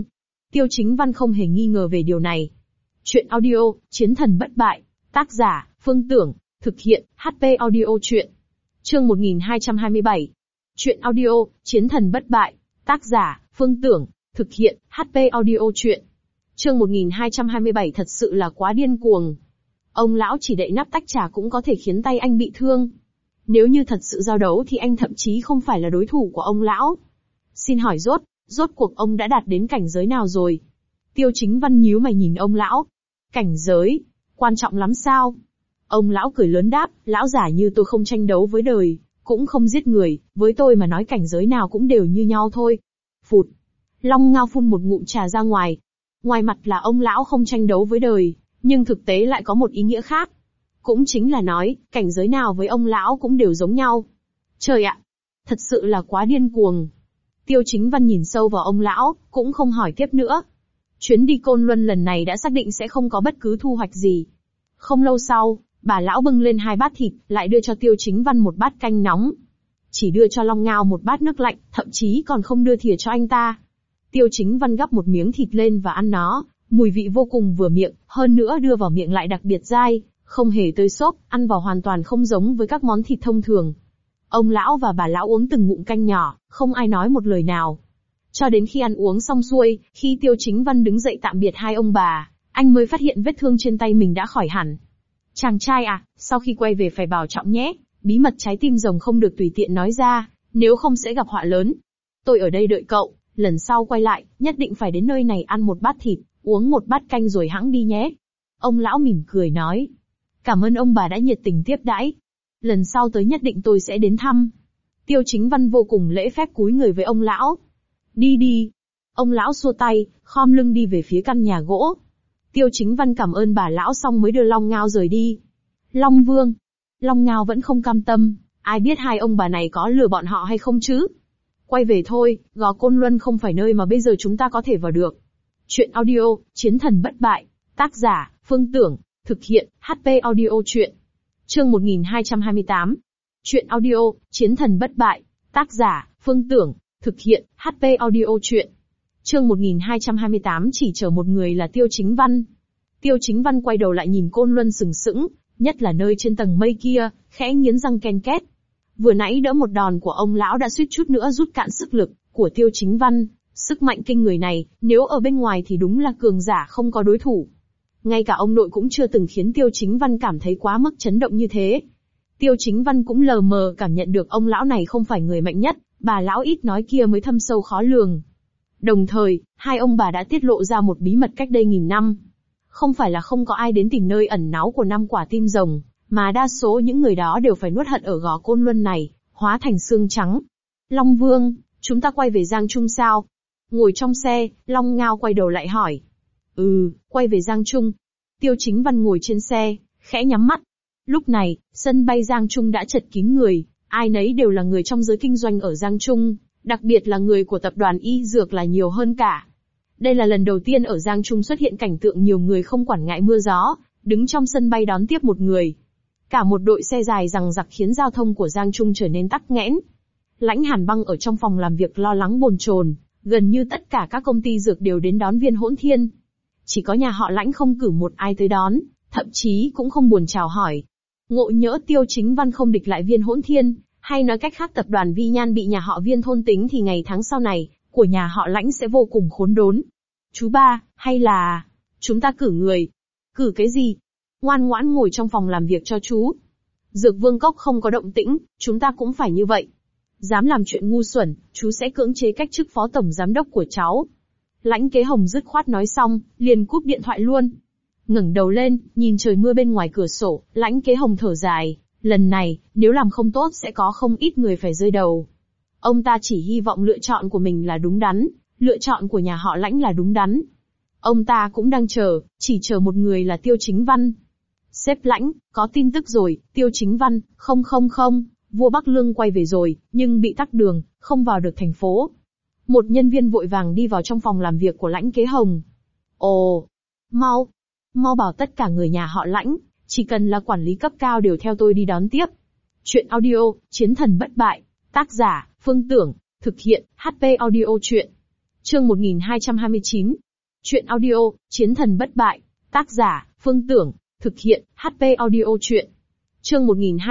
Tiêu Chính Văn không hề nghi ngờ về điều này. Chuyện audio, Chiến thần bất bại. Tác giả, Phương Tưởng. Thực hiện, HP Audio Chuyện. Chương 1227. Chuyện audio, Chiến thần bất bại. Tác giả, Phương Tưởng. Thực hiện, HP Audio Chuyện. Chương 1227 thật sự là quá điên cuồng. Ông lão chỉ đậy nắp tách trà cũng có thể khiến tay anh bị thương. Nếu như thật sự giao đấu thì anh thậm chí không phải là đối thủ của ông lão. Xin hỏi rốt cuộc ông đã đạt đến cảnh giới nào rồi? Tiêu Chính Văn nhíu mày nhìn ông lão. Cảnh giới? Quan trọng lắm sao? Ông lão cười lớn đáp, lão giả như tôi không tranh đấu với đời, cũng không giết người, với tôi mà nói cảnh giới nào cũng đều như nhau thôi. Phụt. Long Ngao phun một ngụm trà ra ngoài. Ngoài mặt là ông lão không tranh đấu với đời, nhưng thực tế lại có một ý nghĩa khác. Cũng chính là nói, cảnh giới nào với ông lão cũng đều giống nhau. Trời ạ! Thật sự là quá điên cuồng. Tiêu Chính Văn nhìn sâu vào ông lão, cũng không hỏi tiếp nữa. Chuyến đi Côn Luân lần này đã xác định sẽ không có bất cứ thu hoạch gì. Không lâu sau, bà lão bưng lên 2 bát thịt, lại đưa cho Tiêu Chính Văn một bát canh nóng. Chỉ đưa cho Long Ngao một bát nước lạnh, thậm chí còn không đưa thìa cho anh ta. Tiêu Chính Văn gắp một miếng thịt lên và ăn nó, mùi vị vô cùng vừa miệng, hơn nữa đưa vào miệng lại đặc biệt dai, không hề tơi xốp, ăn vào hoàn toàn không giống với các món thịt thông thường. Ông lão và bà lão uống từng ngụm canh nhỏ, không ai nói một lời nào. Cho đến khi ăn uống xong xuôi, khi Tiêu Chính Văn đứng dậy tạm biệt hai ông bà, anh mới phát hiện vết thương trên tay mình đã khỏi hẳn. Chàng trai à, sau khi quay về phải bảo trọng nhé, bí mật trái tim rồng không được tùy tiện nói ra, nếu không sẽ gặp họa lớn. Tôi ở đây đợi cậu, lần sau quay lại, nhất định phải đến nơi này ăn một bát thịt, uống một bát canh rồi hẵng đi nhé. Ông lão mỉm cười nói. Cảm ơn ông bà đã nhiệt tình tiếp đãi. Lần sau tới nhất định tôi sẽ đến thăm. Tiêu Chính Văn vô cùng lễ phép cúi người với ông lão. Đi đi. Ông lão xua tay, khom lưng đi về phía căn nhà gỗ. Tiêu Chính Văn cảm ơn bà lão xong mới đưa Long Ngao rời đi. Long Vương. Long Ngao vẫn không cam tâm, ai biết hai ông bà này có lừa bọn họ hay không chứ. Quay về thôi, Gò Côn Luân không phải nơi mà bây giờ chúng ta có thể vào được. Chuyện audio, Chiến thần bất bại. Tác giả, Phương Tưởng. Thực hiện, HP Audio Chuyện. Chương 1228. Chuyện audio, Chiến thần bất bại. Tác giả, Phương Tưởng. Thực hiện, HP Audio Chuyện. Chương 1228 chỉ chờ một người là Tiêu Chính Văn. Tiêu Chính Văn quay đầu lại nhìn Côn Luân sừng sững, nhất là nơi trên tầng mây kia, khẽ nghiến răng ken két. Vừa nãy đỡ một đòn của ông lão đã suýt chút nữa rút cạn sức lực của Tiêu Chính Văn. Sức mạnh kinh người này, nếu ở bên ngoài thì đúng là cường giả không có đối thủ. Ngay cả ông nội cũng chưa từng khiến Tiêu Chính Văn cảm thấy quá mức chấn động như thế. Tiêu Chính Văn cũng lờ mờ cảm nhận được ông lão này không phải người mạnh nhất, bà lão ít nói kia mới thâm sâu khó lường. Đồng thời, hai ông bà đã tiết lộ ra một bí mật cách đây 1000 năm. Không phải là không có ai đến tìm nơi ẩn náu của 5 quả tim rồng, mà đa số những người đó đều phải nuốt hận ở Gò Côn Luân này, hóa thành xương trắng. Long Vương, chúng ta quay về Giang Trung sao? Ngồi trong xe, Long Ngao quay đầu lại hỏi. Quay về Giang Trung. Tiêu Chính Văn ngồi trên xe, khẽ nhắm mắt. Lúc này, sân bay Giang Trung đã chật kín người, ai nấy đều là người trong giới kinh doanh ở Giang Trung, đặc biệt là người của tập đoàn Y Dược là nhiều hơn cả. Đây là lần đầu tiên ở Giang Trung xuất hiện cảnh tượng nhiều người không quản ngại mưa gió, đứng trong sân bay đón tiếp một người. Cả một đội xe dài dằng dặc khiến giao thông của Giang Trung trở nên tắc nghẽn. Lãnh Hàn Băng ở trong phòng làm việc lo lắng bồn chồn, gần như tất cả các công ty dược đều đến đón Viên Hỗn Thiên. Chỉ có nhà họ Lãnh không cử một ai tới đón, thậm chí cũng không buồn chào hỏi. Ngộ nhỡ Tiêu Chính Văn không địch lại Viên Hỗn Thiên, hay nói cách khác tập đoàn Vi Nhan bị nhà họ Viên thôn tính thì ngày tháng sau này, của nhà họ Lãnh sẽ vô cùng khốn đốn. Chú ba, hay là chúng ta cử người? Cử cái gì? Ngoan ngoãn ngồi trong phòng làm việc cho chú. Dược Vương Cốc không có động tĩnh, chúng ta cũng phải như vậy. Dám làm chuyện ngu xuẩn, chú sẽ cưỡng chế cách chức phó tổng giám đốc của cháu. Lãnh Kế Hồng dứt khoát nói xong, liền cúp điện thoại luôn. Ngẩng đầu lên, nhìn trời mưa bên ngoài cửa sổ, Lãnh Kế Hồng thở dài, lần này, nếu làm không tốt sẽ có không ít người phải rơi đầu. Ông ta chỉ hy vọng lựa chọn của mình là đúng đắn, lựa chọn của nhà họ Lãnh là đúng đắn. Ông ta cũng đang chờ, chỉ chờ một người là Tiêu Chính Văn. Sếp Lãnh, có tin tức rồi, Tiêu Chính Văn, không, vua Bắc Lương quay về rồi, nhưng bị tắc đường, không vào được thành phố. Một nhân viên vội vàng đi vào trong phòng làm việc của Lãnh Kế Hồng. Ồ, mau bảo tất cả người nhà họ Lãnh, chỉ cần là quản lý cấp cao đều theo tôi đi đón tiếp. Chuyện audio, Chiến thần bất bại. Tác giả, Phương Tưởng. Thực hiện, HP Audio Chuyện. Chương 1229. Chuyện audio, Chiến thần bất bại. Tác giả, Phương Tưởng. Thực hiện, HP Audio Chuyện. Chương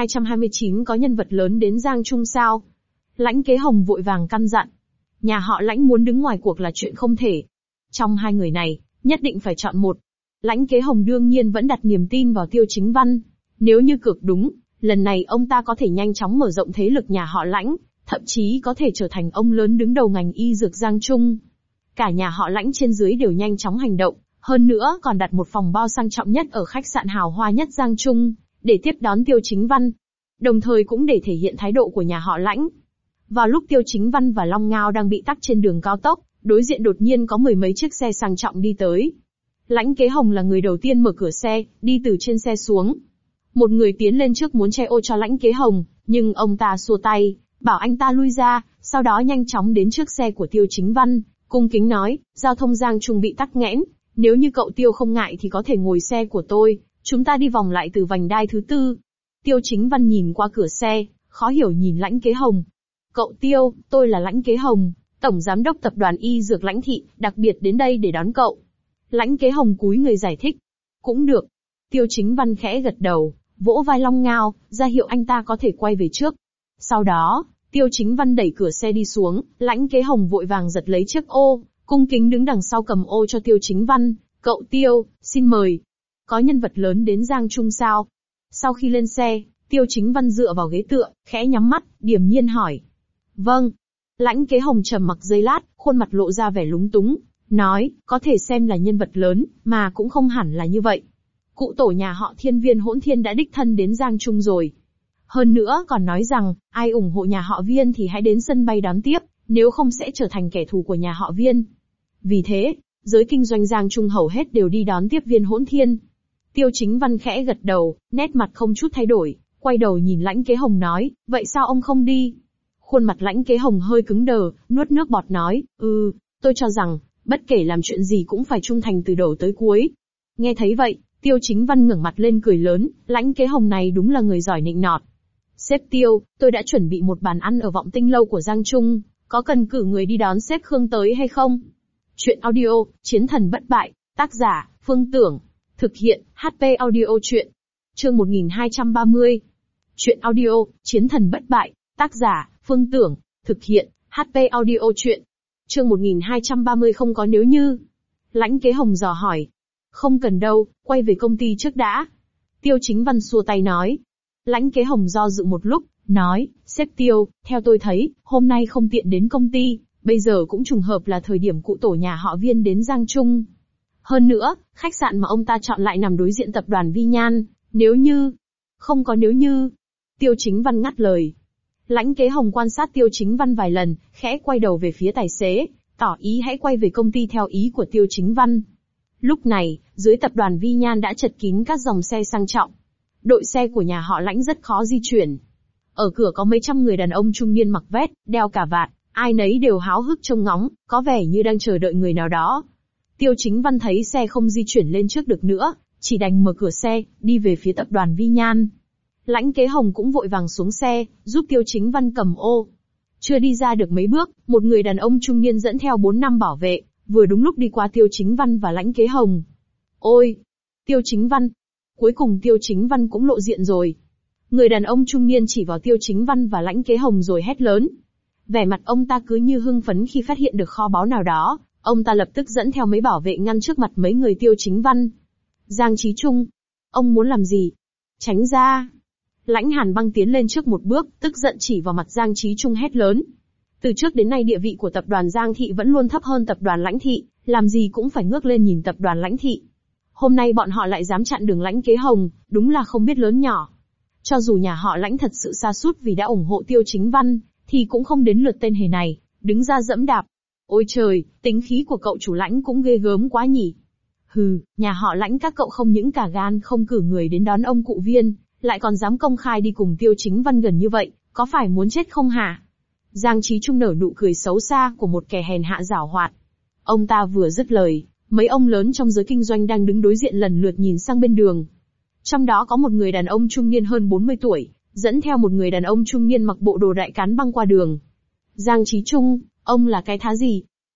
1229 có nhân vật lớn đến Giang Trung sao? Lãnh Kế Hồng vội vàng căn dặn. Nhà họ Lãnh muốn đứng ngoài cuộc là chuyện không thể. Trong hai người này, nhất định phải chọn một. Lãnh Kế Hồng đương nhiên vẫn đặt niềm tin vào Tiêu Chính Văn. Nếu như cược đúng, lần này ông ta có thể nhanh chóng mở rộng thế lực nhà họ Lãnh, thậm chí có thể trở thành ông lớn đứng đầu ngành y dược Giang Trung. Cả nhà họ Lãnh trên dưới đều nhanh chóng hành động, hơn nữa còn đặt một phòng bao sang trọng nhất ở khách sạn hào hoa nhất Giang Trung, để tiếp đón Tiêu Chính Văn. Đồng thời cũng để thể hiện thái độ của nhà họ Lãnh. Vào lúc Tiêu Chính Văn và Long Ngao đang bị tắc trên đường cao tốc, đối diện đột nhiên có mười mấy chiếc xe sang trọng đi tới. Lãnh Kế Hồng là người đầu tiên mở cửa xe, đi từ trên xe xuống. Một người tiến lên trước muốn che ô cho Lãnh Kế Hồng, nhưng ông ta xua tay, bảo anh ta lui ra, sau đó nhanh chóng đến trước xe của Tiêu Chính Văn, cung kính nói, giao thông Giang Trung bị tắc nghẽn, nếu như cậu Tiêu không ngại thì có thể ngồi xe của tôi, chúng ta đi vòng lại từ vành đai thứ tư. Tiêu Chính Văn nhìn qua cửa xe, khó hiểu nhìn Lãnh Kế Hồng. Cậu Tiêu, tôi là Lãnh Kế Hồng, Tổng Giám đốc Tập đoàn Y Dược Lãnh Thị, đặc biệt đến đây để đón cậu. Lãnh Kế Hồng cúi người giải thích. Cũng được. Tiêu Chính Văn khẽ gật đầu, vỗ vai Long Ngao, ra hiệu anh ta có thể quay về trước. Sau đó, Tiêu Chính Văn đẩy cửa xe đi xuống, Lãnh Kế Hồng vội vàng giật lấy chiếc ô, cung kính đứng đằng sau cầm ô cho Tiêu Chính Văn. Cậu Tiêu, xin mời. Có nhân vật lớn đến Giang Trung sao? Sau khi lên xe, Tiêu Chính Văn dựa vào ghế tựa, khẽ nhắm mắt, điềm nhiên hỏi. Vâng. Lãnh Kế Hồng trầm mặc giây lát, khuôn mặt lộ ra vẻ lúng túng, nói, có thể xem là nhân vật lớn, mà cũng không hẳn là như vậy. Cụ tổ nhà họ Thiên Viên Hỗn Thiên đã đích thân đến Giang Trung rồi. Hơn nữa còn nói rằng, ai ủng hộ nhà họ Viên thì hãy đến sân bay đón tiếp, nếu không sẽ trở thành kẻ thù của nhà họ Viên. Vì thế, giới kinh doanh Giang Trung hầu hết đều đi đón tiếp Viên Hỗn Thiên. Tiêu Chính Văn khẽ gật đầu, nét mặt không chút thay đổi, quay đầu nhìn Lãnh Kế Hồng nói, vậy sao ông không đi? Khuôn mặt Lãnh Kế Hồng hơi cứng đờ, nuốt nước bọt nói, tôi cho rằng, bất kể làm chuyện gì cũng phải trung thành từ đầu tới cuối. Nghe thấy vậy, Tiêu Chính Văn ngẩng mặt lên cười lớn, Lãnh Kế Hồng này đúng là người giỏi nịnh nọt. Sếp Tiêu, tôi đã chuẩn bị một bàn ăn ở Vọng Tinh Lâu của Giang Trung, có cần cử người đi đón sếp Khương tới hay không? Chuyện audio, Chiến thần bất bại, tác giả, Phương Tưởng. Thực hiện, HP Audio Chuyện. Chương 1230. Chuyện audio, Chiến thần bất bại, tác giả, Phương Tưởng. Thực hiện, HP Audio Chuyện. Chương 1230 không có nếu như. Lãnh Kế Hồng dò hỏi. Không cần đâu, quay về công ty trước đã. Tiêu Chính Văn xua tay nói. Lãnh Kế Hồng do dự một lúc, nói, sếp Tiêu, theo tôi thấy, hôm nay không tiện đến công ty, bây giờ cũng trùng hợp là thời điểm cụ tổ nhà họ Viên đến Giang Trung. Hơn nữa, khách sạn mà ông ta chọn lại nằm đối diện tập đoàn Vi Nhan, nếu như. Không có nếu như. Tiêu Chính Văn ngắt lời. Lãnh Kế Hồng quan sát Tiêu Chính Văn vài lần, khẽ quay đầu về phía tài xế, tỏ ý hãy quay về công ty theo ý của Tiêu Chính Văn. Lúc này, dưới tập đoàn Vi Nhan đã chật kín các dòng xe sang trọng. Đội xe của nhà họ Lãnh rất khó di chuyển. Ở cửa có mấy trăm người đàn ông trung niên mặc vest, đeo cà vạt, ai nấy đều háo hức trông ngóng, có vẻ như đang chờ đợi người nào đó. Tiêu Chính Văn thấy xe không di chuyển lên trước được nữa, chỉ đành mở cửa xe, đi về phía tập đoàn Vi Nhan. Lãnh Kế Hồng cũng vội vàng xuống xe, giúp Tiêu Chính Văn cầm ô. Chưa đi ra được mấy bước, một người đàn ông trung niên dẫn theo 4 năm bảo vệ, vừa đúng lúc đi qua Tiêu Chính Văn và Lãnh Kế Hồng. Ôi! Tiêu Chính Văn! Cuối cùng Tiêu Chính Văn cũng lộ diện rồi. Người đàn ông trung niên chỉ vào Tiêu Chính Văn và Lãnh Kế Hồng rồi hét lớn. Vẻ mặt ông ta cứ như hưng phấn khi phát hiện được kho báu nào đó, ông ta lập tức dẫn theo mấy bảo vệ ngăn trước mặt mấy người Tiêu Chính Văn. Giang Chí Trung! Ông muốn làm gì? Tránh ra! Lãnh Hàn Băng tiến lên trước một bước, tức giận chỉ vào mặt Giang Chí Trung hét lớn. Từ trước đến nay địa vị của tập đoàn Giang Thị vẫn luôn thấp hơn tập đoàn Lãnh Thị, làm gì cũng phải ngước lên nhìn tập đoàn Lãnh Thị. Hôm nay bọn họ lại dám chặn đường Lãnh Kế Hồng, đúng là không biết lớn nhỏ. Cho dù nhà họ Lãnh thật sự sa sút vì đã ủng hộ Tiêu Chính Văn, thì cũng không đến lượt tên hề này, đứng ra dẫm đạp. Ôi trời, tính khí của cậu chủ Lãnh cũng ghê gớm quá nhỉ. Hừ, nhà họ Lãnh các cậu không những cả gan không cử người đến đón ông cụ Viên, lại còn dám công khai đi cùng Tiêu Chính Văn gần như vậy, có phải muốn chết không hả? Giang Chí Trung nở nụ cười xấu xa của một kẻ hèn hạ giảo hoạt. Ông ta vừa dứt lời, mấy ông lớn trong giới kinh doanh đang đứng đối diện lần lượt nhìn sang bên đường. Trong đó có một người đàn ông trung niên hơn 40 tuổi, dẫn theo một người đàn ông trung niên mặc bộ đồ đại cán băng qua đường. Giang Chí Trung, ông là cái thá gì?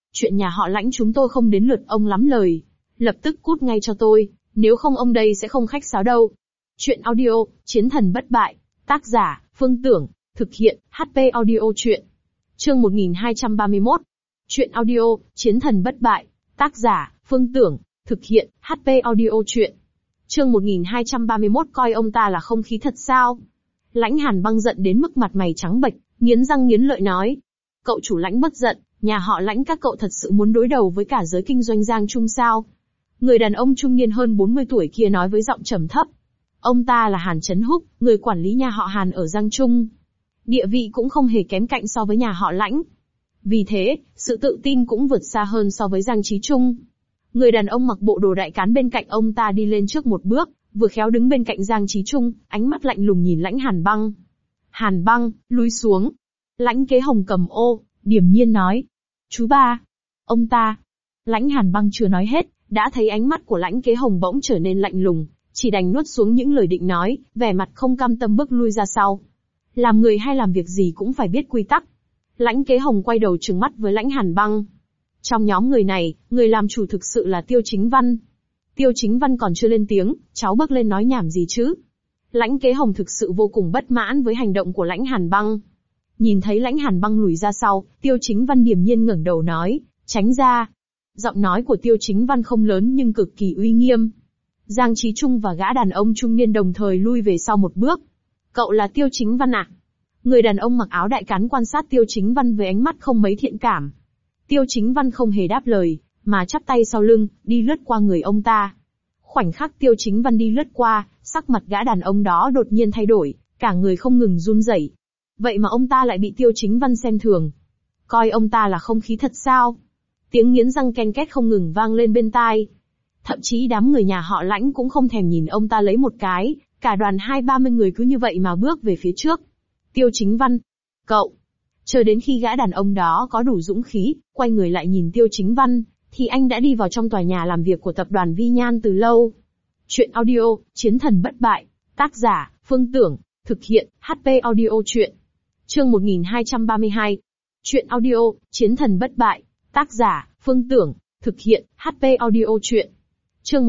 Chuyện nhà họ Lãnh chúng tôi không đến lượt ông lắm lời. Lập tức cút ngay cho tôi, nếu không ông đây sẽ không khách sáo đâu. Chuyện audio, Chiến thần bất bại. Tác giả, Phương Tưởng. Thực hiện, HP Audio Chuyện. Chương 1231. Chuyện audio, Chiến thần bất bại. Tác giả, Phương Tưởng. Thực hiện, HP Audio Chuyện. Chương 1231 coi ông ta là không khí thật sao? Lãnh Hàn Băng giận đến mức mặt mày trắng bệch, nghiến răng nghiến lợi nói. Cậu chủ Lãnh bất giận, nhà họ Lãnh các cậu thật sự muốn đối đầu với cả giới kinh doanh Giang Trung sao? Người đàn ông trung niên hơn 40 tuổi kia nói với giọng trầm thấp. Ông ta là Hàn Chấn Húc, người quản lý nhà họ Hàn ở Giang Trung. Địa vị cũng không hề kém cạnh so với nhà họ Lãnh. Vì thế, sự tự tin cũng vượt xa hơn so với Giang Chí Trung. Người đàn ông mặc bộ đồ đại cán bên cạnh ông ta đi lên trước một bước, vừa khéo đứng bên cạnh Giang Chí Trung, ánh mắt lạnh lùng nhìn Lãnh Hàn Băng. Hàn Băng, lùi xuống. Lãnh Kế Hồng cầm ô, điềm nhiên nói. Chú ba. Ông ta. Lãnh Hàn Băng chưa nói hết, đã thấy ánh mắt của Lãnh Kế Hồng bỗng trở nên lạnh lùng, chỉ đành nuốt xuống những lời định nói, vẻ mặt không cam tâm bước lui ra sau. Làm người hay làm việc gì cũng phải biết quy tắc. Lãnh Kế Hồng quay đầu trừng mắt với Lãnh Hàn Băng. Trong nhóm người này, người làm chủ thực sự là Tiêu Chính Văn. Tiêu Chính Văn còn chưa lên tiếng, cháu bước lên nói nhảm gì chứ? Lãnh Kế Hồng thực sự vô cùng bất mãn với hành động của Lãnh Hàn Băng. Nhìn thấy Lãnh Hàn Băng lùi ra sau, Tiêu Chính Văn điềm nhiên ngẩng đầu nói, tránh ra. Giọng nói của Tiêu Chính Văn không lớn nhưng cực kỳ uy nghiêm. Giang Chí Trung và gã đàn ông trung niên đồng thời lui về sau một bước. Cậu là Tiêu Chính Văn à? Người đàn ông mặc áo đại cán quan sát Tiêu Chính Văn với ánh mắt không mấy thiện cảm. Tiêu Chính Văn không hề đáp lời, mà chắp tay sau lưng, đi lướt qua người ông ta. Khoảnh khắc Tiêu Chính Văn đi lướt qua, sắc mặt gã đàn ông đó đột nhiên thay đổi, cả người không ngừng run rẩy. Vậy mà ông ta lại bị Tiêu Chính Văn xem thường. Coi ông ta là không khí thật sao? Tiếng nghiến răng ken két không ngừng vang lên bên tai. Thậm chí đám người nhà họ Lãnh cũng không thèm nhìn ông ta lấy một cái, cả đoàn 20-30 người cứ như vậy mà bước về phía trước. Tiêu Chính Văn, cậu. Chờ đến khi gã đàn ông đó có đủ dũng khí, quay người lại nhìn Tiêu Chính Văn, thì anh đã đi vào trong tòa nhà làm việc của tập đoàn Vi Nhan từ lâu. Chuyện audio, Chiến thần bất bại. Tác giả, Phương Tưởng. Thực hiện, HP Audio Chuyện. Chương 1232. Chuyện audio, Chiến thần bất bại. Tác giả, Phương Tưởng. Thực hiện, HP Audio Chuyện. Chương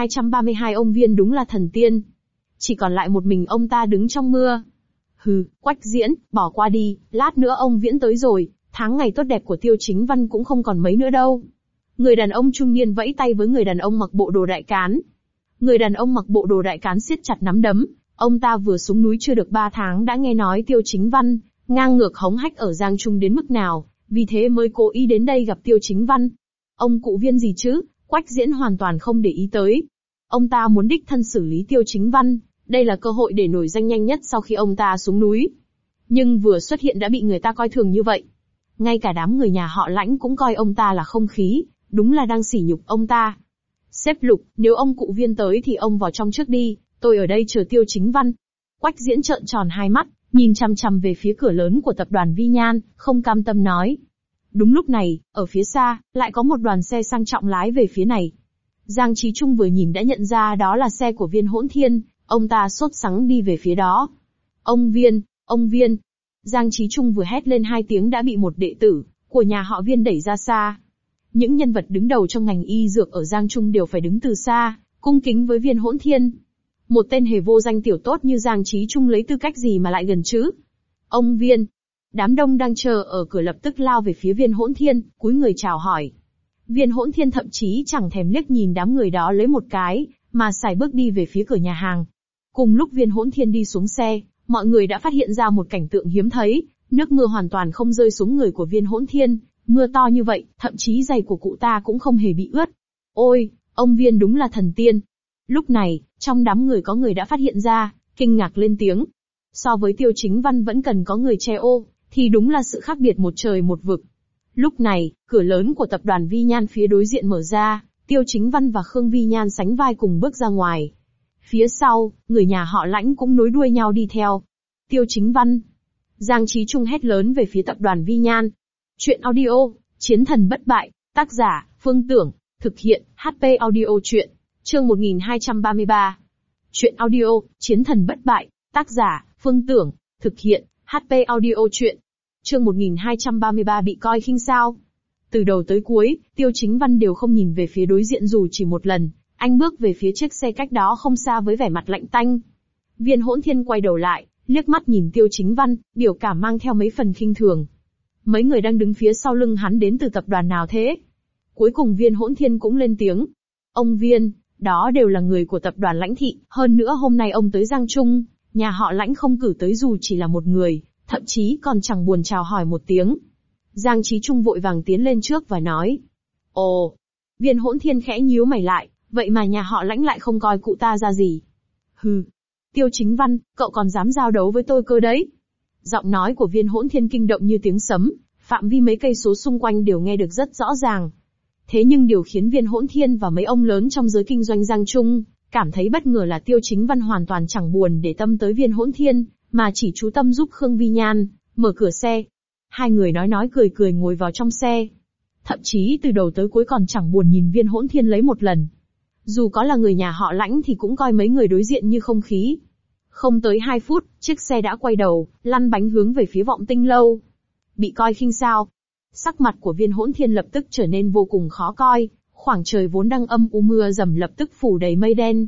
1232 ông Viên đúng là thần tiên. Chỉ còn lại một mình ông ta đứng trong mưa. Hừ, Quách Diễn, bỏ qua đi, lát nữa ông Viễn tới rồi, tháng ngày tốt đẹp của Tiêu Chính Văn cũng không còn mấy nữa đâu. Người đàn ông trung niên vẫy tay với người đàn ông mặc bộ đồ đại cán. Người đàn ông mặc bộ đồ đại cán siết chặt nắm đấm, ông ta vừa xuống núi chưa được 3 tháng đã nghe nói Tiêu Chính Văn ngang ngược hống hách ở Giang Trung đến mức nào, vì thế mới cố ý đến đây gặp Tiêu Chính Văn. Ông cụ Viên gì chứ, Quách Diễn hoàn toàn không để ý tới. Ông ta muốn đích thân xử lý Tiêu Chính Văn, đây là cơ hội để nổi danh nhanh nhất sau khi ông ta xuống núi. Nhưng vừa xuất hiện đã bị người ta coi thường như vậy. Ngay cả đám người nhà họ Lãnh cũng coi ông ta là không khí, đúng là đang sỉ nhục ông ta. Sếp Lục, nếu ông cụ Viên tới thì ông vào trong trước đi, tôi ở đây chờ Tiêu Chính Văn. Quách Diễn trợn tròn hai mắt, nhìn chằm chằm về phía cửa lớn của tập đoàn Vi Nhan, không cam tâm nói. Đúng lúc này, ở phía xa, lại có một đoàn xe sang trọng lái về phía này. Giang Chí Trung vừa nhìn đã nhận ra đó là xe của Viên Hỗn Thiên, ông ta sốt sắng đi về phía đó. Ông Viên, ông Viên. Giang Chí Trung vừa hét lên 2 tiếng đã bị một đệ tử của nhà họ Viên đẩy ra xa. Những nhân vật đứng đầu trong ngành y dược ở Giang Trung đều phải đứng từ xa, cung kính với Viên Hỗn Thiên. Một tên hề vô danh tiểu tốt như Giang Chí Trung lấy tư cách gì mà lại gần chứ? Ông Viên. Đám đông đang chờ ở cửa lập tức lao về phía Viên Hỗn Thiên, cúi người chào hỏi. Viên Hỗn Thiên thậm chí chẳng thèm liếc nhìn đám người đó lấy một cái, mà sải bước đi về phía cửa nhà hàng. Cùng lúc Viên Hỗn Thiên đi xuống xe, mọi người đã phát hiện ra một cảnh tượng hiếm thấy, nước mưa hoàn toàn không rơi xuống người của Viên Hỗn Thiên, mưa to như vậy, thậm chí giày của cụ ta cũng không hề bị ướt. Ôi, ông Viên đúng là thần tiên. Lúc này, trong đám người có người đã phát hiện ra, kinh ngạc lên tiếng. So với Tiêu Chính Văn vẫn cần có người che ô, thì đúng là sự khác biệt một trời một vực. Lúc này, cửa lớn của tập đoàn Vi Nhan phía đối diện mở ra, Tiêu Chính Văn và Khương Vi Nhan sánh vai cùng bước ra ngoài. Phía sau, người nhà họ Lãnh cũng nối đuôi nhau đi theo. Tiêu Chính Văn. Giang Chí Trung hét lớn về phía tập đoàn Vi Nhan. Chuyện audio, Chiến thần bất bại. Tác giả, Phương Tưởng. Thực hiện, HP Audio Chuyện. Chương 1233. Chuyện audio, Chiến thần bất bại. Tác giả, Phương Tưởng. Thực hiện, HP Audio Chuyện. Chương 1233 bị coi khinh sao? Từ đầu tới cuối, Tiêu Chính Văn đều không nhìn về phía đối diện dù chỉ một lần, anh bước về phía chiếc xe cách đó không xa với vẻ mặt lạnh tanh. Viên Hỗn Thiên quay đầu lại, liếc mắt nhìn Tiêu Chính Văn, biểu cảm mang theo mấy phần khinh thường. Mấy người đang đứng phía sau lưng hắn đến từ tập đoàn nào thế? Cuối cùng Viên Hỗn Thiên cũng lên tiếng. Ông Viên, đó đều là người của tập đoàn Lãnh Thị, hơn nữa hôm nay ông tới Giang Trung, nhà họ Lãnh không cử tới dù chỉ là một người, thậm chí còn chẳng buồn chào hỏi một tiếng. Giang Chí Trung vội vàng tiến lên trước và nói. Ồ, Viên Hỗn Thiên khẽ nhíu mày lại, vậy mà nhà họ Lãnh lại không coi cụ ta ra gì. Hừ, Tiêu Chính Văn, cậu còn dám giao đấu với tôi cơ đấy. Giọng nói của Viên Hỗn Thiên kinh động như tiếng sấm, phạm vi mấy cây số xung quanh đều nghe được rất rõ ràng. Thế nhưng điều khiến Viên Hỗn Thiên và mấy ông lớn trong giới kinh doanh Giang Trung cảm thấy bất ngờ là Tiêu Chính Văn hoàn toàn chẳng buồn để tâm tới Viên Hỗn Thiên, mà chỉ chú tâm giúp Khương Vi Nhan mở cửa xe. Hai người nói cười cười ngồi vào trong xe. Thậm chí từ đầu tới cuối còn chẳng buồn nhìn Viên Hỗn Thiên lấy một lần. Dù có là người nhà họ Lãnh thì cũng coi mấy người đối diện như không khí. Không tới 2 phút, chiếc xe đã quay đầu, lăn bánh hướng về phía Vọng Tinh Lâu. Bị coi khinh sao? Sắc mặt của Viên Hỗn Thiên lập tức trở nên vô cùng khó coi, khoảng trời vốn đang âm u mưa rầm lập tức phủ đầy mây đen.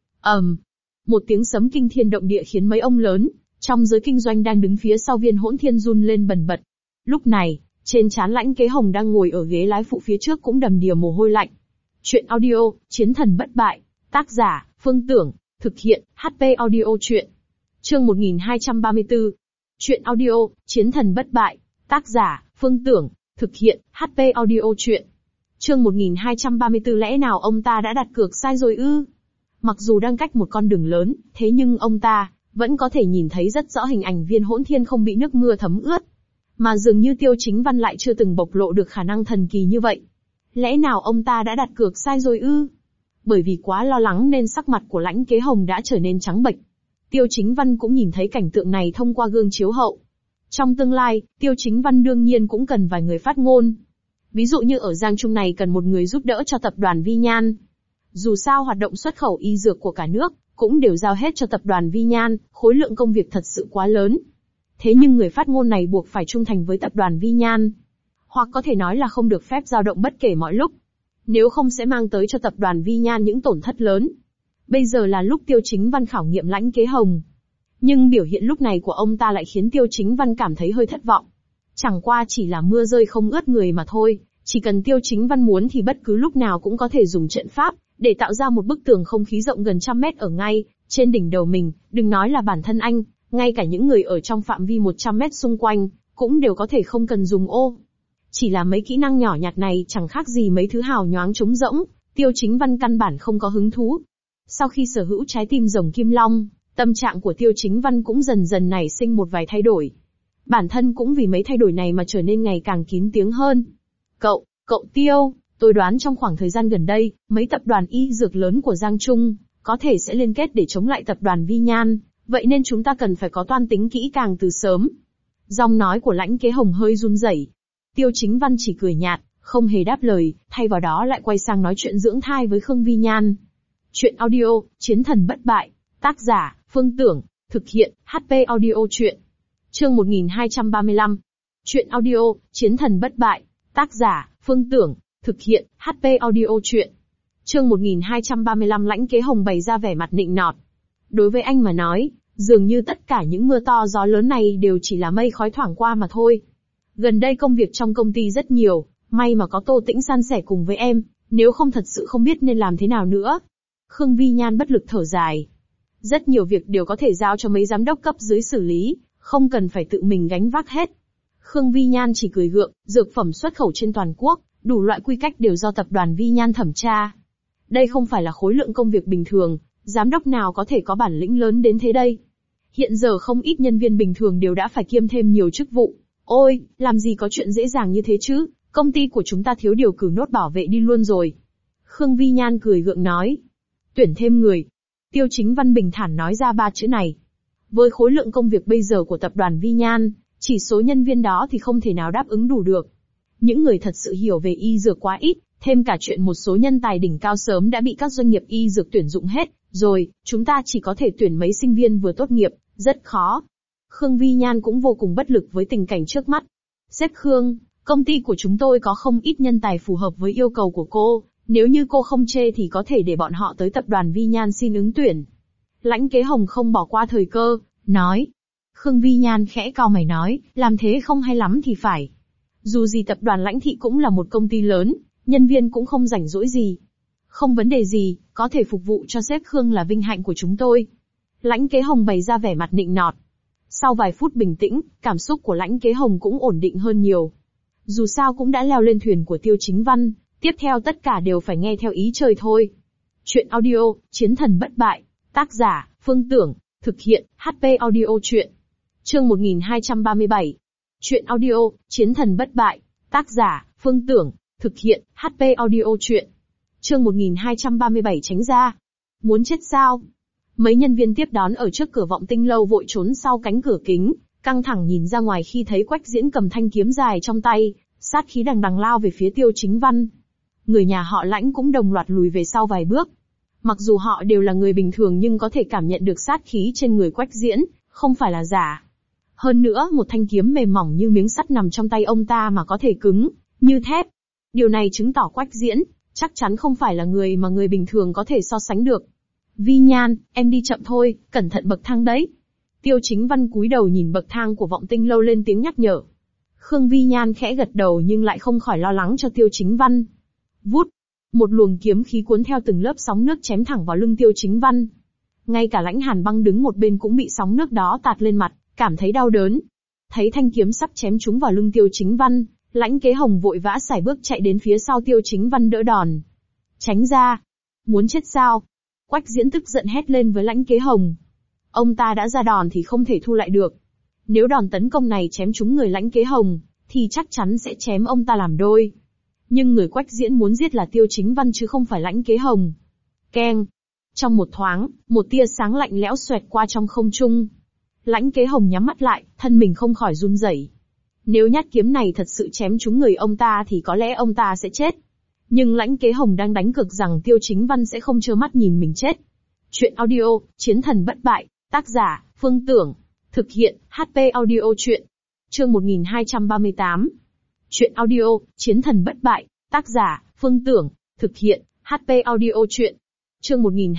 Một tiếng sấm kinh thiên động địa khiến mấy ông lớn trong giới kinh doanh đang đứng phía sau Viên Hỗn Thiên run lên bần bật. Lúc này, trên trán Lãnh Kế Hồng đang ngồi ở ghế lái phụ phía trước cũng đầm đìa mồ hôi lạnh. Chuyện audio, Chiến Thần Bất Bại, tác giả, Phương Tưởng, thực hiện, HP Audio Chuyện. Chương 1234. Chuyện audio, Chiến Thần Bất Bại, tác giả, Phương Tưởng, thực hiện, HP Audio Chuyện. Chương 1234 lẽ nào ông ta đã đặt cược sai rồi ư? Mặc dù đang cách một con đường lớn, thế nhưng ông ta vẫn có thể nhìn thấy rất rõ hình ảnh Viên Hỗn Thiên không bị nước mưa thấm ướt. Mà dường như Tiêu Chính Văn lại chưa từng bộc lộ được khả năng thần kỳ như vậy. Lẽ nào ông ta đã đặt cược sai rồi ư? Bởi vì quá lo lắng nên sắc mặt của Lãnh Kế Hồng đã trở nên trắng bệch. Tiêu Chính Văn cũng nhìn thấy cảnh tượng này thông qua gương chiếu hậu. Trong tương lai, Tiêu Chính Văn đương nhiên cũng cần vài người phát ngôn. Ví dụ như ở Giang Trung này cần một người giúp đỡ cho tập đoàn Vi Nhan. Dù sao hoạt động xuất khẩu y dược của cả nước cũng đều giao hết cho tập đoàn Vi Nhan, khối lượng công việc thật sự quá lớn. Thế nhưng người phát ngôn này buộc phải trung thành với tập đoàn Vi Nhan. Hoặc có thể nói là không được phép dao động bất kể mọi lúc. Nếu không sẽ mang tới cho tập đoàn Vi Nhan những tổn thất lớn. Bây giờ là lúc Tiêu Chính Văn khảo nghiệm Lãnh Kế Hồng. Nhưng biểu hiện lúc này của ông ta lại khiến Tiêu Chính Văn cảm thấy hơi thất vọng. Chẳng qua chỉ là mưa rơi không ướt người mà thôi, chỉ cần Tiêu Chính Văn muốn thì bất cứ lúc nào cũng có thể dùng trận pháp, để tạo ra một bức tường không khí rộng gần 100 mét ở ngay trên đỉnh đầu mình, đừng nói là bản thân anh, ngay cả những người ở trong phạm vi 100 mét xung quanh, cũng đều có thể không cần dùng ô. Chỉ là mấy kỹ năng nhỏ nhặt này chẳng khác gì mấy thứ hào nhoáng trống rỗng, Tiêu Chính Văn căn bản không có hứng thú. Sau khi sở hữu trái tim rồng Kim Long, tâm trạng của Tiêu Chính Văn cũng dần dần nảy sinh một vài thay đổi. Bản thân cũng vì mấy thay đổi này mà trở nên ngày càng kín tiếng hơn. Cậu Tiêu, tôi đoán trong khoảng thời gian gần đây, mấy tập đoàn y dược lớn của Giang Trung có thể sẽ liên kết để chống lại tập đoàn Vi Nhan, vậy nên chúng ta cần phải có toan tính kỹ càng từ sớm. Giọng nói của Lãnh Kế Hồng hơi run rẩy. Tiêu Chính Văn chỉ cười nhạt, không hề đáp lời, thay vào đó lại quay sang nói chuyện dưỡng thai với Khương Vi Nhan. Chuyện audio, Chiến Thần Bất Bại, tác giả, Phương Tưởng, thực hiện, HP Audio Chuyện. Chương 1235. Chuyện audio, Chiến Thần Bất Bại, tác giả, Phương Tưởng, thực hiện, HP Audio Chuyện. Chương 1235 Lãnh Kế Hồng bày ra vẻ mặt nịnh nọt. Đối với anh mà nói, dường như tất cả những mưa to gió lớn này đều chỉ là mây khói thoảng qua mà thôi. Gần đây công việc trong công ty rất nhiều, may mà có Tô Tĩnh san sẻ cùng với em, nếu không thật sự không biết nên làm thế nào nữa. Khương Vi Nhan bất lực thở dài. Rất nhiều việc đều có thể giao cho mấy giám đốc cấp dưới xử lý, không cần phải tự mình gánh vác hết. Khương Vi Nhan chỉ cười gượng, dược phẩm xuất khẩu trên toàn quốc, đủ loại quy cách đều do tập đoàn Vi Nhan thẩm tra. Đây không phải là khối lượng công việc bình thường, giám đốc nào có thể có bản lĩnh lớn đến thế đây. Hiện giờ không ít nhân viên bình thường đều đã phải kiêm thêm nhiều chức vụ. Ôi, làm gì có chuyện dễ dàng như thế chứ, công ty của chúng ta thiếu điều cử nốt bảo vệ đi luôn rồi. Khương Vi Nhan cười gượng nói. Tuyển thêm người. Tiêu Chính Văn bình thản nói ra 3 chữ này. Với khối lượng công việc bây giờ của tập đoàn Vi Nhan, chỉ số nhân viên đó thì không thể nào đáp ứng đủ được. Những người thật sự hiểu về y dược quá ít, thêm cả chuyện một số nhân tài đỉnh cao sớm đã bị các doanh nghiệp y dược tuyển dụng hết, rồi, chúng ta chỉ có thể tuyển mấy sinh viên vừa tốt nghiệp, rất khó. Khương Vi Nhan cũng vô cùng bất lực với tình cảnh trước mắt. Sếp Khương, Công ty của chúng tôi có không ít nhân tài phù hợp với yêu cầu của cô, nếu như cô không chê thì có thể để bọn họ tới tập đoàn Vi Nhan xin ứng tuyển. Lãnh Kế Hồng không bỏ qua thời cơ, nói. Khương Vi Nhan khẽ cau mày nói, làm thế không hay lắm thì phải. Dù gì tập đoàn Lãnh Thị cũng là một công ty lớn, nhân viên cũng không rảnh rỗi gì. Không vấn đề gì, có thể phục vụ cho sếp Khương là vinh hạnh của chúng tôi. Lãnh Kế Hồng bày ra vẻ mặt nịnh nọt. Sau vài phút bình tĩnh, cảm xúc của Lãnh Kế Hồng cũng ổn định hơn nhiều. Dù sao cũng đã leo lên thuyền của Tiêu Chính Văn, tiếp theo tất cả đều phải nghe theo ý trời thôi. Chuyện audio, Chiến thần bất bại, tác giả, Phương Tưởng, thực hiện, HP audio truyện. Chương 1237. Chuyện audio, Chiến thần bất bại, tác giả, Phương Tưởng, thực hiện, HP audio truyện. Chương 1237 tránh ra. Muốn chết sao? Mấy nhân viên tiếp đón ở trước cửa Vọng Tinh lâu vội trốn sau cánh cửa kính, căng thẳng nhìn ra ngoài khi thấy Quách Diễn cầm thanh kiếm dài trong tay, sát khí đằng đằng lao về phía Tiêu Chính Văn. Người nhà họ Lãnh cũng đồng loạt lùi về sau vài bước. Mặc dù họ đều là người bình thường nhưng có thể cảm nhận được sát khí trên người Quách Diễn, không phải là giả. Hơn nữa, một thanh kiếm mềm mỏng như miếng sắt nằm trong tay ông ta mà có thể cứng, như thép. Điều này chứng tỏ Quách Diễn, chắc chắn không phải là người mà người bình thường có thể so sánh được. Vi Nhan, em đi chậm thôi, cẩn thận bậc thang đấy. Tiêu Chính Văn cúi đầu nhìn bậc thang của Vọng Tinh lâu lên tiếng nhắc nhở. Khương Vi Nhan khẽ gật đầu nhưng lại không khỏi lo lắng cho Tiêu Chính Văn. Vút, một luồng kiếm khí cuốn theo từng lớp sóng nước chém thẳng vào lưng Tiêu Chính Văn. Ngay cả Lãnh Hàn Băng đứng một bên cũng bị sóng nước đó tạt lên mặt, cảm thấy đau đớn. Thấy thanh kiếm sắp chém trúng vào lưng Tiêu Chính Văn, Lãnh Kế Hồng vội vã sải bước chạy đến phía sau Tiêu Chính Văn đỡ đòn. Tránh ra! Muốn chết sao? Quách Diễn tức giận hét lên với Lãnh Kế Hồng. Ông ta đã ra đòn thì không thể thu lại được. Nếu đòn tấn công này chém trúng người Lãnh Kế Hồng, thì chắc chắn sẽ chém ông ta làm đôi. Nhưng người Quách Diễn muốn giết là Tiêu Chính Văn chứ không phải Lãnh Kế Hồng. Keng! Trong một thoáng, một tia sáng lạnh lẽo xoẹt qua trong không trung. Lãnh Kế Hồng nhắm mắt lại, thân mình không khỏi run rẩy. Nếu nhát kiếm này thật sự chém trúng người ông ta thì có lẽ ông ta sẽ chết. Nhưng Lãnh Kế Hồng đang đánh cược rằng Tiêu Chính Văn sẽ không trơ mắt nhìn mình chết. Chuyện audio, Chiến thần bất bại, tác giả, Phương Tưởng, thực hiện, HP audio truyện. Chương 1238. Chuyện audio, Chiến thần bất bại, tác giả, Phương Tưởng, thực hiện, HP audio truyện. Chương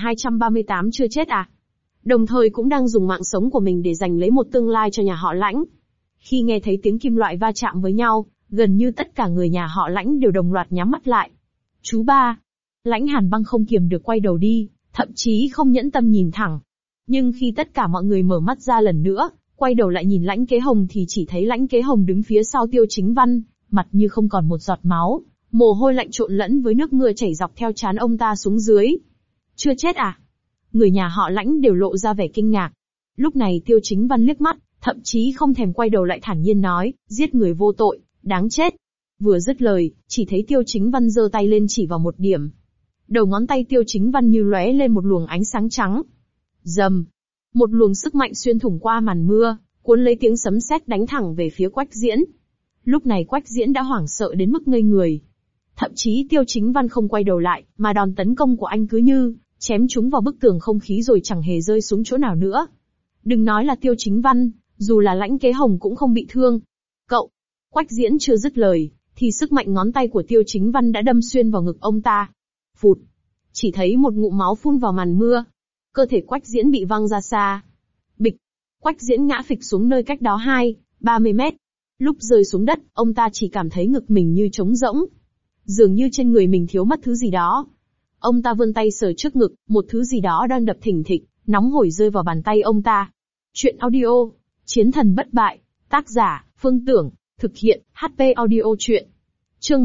1238 chưa chết à? Đồng thời cũng đang dùng mạng sống của mình để giành lấy một tương lai cho nhà họ Lãnh. Khi nghe thấy tiếng kim loại va chạm với nhau, gần như tất cả người nhà họ Lãnh đều đồng loạt nhắm mắt lại. Chú ba! Lãnh Hàn Băng không kiềm được quay đầu đi, thậm chí không nhẫn tâm nhìn thẳng. Nhưng khi tất cả mọi người mở mắt ra lần nữa, quay đầu lại nhìn Lãnh Kế Hồng thì chỉ thấy Lãnh Kế Hồng đứng phía sau Tiêu Chính Văn, mặt như không còn một giọt máu, mồ hôi lạnh trộn lẫn với nước mưa chảy dọc theo trán ông ta xuống dưới. Chưa chết à? Người nhà họ Lãnh đều lộ ra vẻ kinh ngạc. Lúc này Tiêu Chính Văn liếc mắt, thậm chí không thèm quay đầu lại thản nhiên nói, giết người vô tội, đáng chết. Vừa dứt lời, chỉ thấy Tiêu Chính Văn giơ tay lên chỉ vào một điểm. Đầu ngón tay Tiêu Chính Văn như lóe lên một luồng ánh sáng trắng. Rầm, một luồng sức mạnh xuyên thủng qua màn mưa, cuốn lấy tiếng sấm sét đánh thẳng về phía Quách Diễn. Lúc này Quách Diễn đã hoảng sợ đến mức ngây người. Thậm chí Tiêu Chính Văn không quay đầu lại, mà đòn tấn công của anh cứ như chém chúng vào bức tường không khí rồi chẳng hề rơi xuống chỗ nào nữa. Đừng nói là Tiêu Chính Văn, dù là Lãnh Kế Hồng cũng không bị thương. Cậu! Quách Diễn chưa dứt lời, thì sức mạnh ngón tay của Tiêu Chính Văn đã đâm xuyên vào ngực ông ta. Phụt! Chỉ thấy một ngụm máu phun vào màn mưa. Cơ thể Quách Diễn bị văng ra xa. Bịch! Quách Diễn ngã phịch xuống nơi cách đó 30 mét. Lúc rơi xuống đất, ông ta chỉ cảm thấy ngực mình như trống rỗng. Dường như trên người mình thiếu mất thứ gì đó. Ông ta vươn tay sờ trước ngực, một thứ gì đó đang đập thình thịch, nóng hổi rơi vào bàn tay ông ta. Chuyện audio, Chiến thần bất bại, tác giả, Phương Tưởng, thực hiện, HP audio truyện. Chương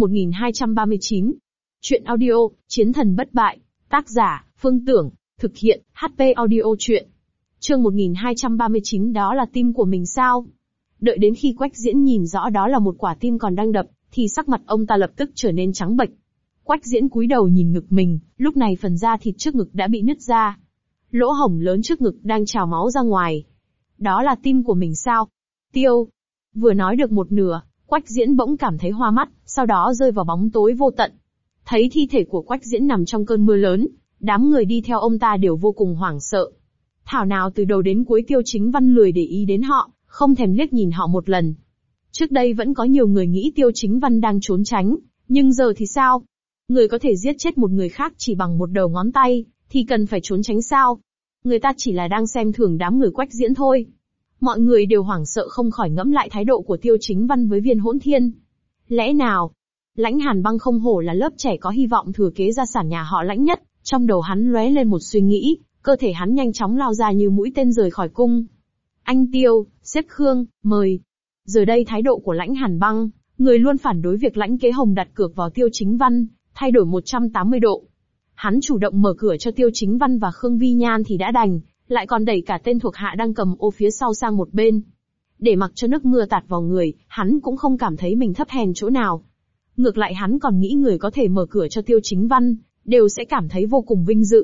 1239. Chuyện audio, Chiến thần bất bại, tác giả, Phương Tưởng, thực hiện, HP audio truyện. Chương 1239 đó là tim của mình sao? Đợi đến khi Quách Diễn nhìn rõ đó là một quả tim còn đang đập, thì sắc mặt ông ta lập tức trở nên trắng bệch. Quách Diễn cúi đầu nhìn ngực mình, lúc này phần da thịt trước ngực đã bị nứt ra. Lỗ hổng lớn trước ngực đang trào máu ra ngoài. Đó là tim của mình sao? Tiêu! Vừa nói được một nửa, Quách Diễn bỗng cảm thấy hoa mắt, sau đó rơi vào bóng tối vô tận. Thấy thi thể của Quách Diễn nằm trong cơn mưa lớn, đám người đi theo ông ta đều vô cùng hoảng sợ. Thảo nào từ đầu đến cuối Tiêu Chính Văn lười để ý đến họ, không thèm liếc nhìn họ một lần. Trước đây vẫn có nhiều người nghĩ Tiêu Chính Văn đang trốn tránh, nhưng giờ thì sao? Người có thể giết chết một người khác chỉ bằng một đầu ngón tay, thì cần phải trốn tránh sao? Người ta chỉ là đang xem thường đám người Quách Diễn thôi. Mọi người đều hoảng sợ không khỏi ngẫm lại thái độ của Tiêu Chính Văn với Viên Hỗn Thiên. Lẽ nào, Lãnh Hàn Băng không hổ là lớp trẻ có hy vọng thừa kế gia sản nhà họ Lãnh nhất, trong đầu hắn lóe lên một suy nghĩ, cơ thể hắn nhanh chóng lao ra như mũi tên rời khỏi cung. Anh Tiêu, xếp Khương, mời. Giờ đây thái độ của Lãnh Hàn Băng, người luôn phản đối việc Lãnh Kế Hồng đặt cược vào Tiêu Chính Văn, thay đổi 180 độ. Hắn chủ động mở cửa cho Tiêu Chính Văn và Khương Vi Nhan thì đã đành, lại còn đẩy cả tên thuộc hạ đang cầm ô phía sau sang một bên. Để mặc cho nước mưa tạt vào người, hắn cũng không cảm thấy mình thấp hèn chỗ nào. Ngược lại hắn còn nghĩ người có thể mở cửa cho Tiêu Chính Văn, đều sẽ cảm thấy vô cùng vinh dự.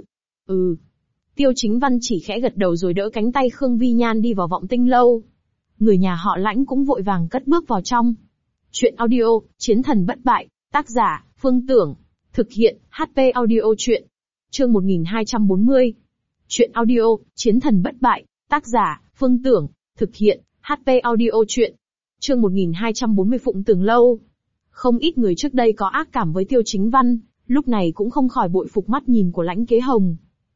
Tiêu Chính Văn chỉ khẽ gật đầu rồi đỡ cánh tay Khương Vi Nhan đi vào Vọng Tinh Lâu. Người nhà họ Lãnh cũng vội vàng cất bước vào trong. Chuyện audio, Chiến thần bất bại, tác giả, Phương Tưởng. Thực hiện, HP Audio Chuyện. Chương 1240. Chuyện audio, Chiến thần bất bại, tác giả, Phương Tưởng. Thực hiện, HP Audio Chuyện. Chương 1240 Phụng Tường Lâu. Không ít người trước đây có ác cảm với Tiêu Chính Văn, lúc này cũng không khỏi bội phục mắt nhìn của Lãnh Kế Hồng.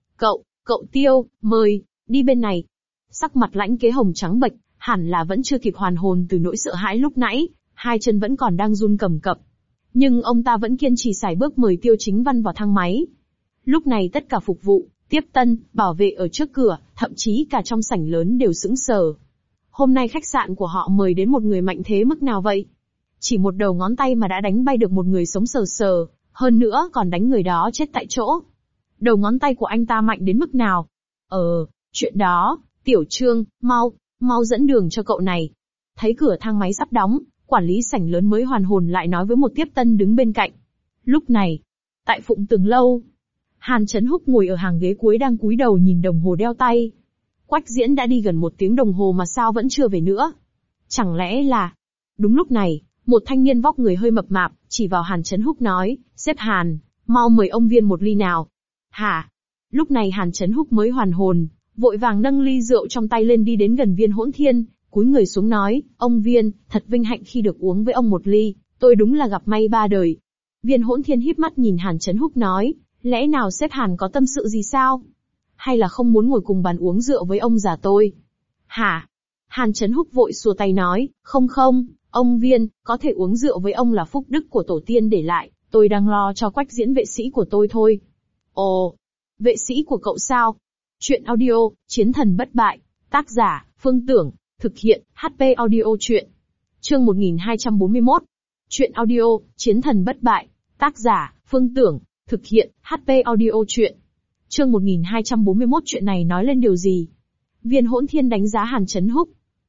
Cậu Tiêu, mời, đi bên này. Sắc mặt Lãnh Kế Hồng trắng bệch, hẳn là vẫn chưa kịp hoàn hồn từ nỗi sợ hãi lúc nãy, hai chân vẫn còn đang run cầm cập. Nhưng ông ta vẫn kiên trì sải bước mời Tiêu Chính Văn vào thang máy. Lúc này tất cả phục vụ, tiếp tân, bảo vệ ở trước cửa, thậm chí cả trong sảnh lớn đều sững sờ. Hôm nay khách sạn của họ mời đến một người mạnh thế mức nào vậy? Chỉ một đầu ngón tay mà đã đánh bay được một người sống sờ sờ, hơn nữa còn đánh người đó chết tại chỗ. Đầu ngón tay của anh ta mạnh đến mức nào? Chuyện đó, Tiểu Trương, mau dẫn đường cho cậu này. Thấy cửa thang máy sắp đóng, quản lý sảnh lớn mới hoàn hồn lại nói với một tiếp tân đứng bên cạnh. Lúc này, tại Phụng Tường Lâu, Hàn Chấn Húc ngồi ở hàng ghế cuối đang cúi đầu nhìn đồng hồ đeo tay. Quách Diễn đã đi gần 1 tiếng đồng hồ mà sao vẫn chưa về nữa? Chẳng lẽ là... Đúng lúc này, một thanh niên vóc người hơi mập mạp, chỉ vào Hàn Chấn Húc nói, "Sếp Hàn, mau mời ông Viên một ly nào." Hả? Lúc này Hàn Chấn Húc mới hoàn hồn, vội vàng nâng ly rượu trong tay lên đi đến gần Viên Hỗn Thiên, cúi người xuống nói, "Ông Viên, thật vinh hạnh khi được uống với ông một ly, tôi đúng là gặp may ba đời." Viên Hỗn Thiên híp mắt nhìn Hàn Chấn Húc nói, "Lẽ nào sếp Hàn có tâm sự gì sao? Hay là không muốn ngồi cùng bàn uống rượu với ông già tôi?" "Hả?" Hàn Chấn Húc vội xua tay nói, "Không, ông Viên, có thể uống rượu với ông là phúc đức của tổ tiên để lại, tôi đang lo cho Quách Diễn vệ sĩ của tôi thôi." "Ồ, vệ sĩ của cậu sao?" Chuyện audio, Chiến thần bất bại, tác giả, Phương Tưởng. Thực hiện, HP Audio Chuyện. Chương 1241. Chuyện audio, Chiến thần bất bại, tác giả, Phương Tưởng. Thực hiện, HP Audio Chuyện. Chương 1241 chuyện này nói lên điều gì? Viên Hỗn Thiên đánh giá Hàn Chấn Húc.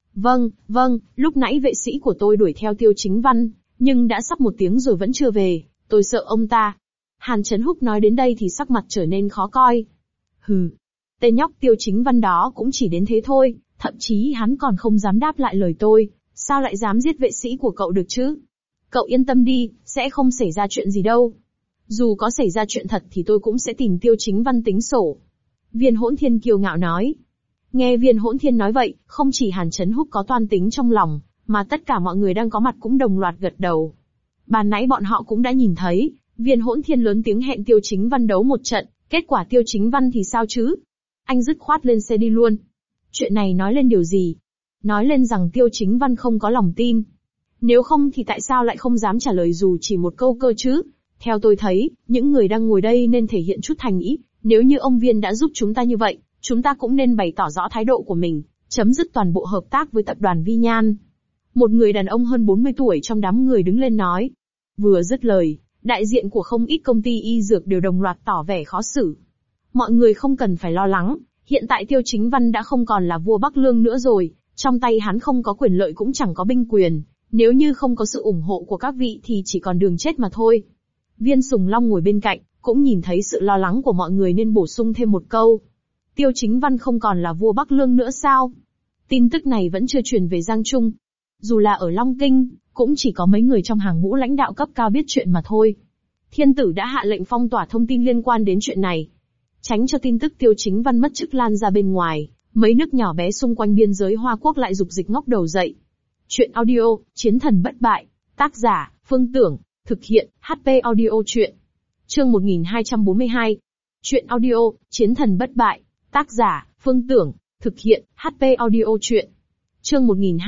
Vâng, lúc nãy vệ sĩ của tôi đuổi theo Tiêu Chính Văn, nhưng đã sắp 1 tiếng rồi vẫn chưa về, tôi sợ ông ta. Hàn Chấn Húc nói đến đây thì sắc mặt trở nên khó coi. Hừ, tên nhóc Tiêu Chính Văn đó cũng chỉ đến thế thôi, thậm chí hắn còn không dám đáp lại lời tôi, sao lại dám giết vệ sĩ của cậu được chứ? Cậu yên tâm đi, sẽ không xảy ra chuyện gì đâu. Dù có xảy ra chuyện thật thì tôi cũng sẽ tìm Tiêu Chính Văn tính sổ. Viên Hỗn Thiên kiêu ngạo nói. Nghe Viên Hỗn Thiên nói vậy, không chỉ Hàn Chấn Húc có toan tính trong lòng, mà tất cả mọi người đang có mặt cũng đồng loạt gật đầu. Ban nãy bọn họ cũng đã nhìn thấy, Viên Hỗn Thiên lớn tiếng hẹn Tiêu Chính Văn đấu một trận, kết quả Tiêu Chính Văn thì sao chứ? Anh dứt khoát lên xe đi luôn. Chuyện này nói lên điều gì? Nói lên rằng Tiêu Chính Văn không có lòng tin. Nếu không thì tại sao lại không dám trả lời dù chỉ một câu cơ chứ? Theo tôi thấy, những người đang ngồi đây nên thể hiện chút thành ý, nếu như ông Viên đã giúp chúng ta như vậy, chúng ta cũng nên bày tỏ rõ thái độ của mình, chấm dứt toàn bộ hợp tác với tập đoàn Vi Nhan. Một người đàn ông hơn 40 tuổi trong đám người đứng lên nói. Vừa dứt lời, đại diện của không ít công ty y dược đều đồng loạt tỏ vẻ khó xử. Mọi người không cần phải lo lắng, hiện tại Tiêu Chính Văn đã không còn là vua Bắc Lương nữa rồi, trong tay hắn không có quyền lợi cũng chẳng có binh quyền, nếu như không có sự ủng hộ của các vị thì chỉ còn đường chết mà thôi. Viên Sùng Long ngồi bên cạnh, cũng nhìn thấy sự lo lắng của mọi người nên bổ sung thêm một câu. Tiêu Chính Văn không còn là vua Bắc Lương nữa sao? Tin tức này vẫn chưa truyền về Giang Trung. Dù là ở Long Kinh, cũng chỉ có mấy người trong hàng ngũ lãnh đạo cấp cao biết chuyện mà thôi. Thiên tử đã hạ lệnh phong tỏa thông tin liên quan đến chuyện này. Tránh cho tin tức Tiêu Chính Văn mất chức lan ra bên ngoài, mấy nước nhỏ bé xung quanh biên giới Hoa Quốc lại dục dịch ngóc đầu dậy. Chuyện audio, Chiến thần bất bại. Tác giả, Phương Tưởng. Thực hiện, HP Audio Chuyện. Chương 1242. Chuyện audio, Chiến thần bất bại. Tác giả, Phương Tưởng. Thực hiện, HP Audio Chuyện. Chương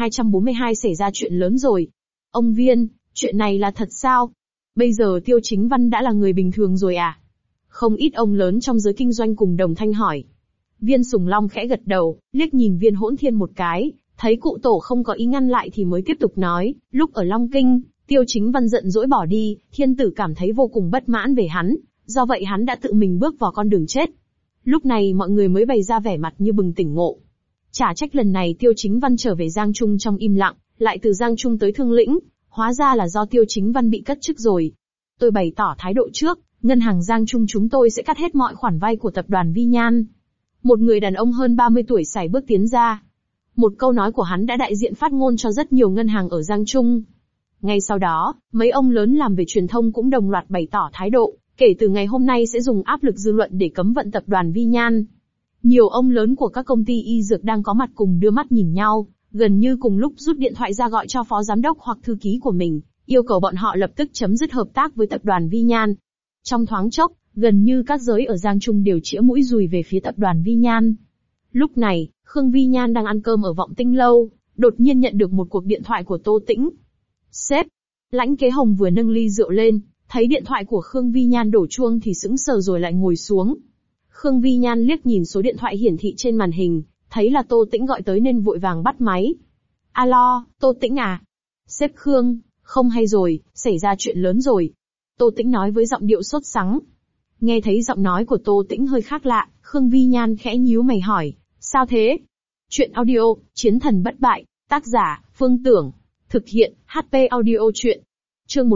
1242 xảy ra chuyện lớn rồi. Ông Viên, chuyện này là thật sao? Bây giờ Tiêu Chính Văn đã là người bình thường rồi à? Không ít ông lớn trong giới kinh doanh cùng đồng thanh hỏi. Viên Sùng Long khẽ gật đầu, liếc nhìn Viên Hỗn Thiên một cái, thấy cụ tổ không có ý ngăn lại thì mới tiếp tục nói, lúc ở Long Kinh, Tiêu Chính Văn giận dỗi bỏ đi, thiên tử cảm thấy vô cùng bất mãn về hắn, do vậy hắn đã tự mình bước vào con đường chết. Lúc này mọi người mới bày ra vẻ mặt như bừng tỉnh ngộ. Chả trách lần này Tiêu Chính Văn trở về Giang Trung trong im lặng, lại từ Giang Trung tới Thương Lĩnh, hóa ra là do Tiêu Chính Văn bị cất chức rồi. Tôi bày tỏ thái độ trước, ngân hàng Giang Trung chúng tôi sẽ cắt hết mọi khoản vay của tập đoàn Vi Nhan. Một người đàn ông hơn 30 tuổi sải bước tiến ra. Một câu nói của hắn đã đại diện phát ngôn cho rất nhiều ngân hàng ở Giang Trung. Ngay sau đó, mấy ông lớn làm về truyền thông cũng đồng loạt bày tỏ thái độ, kể từ ngày hôm nay sẽ dùng áp lực dư luận để cấm vận tập đoàn Vi Nhan. Nhiều ông lớn của các công ty y dược đang có mặt cùng đưa mắt nhìn nhau, gần như cùng lúc rút điện thoại ra gọi cho phó giám đốc hoặc thư ký của mình, yêu cầu bọn họ lập tức chấm dứt hợp tác với tập đoàn Vi Nhan. Trong thoáng chốc, gần như các giới ở Giang Trung đều chĩa mũi dùi về phía tập đoàn Vi Nhan. Lúc này, Khương Vi Nhan đang ăn cơm ở Vọng Tinh Lâu, đột nhiên nhận được một cuộc điện thoại của Tô Tĩnh. Sếp, Lãnh Kế Hồng vừa nâng ly rượu lên, thấy điện thoại của Khương Vi Nhan đổ chuông thì sững sờ rồi lại ngồi xuống. Khương Vi Nhan liếc nhìn số điện thoại hiển thị trên màn hình, thấy là Tô Tĩnh gọi tới nên vội vàng bắt máy. Alo, Tô Tĩnh à? Sếp Khương, không hay rồi, xảy ra chuyện lớn rồi. Tô Tĩnh nói với giọng điệu sốt sắng. Nghe thấy giọng nói của Tô Tĩnh hơi khác lạ, Khương Vi Nhan khẽ nhíu mày hỏi, sao thế? Chuyện audio, Chiến thần bất bại, tác giả, Phương Tưởng. Thực hiện, HP Audio Chuyện. Chương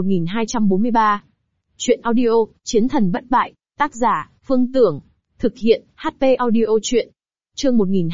1243. Chuyện audio, Chiến thần bất bại, tác giả, Phương Tưởng. Thực hiện, HP Audio Chuyện. Chương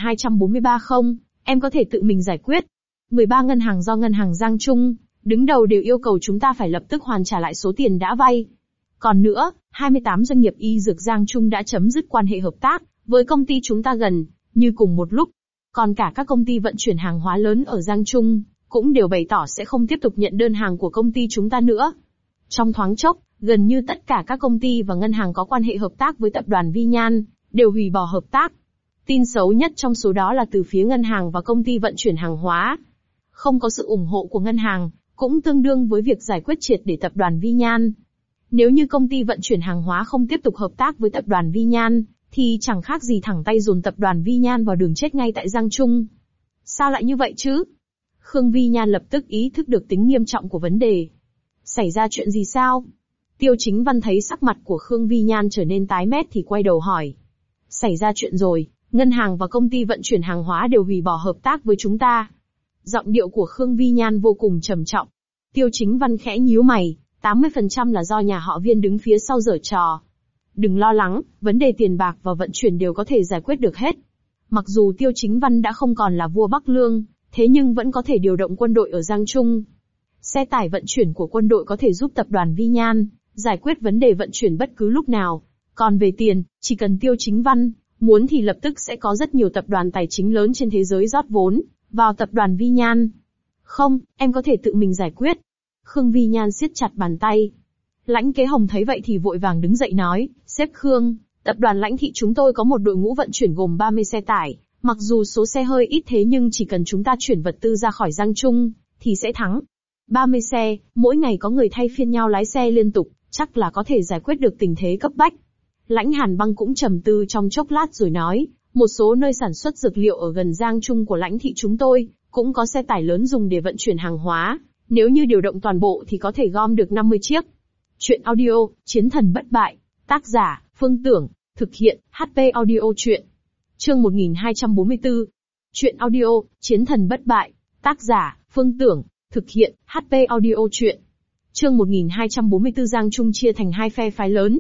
1243 không, em có thể tự mình giải quyết. 13 ngân hàng do ngân hàng Giang Trung đứng đầu đều yêu cầu chúng ta phải lập tức hoàn trả lại số tiền đã vay. Còn nữa, 28 doanh nghiệp y dược Giang Trung đã chấm dứt quan hệ hợp tác với công ty chúng ta gần như cùng một lúc. Còn cả các công ty vận chuyển hàng hóa lớn ở Giang Trung cũng đều bày tỏ sẽ không tiếp tục nhận đơn hàng của công ty chúng ta nữa. Trong thoáng chốc, gần như tất cả các công ty và ngân hàng có quan hệ hợp tác với tập đoàn Vi Nhan đều hủy bỏ hợp tác. Tin xấu nhất trong số đó là từ phía ngân hàng và công ty vận chuyển hàng hóa. Không có sự ủng hộ của ngân hàng, cũng tương đương với việc giải quyết triệt để tập đoàn Vi Nhan. Nếu như công ty vận chuyển hàng hóa không tiếp tục hợp tác với tập đoàn Vi Nhan, thì chẳng khác gì thẳng tay dồn tập đoàn Vi Nhan vào đường chết ngay tại Giang Trung. Sao lại như vậy chứ? Khương Vi Nhan lập tức ý thức được tính nghiêm trọng của vấn đề. Xảy ra chuyện gì sao? Tiêu Chính Văn thấy sắc mặt của Khương Vi Nhan trở nên tái mét thì quay đầu hỏi. Xảy ra chuyện rồi, ngân hàng và công ty vận chuyển hàng hóa đều hủy bỏ hợp tác với chúng ta. Giọng điệu của Khương Vi Nhan vô cùng trầm trọng. Tiêu Chính Văn khẽ nhíu mày, 80% là do nhà họ Viên đứng phía sau giở trò. Đừng lo lắng, vấn đề tiền bạc và vận chuyển đều có thể giải quyết được hết. Mặc dù Tiêu Chính Văn đã không còn là vua Bắc Lương, thế nhưng vẫn có thể điều động quân đội ở Giang Trung. Xe tải vận chuyển của quân đội có thể giúp tập đoàn Vi Nhan giải quyết vấn đề vận chuyển bất cứ lúc nào. Còn về tiền, chỉ cần Tiêu Chính Văn muốn thì lập tức sẽ có rất nhiều tập đoàn tài chính lớn trên thế giới rót vốn vào tập đoàn Vi Nhan. Không, em có thể tự mình giải quyết. Khương Vi Nhan siết chặt bàn tay. Lãnh Kế Hồng thấy vậy thì vội vàng đứng dậy nói, sếp Khương, tập đoàn Lãnh Thị chúng tôi có một đội ngũ vận chuyển gồm 30 xe tải, mặc dù số xe hơi ít thế nhưng chỉ cần chúng ta chuyển vật tư ra khỏi Giang Trung, thì sẽ thắng. 30 xe, mỗi ngày có người thay phiên nhau lái xe liên tục, chắc là có thể giải quyết được tình thế cấp bách. Lãnh Hàn Băng cũng trầm tư trong chốc lát rồi nói, một số nơi sản xuất dược liệu ở gần Giang Trung của Lãnh Thị chúng tôi, cũng có xe tải lớn dùng để vận chuyển hàng hóa, nếu như điều động toàn bộ thì có thể gom được 50 chiếc. Chuyện audio, Chiến thần bất bại, tác giả, Phương Tưởng, thực hiện, HP Audio Chuyện. Chương 1244. Chuyện audio, Chiến thần bất bại, tác giả, Phương Tưởng, thực hiện, HP Audio Chuyện. Chương 1244 Giang Trung chia thành hai phe phái lớn.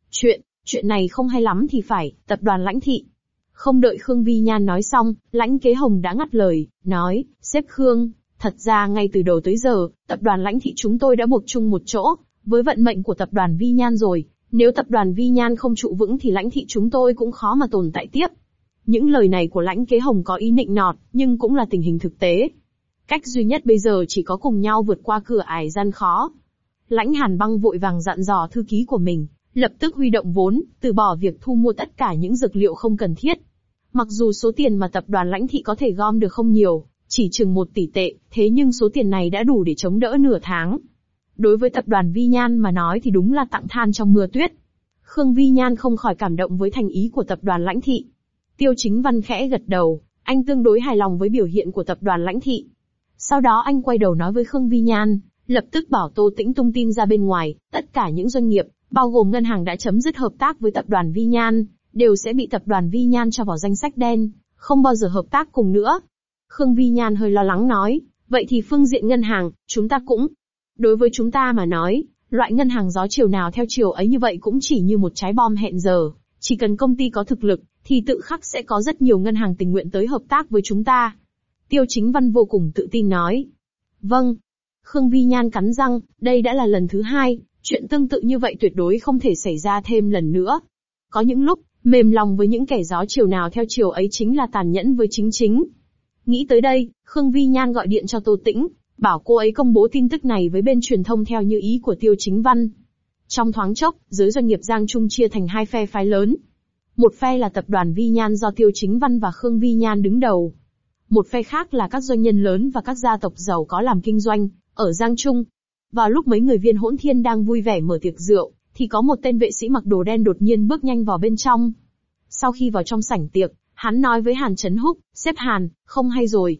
Chuyện này không hay lắm thì phải, tập đoàn Lãnh Thị. Không đợi Khương Vi Nhan nói xong, Lãnh Kế Hồng đã ngắt lời, nói, sếp Khương, thật ra ngay từ đầu tới giờ, tập đoàn Lãnh Thị chúng tôi đã buộc chung một chỗ, với vận mệnh của tập đoàn Vi Nhan rồi. Nếu tập đoàn Vi Nhan không trụ vững thì Lãnh Thị chúng tôi cũng khó mà tồn tại tiếp. Những lời này của Lãnh Kế Hồng có ý nịnh nọt, nhưng cũng là tình hình thực tế. Cách duy nhất bây giờ chỉ có cùng nhau vượt qua cửa ải gian khó. Lãnh Hàn Băng vội vàng dặn dò thư ký của mình, lập tức huy động vốn, từ bỏ việc thu mua tất cả những dược liệu không cần thiết. Mặc dù số tiền mà tập đoàn Lãnh Thị có thể gom được không nhiều, chỉ chừng 1 tỷ tệ, thế nhưng số tiền này đã đủ để chống đỡ nửa tháng. Đối với tập đoàn Vi Nhan mà nói thì đúng là tặng than trong mưa tuyết. Khương Vi Nhan không khỏi cảm động với thành ý của tập đoàn Lãnh Thị. Tiêu Chính Văn khẽ gật đầu, anh tương đối hài lòng với biểu hiện của tập đoàn Lãnh Thị. Sau đó anh quay đầu nói với Khương Vi Nhan, lập tức bảo Tô Tĩnh tung tin ra bên ngoài, tất cả những doanh nghiệp, bao gồm ngân hàng đã chấm dứt hợp tác với tập đoàn Vi Nhan, đều sẽ bị tập đoàn Vi Nhan cho vào danh sách đen, không bao giờ hợp tác cùng nữa. Khương Vi Nhan hơi lo lắng nói, vậy thì phương diện ngân hàng, chúng ta cũng. Đối với chúng ta mà nói, loại ngân hàng gió chiều nào theo chiều ấy như vậy cũng chỉ như một trái bom hẹn giờ, chỉ cần công ty có thực lực, thì tự khắc sẽ có rất nhiều ngân hàng tình nguyện tới hợp tác với chúng ta. Tiêu Chính Văn vô cùng tự tin nói. Vâng. Khương Vi Nhan cắn răng, đây đã là lần thứ 2, chuyện tương tự như vậy tuyệt đối không thể xảy ra thêm lần nữa. Có những lúc, mềm lòng với những kẻ gió chiều nào theo chiều ấy chính là tàn nhẫn với chính chính. Nghĩ tới đây, Khương Vi Nhan gọi điện cho Tô Tĩnh, bảo cô ấy công bố tin tức này với bên truyền thông theo như ý của Tiêu Chính Văn. Trong thoáng chốc, giới doanh nghiệp Giang Trung chia thành 2 phe phái lớn. Một phe là tập đoàn Vi Nhan do Tiêu Chính Văn và Khương Vi Nhan đứng đầu. Một phe khác là các doanh nhân lớn và các gia tộc giàu có làm kinh doanh, ở Giang Trung. Vào lúc mấy người Viên Hỗn Thiên đang vui vẻ mở tiệc rượu, thì có một tên vệ sĩ mặc đồ đen đột nhiên bước nhanh vào bên trong. Sau khi vào trong sảnh tiệc, hắn nói với Hàn Chấn Húc, sếp Hàn, không hay rồi,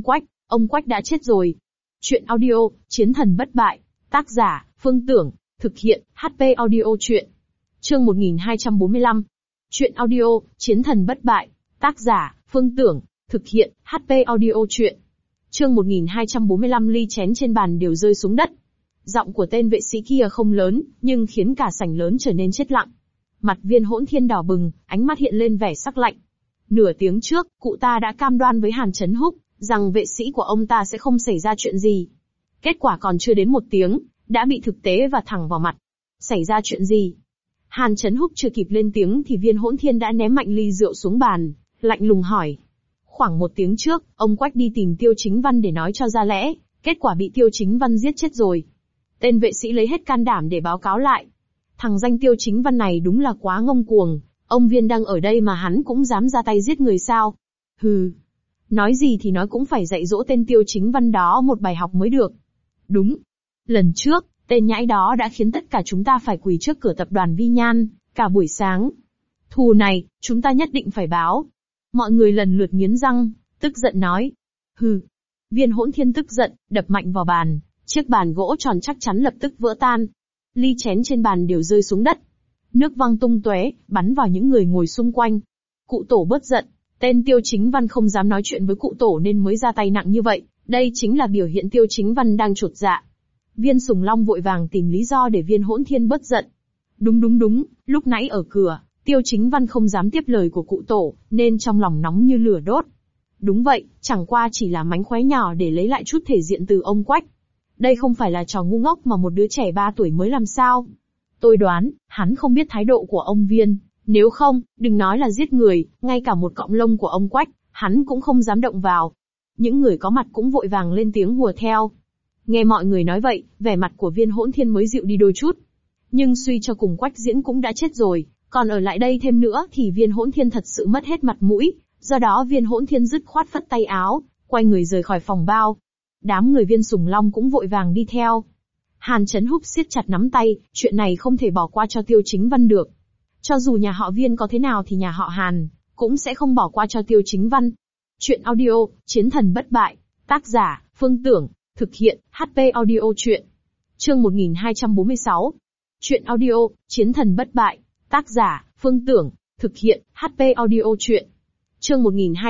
ông Quách đã chết rồi. Chuyện audio, Chiến thần bất bại, tác giả, Phương Tưởng, thực hiện, HP audio truyện. Chương 1245. Chuyện audio, Chiến thần bất bại, tác giả, Phương Tưởng, thực hiện, HP audio truyện. Chương 1245 ly chén trên bàn đều rơi xuống đất. Giọng của tên vệ sĩ kia không lớn, nhưng khiến cả sảnh lớn trở nên chết lặng. Mặt Viên Hỗn Thiên đỏ bừng, ánh mắt hiện lên vẻ sắc lạnh. Nửa tiếng trước, cụ ta đã cam đoan với Hàn Chấn Húc, rằng vệ sĩ của ông ta sẽ không xảy ra chuyện gì. Kết quả còn chưa đến 1 tiếng, đã bị thực tế và thẳng vào mặt. Xảy ra chuyện gì? Hàn Chấn Húc chưa kịp lên tiếng thì Viên Hỗn Thiên đã ném mạnh ly rượu xuống bàn, lạnh lùng hỏi. Khoảng 1 tiếng trước, ông Quách đi tìm Tiêu Chính Văn để nói cho ra lẽ, kết quả bị Tiêu Chính Văn giết chết rồi. Tên vệ sĩ lấy hết can đảm để báo cáo lại. Thằng danh Tiêu Chính Văn này đúng là quá ngông cuồng, ông Viên đang ở đây mà hắn cũng dám ra tay giết người sao? Hừ. Nói gì thì nói cũng phải dạy dỗ tên Tiêu Chính Văn đó một bài học mới được. Đúng. Lần trước, tên nhãi đó đã khiến tất cả chúng ta phải quỳ trước cửa tập đoàn Vi Nhan, cả buổi sáng. Thù này, chúng ta nhất định phải báo. Mọi người lần lượt nghiến răng, tức giận nói. Hừ. Viên Hỗn Thiên tức giận, đập mạnh vào bàn, chiếc bàn gỗ tròn chắc chắn lập tức vỡ tan. Ly chén trên bàn đều rơi xuống đất. Nước văng tung tóe, bắn vào những người ngồi xung quanh. Cụ tổ bớt giận, tên Tiêu Chính Văn không dám nói chuyện với cụ tổ nên mới ra tay nặng như vậy, đây chính là biểu hiện Tiêu Chính Văn đang chột dạ. Viên Sùng Long vội vàng tìm lý do để Viên Hỗn Thiên bớt giận. Đúng, lúc nãy ở cửa, Tiêu Chính Văn không dám tiếp lời của cụ tổ, nên trong lòng nóng như lửa đốt. Đúng vậy, chẳng qua chỉ là mánh khóe nhỏ để lấy lại chút thể diện từ ông Quách. Đây không phải là trò ngu ngốc mà một đứa trẻ 3 tuổi mới làm sao. Tôi đoán, hắn không biết thái độ của ông Viên, nếu không, đừng nói là giết người, ngay cả một cọng lông của ông Quách, hắn cũng không dám động vào. Những người có mặt cũng vội vàng lên tiếng hùa theo. Nghe mọi người nói vậy, vẻ mặt của Viên Hỗn Thiên mới dịu đi đôi chút. Nhưng suy cho cùng Quách Diễn cũng đã chết rồi, còn ở lại đây thêm nữa thì Viên Hỗn Thiên thật sự mất hết mặt mũi, do đó Viên Hỗn Thiên dứt khoát phất tay áo, quay người rời khỏi phòng bao. Đám người Viên Sùng Long cũng vội vàng đi theo. Hàn Chấn Húc siết chặt nắm tay, chuyện này không thể bỏ qua cho Tiêu Chính Văn được. Cho dù nhà họ Viên có thế nào thì nhà họ Hàn cũng sẽ không bỏ qua cho Tiêu Chính Văn. Chuyện audio, Chiến thần bất bại, tác giả, Phương Tưởng, thực hiện, HP audio truyện. Chương 1246. Chuyện audio, Chiến thần bất bại, tác giả, Phương Tưởng, thực hiện, HP audio truyện. Chương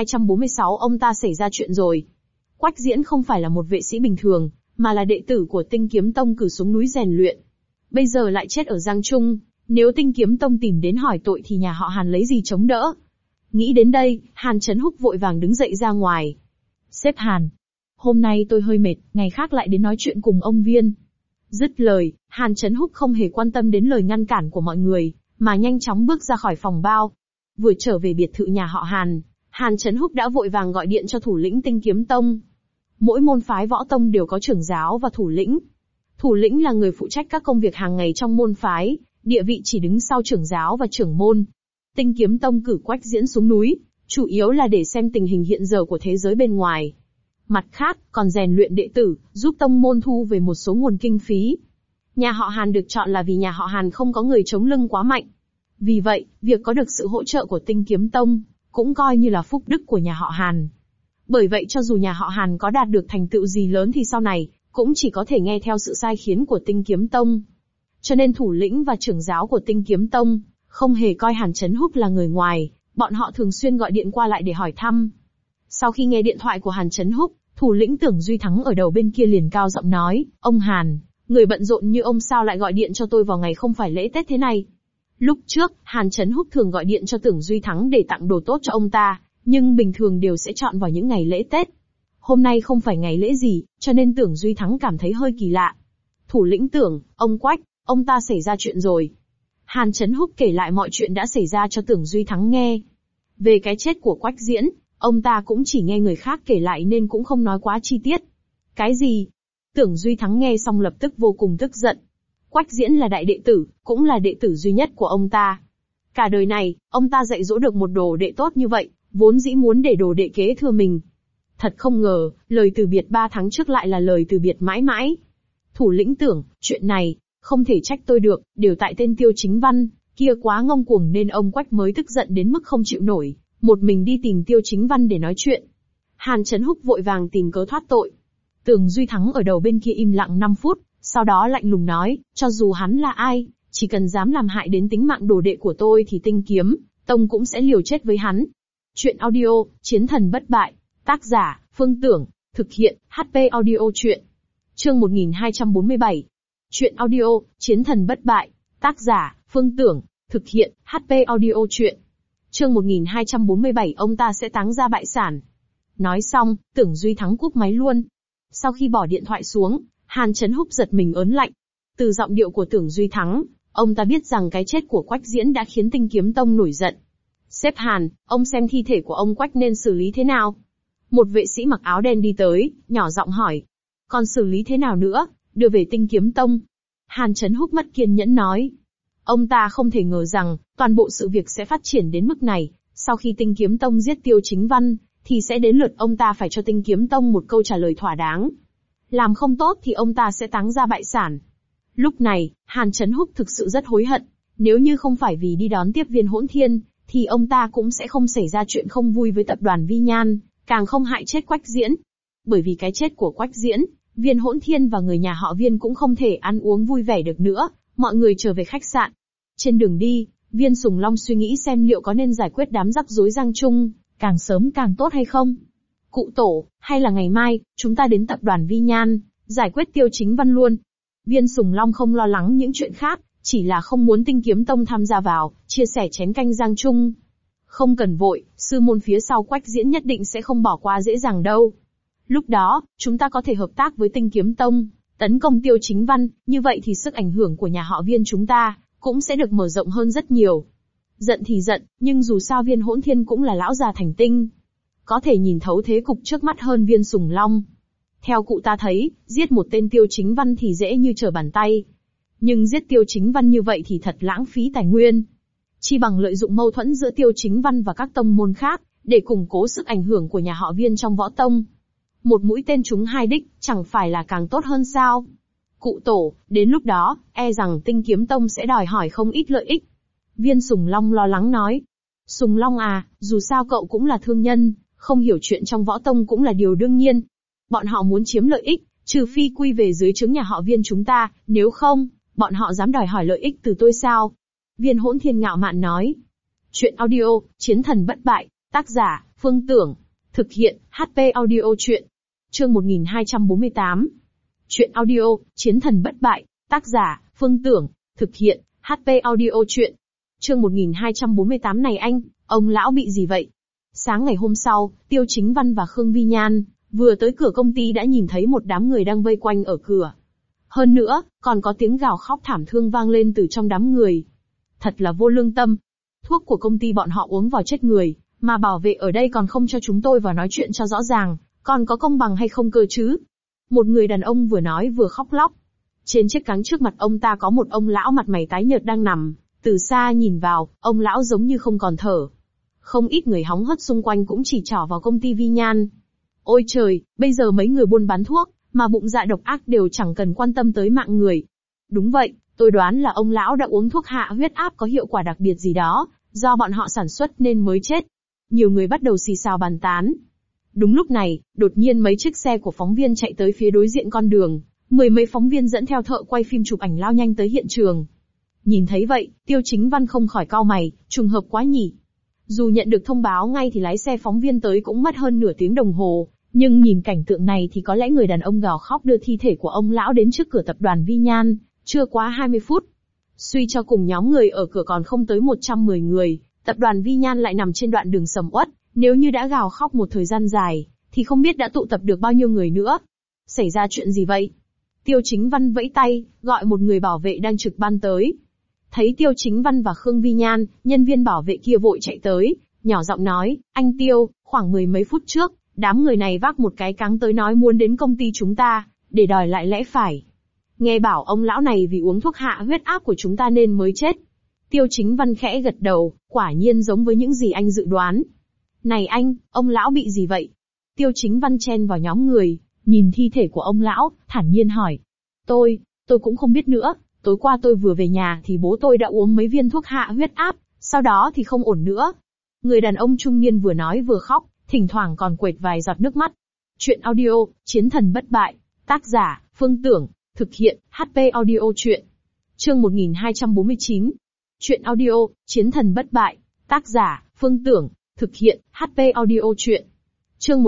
1246 ông ta xảy ra chuyện rồi. Quách Diễn không phải là một vệ sĩ bình thường, mà là đệ tử của Tinh Kiếm Tông cử xuống núi rèn luyện. Bây giờ lại chết ở Giang Trung, nếu Tinh Kiếm Tông tìm đến hỏi tội thì nhà họ Hàn lấy gì chống đỡ? Nghĩ đến đây, Hàn Chấn Húc vội vàng đứng dậy ra ngoài. Sếp Hàn, hôm nay tôi hơi mệt, ngày khác lại đến nói chuyện cùng ông Viên. Dứt lời, Hàn Chấn Húc không hề quan tâm đến lời ngăn cản của mọi người, mà nhanh chóng bước ra khỏi phòng bao. Vừa trở về biệt thự nhà họ Hàn, Hàn Chấn Húc đã vội vàng gọi điện cho thủ lĩnh Tinh Kiếm Tông. Mỗi môn phái võ tông đều có trưởng giáo và thủ lĩnh. Thủ lĩnh là người phụ trách các công việc hàng ngày trong môn phái, địa vị chỉ đứng sau trưởng giáo và trưởng môn. Tinh Kiếm Tông cử Quách Diễn xuống núi, chủ yếu là để xem tình hình hiện giờ của thế giới bên ngoài. Mặt khác, còn rèn luyện đệ tử, giúp tông môn thu về một số nguồn kinh phí. Nhà họ Hàn được chọn là vì nhà họ Hàn không có người chống lưng quá mạnh. Vì vậy, việc có được sự hỗ trợ của Tinh Kiếm Tông, cũng coi như là phúc đức của nhà họ Hàn. Bởi vậy cho dù nhà họ Hàn có đạt được thành tựu gì lớn thì sau này, cũng chỉ có thể nghe theo sự sai khiến của Tinh Kiếm Tông. Cho nên thủ lĩnh và trưởng giáo của Tinh Kiếm Tông, không hề coi Hàn Chấn Húc là người ngoài, bọn họ thường xuyên gọi điện qua lại để hỏi thăm. Sau khi nghe điện thoại của Hàn Chấn Húc, thủ lĩnh Tưởng Duy Thắng ở đầu bên kia liền cao giọng nói, ông Hàn, người bận rộn như ông sao lại gọi điện cho tôi vào ngày không phải lễ Tết thế này? Lúc trước, Hàn Chấn Húc thường gọi điện cho Tưởng Duy Thắng để tặng đồ tốt cho ông ta, nhưng bình thường đều sẽ chọn vào những ngày lễ Tết. Hôm nay không phải ngày lễ gì, cho nên Tưởng Duy Thắng cảm thấy hơi kỳ lạ. Thủ lĩnh Tưởng, ông Quách, ông ta xảy ra chuyện rồi. Hàn Chấn Húc kể lại mọi chuyện đã xảy ra cho Tưởng Duy Thắng nghe. Về cái chết của Quách Diễn, ông ta cũng chỉ nghe người khác kể lại nên cũng không nói quá chi tiết. Cái gì? Tưởng Duy Thắng nghe xong lập tức vô cùng tức giận. Quách Diễn là đại đệ tử, cũng là đệ tử duy nhất của ông ta. Cả đời này, ông ta dạy dỗ được một đồ đệ tốt như vậy, vốn dĩ muốn để đồ đệ kế thừa mình. Thật không ngờ, lời từ biệt 3 tháng trước lại là lời từ biệt mãi mãi. Thủ lĩnh Tưởng, chuyện này, không thể trách tôi được, đều tại tên Tiêu Chính Văn, kia quá ngông cuồng nên ông Quách mới tức giận đến mức không chịu nổi, một mình đi tìm Tiêu Chính Văn để nói chuyện. Hàn Chấn Húc vội vàng tìm cớ thoát tội. Tưởng Duy Thắng ở đầu bên kia im lặng 5 phút, sau đó lạnh lùng nói, cho dù hắn là ai, chỉ cần dám làm hại đến tính mạng đồ đệ của tôi thì Tinh Kiếm Tông cũng sẽ liều chết với hắn. Chuyện audio, Chiến Thần Bất Bại, tác giả, Phương Tưởng, thực hiện, HP Audio Chuyện. Chương 1247. Chuyện audio, Chiến Thần Bất Bại, tác giả, Phương Tưởng, thực hiện, HP Audio Chuyện. Chương 1247 ông ta sẽ táng ra bại sản. Nói xong, Tưởng Duy Thắng cúp máy luôn. Sau khi bỏ điện thoại xuống, Hàn Chấn Húc giật mình ớn lạnh. Từ giọng điệu của Tưởng Duy Thắng, ông ta biết rằng cái chết của Quách Diễn đã khiến Tinh Kiếm Tông nổi giận. Sếp Hàn, ông xem thi thể của ông Quách nên xử lý thế nào? Một vệ sĩ mặc áo đen đi tới, nhỏ giọng hỏi. Còn xử lý thế nào nữa, đưa về Tinh Kiếm Tông. Hàn Chấn Húc mất kiên nhẫn nói. Ông ta không thể ngờ rằng, toàn bộ sự việc sẽ phát triển đến mức này. Sau khi Tinh Kiếm Tông giết Tiêu Chính Văn, thì sẽ đến lượt ông ta phải cho Tinh Kiếm Tông một câu trả lời thỏa đáng. Làm không tốt thì ông ta sẽ táng ra bại sản. Lúc này, Hàn Chấn Húc thực sự rất hối hận. Nếu như không phải vì đi đón tiếp Viên Hỗn Thiên, thì ông ta cũng sẽ không xảy ra chuyện không vui với tập đoàn Vi Nhan, càng không hại chết Quách Diễn. Bởi vì cái chết của Quách Diễn, Viên Hỗn Thiên và người nhà họ Viên cũng không thể ăn uống vui vẻ được nữa, mọi người trở về khách sạn. Trên đường đi, Viên Sùng Long suy nghĩ xem liệu có nên giải quyết đám rắc rối Giang Trung, càng sớm càng tốt hay không. Cụ tổ, hay là ngày mai, chúng ta đến tập đoàn Vi Nhan, giải quyết Tiêu Chính Văn luôn. Viên Sùng Long không lo lắng những chuyện khác, chỉ là không muốn Tinh Kiếm Tông tham gia vào, chia sẻ chén canh Giang Trung. Không cần vội, sư môn phía sau Quách Diễn nhất định sẽ không bỏ qua dễ dàng đâu. Lúc đó, chúng ta có thể hợp tác với Tinh Kiếm Tông, tấn công Tiêu Chính Văn, như vậy thì sức ảnh hưởng của nhà họ Viên chúng ta, cũng sẽ được mở rộng hơn rất nhiều. Giận thì giận, nhưng dù sao Viên Hỗn Thiên cũng là lão già thành tinh. Có thể nhìn thấu thế cục trước mắt hơn Viên Sùng Long. Theo cụ ta thấy, giết một tên Tiêu Chính Văn thì dễ như trở bàn tay. Nhưng giết Tiêu Chính Văn như vậy thì thật lãng phí tài nguyên. Chi bằng lợi dụng mâu thuẫn giữa Tiêu Chính Văn và các tông môn khác, để củng cố sức ảnh hưởng của nhà họ Viên trong võ tông. Một mũi tên trúng 2 đích, chẳng phải là càng tốt hơn sao? Cụ tổ, đến lúc đó, e rằng Tinh Kiếm Tông sẽ đòi hỏi không ít lợi ích. Viên Sùng Long lo lắng nói. Sùng Long à, dù sao cậu cũng là thương nhân, không hiểu chuyện trong võ tông cũng là điều đương nhiên. Bọn họ muốn chiếm lợi ích, trừ phi quy về dưới trướng nhà họ Viên chúng ta, nếu không, bọn họ dám đòi hỏi lợi ích từ tôi sao? Viên Hỗn Thiên ngạo mạn nói. Chuyện audio, Chiến Thần Bất Bại, tác giả, Phương Tưởng, thực hiện, HP Audio Chuyện. Chương 1248. Chuyện audio, Chiến Thần Bất Bại, tác giả, Phương Tưởng, thực hiện, HP Audio Chuyện. Chương 1248 này ông lão bị gì vậy? Sáng ngày hôm sau, Tiêu Chính Văn và Khương Vi Nhan, vừa tới cửa công ty đã nhìn thấy một đám người đang vây quanh ở cửa. Hơn nữa, còn có tiếng gào khóc thảm thương vang lên từ trong đám người. Thật là vô lương tâm. Thuốc của công ty bọn họ uống vào chết người, mà bảo vệ ở đây còn không cho chúng tôi vào nói chuyện cho rõ ràng, Còn có công bằng hay không cơ chứ? Một người đàn ông vừa nói vừa khóc lóc. Trên chiếc cáng trước mặt ông ta có một ông lão mặt mày tái nhợt đang nằm, từ xa nhìn vào, ông lão giống như không còn thở. Không ít người hóng hớt xung quanh cũng chỉ trỏ vào công ty Vi Nhan. Ôi trời, bây giờ mấy người buôn bán thuốc, mà bụng dạ độc ác đều chẳng cần quan tâm tới mạng người. Đúng vậy, tôi đoán là ông lão đã uống thuốc hạ huyết áp có hiệu quả đặc biệt gì đó, do bọn họ sản xuất nên mới chết. Nhiều người bắt đầu xì xào bàn tán. Đúng lúc này, đột nhiên mấy chiếc xe của phóng viên chạy tới phía đối diện con đường, mười mấy phóng viên dẫn theo thợ quay phim chụp ảnh lao nhanh tới hiện trường. Nhìn thấy vậy, Tiêu Chính Văn không khỏi cau mày, trùng hợp quá nhỉ. Dù nhận được thông báo ngay thì lái xe phóng viên tới cũng mất hơn nửa tiếng đồng hồ, nhưng nhìn cảnh tượng này thì có lẽ người đàn ông gào khóc đưa thi thể của ông lão đến trước cửa tập đoàn Vi Nhan, chưa quá 20 phút. Suy cho cùng nhóm người ở cửa còn không tới 110 người, tập đoàn Vi Nhan lại nằm trên đoạn đường sầm uất, nếu như đã gào khóc một thời gian dài, thì không biết đã tụ tập được bao nhiêu người nữa. Xảy ra chuyện gì vậy? Tiêu Chính Văn vẫy tay, gọi một người bảo vệ đang trực ban tới. Thấy Tiêu Chính Văn và Khương Vi Nhan, nhân viên bảo vệ kia vội chạy tới, nhỏ giọng nói, anh Tiêu, khoảng mười mấy phút trước, đám người này vác một cái cáng tới nói muốn đến công ty chúng ta, để đòi lại lẽ phải. Nghe bảo ông lão này vì uống thuốc hạ huyết áp của chúng ta nên mới chết. Tiêu Chính Văn khẽ gật đầu, quả nhiên giống với những gì anh dự đoán. Này anh, ông lão bị gì vậy? Tiêu Chính Văn chen vào nhóm người, nhìn thi thể của ông lão, thản nhiên hỏi. Tôi cũng không biết nữa, tối qua tôi vừa về nhà thì bố tôi đã uống mấy viên thuốc hạ huyết áp, sau đó thì không ổn nữa. Người đàn ông trung niên vừa nói vừa khóc, thỉnh thoảng còn quệt vài giọt nước mắt. Chuyện audio, Chiến thần bất bại, tác giả, Phương Tưởng, thực hiện, HP Audio Chuyện. Chương 1249. Chuyện audio, Chiến thần bất bại, tác giả, Phương Tưởng, thực hiện, HP Audio Chuyện. Chương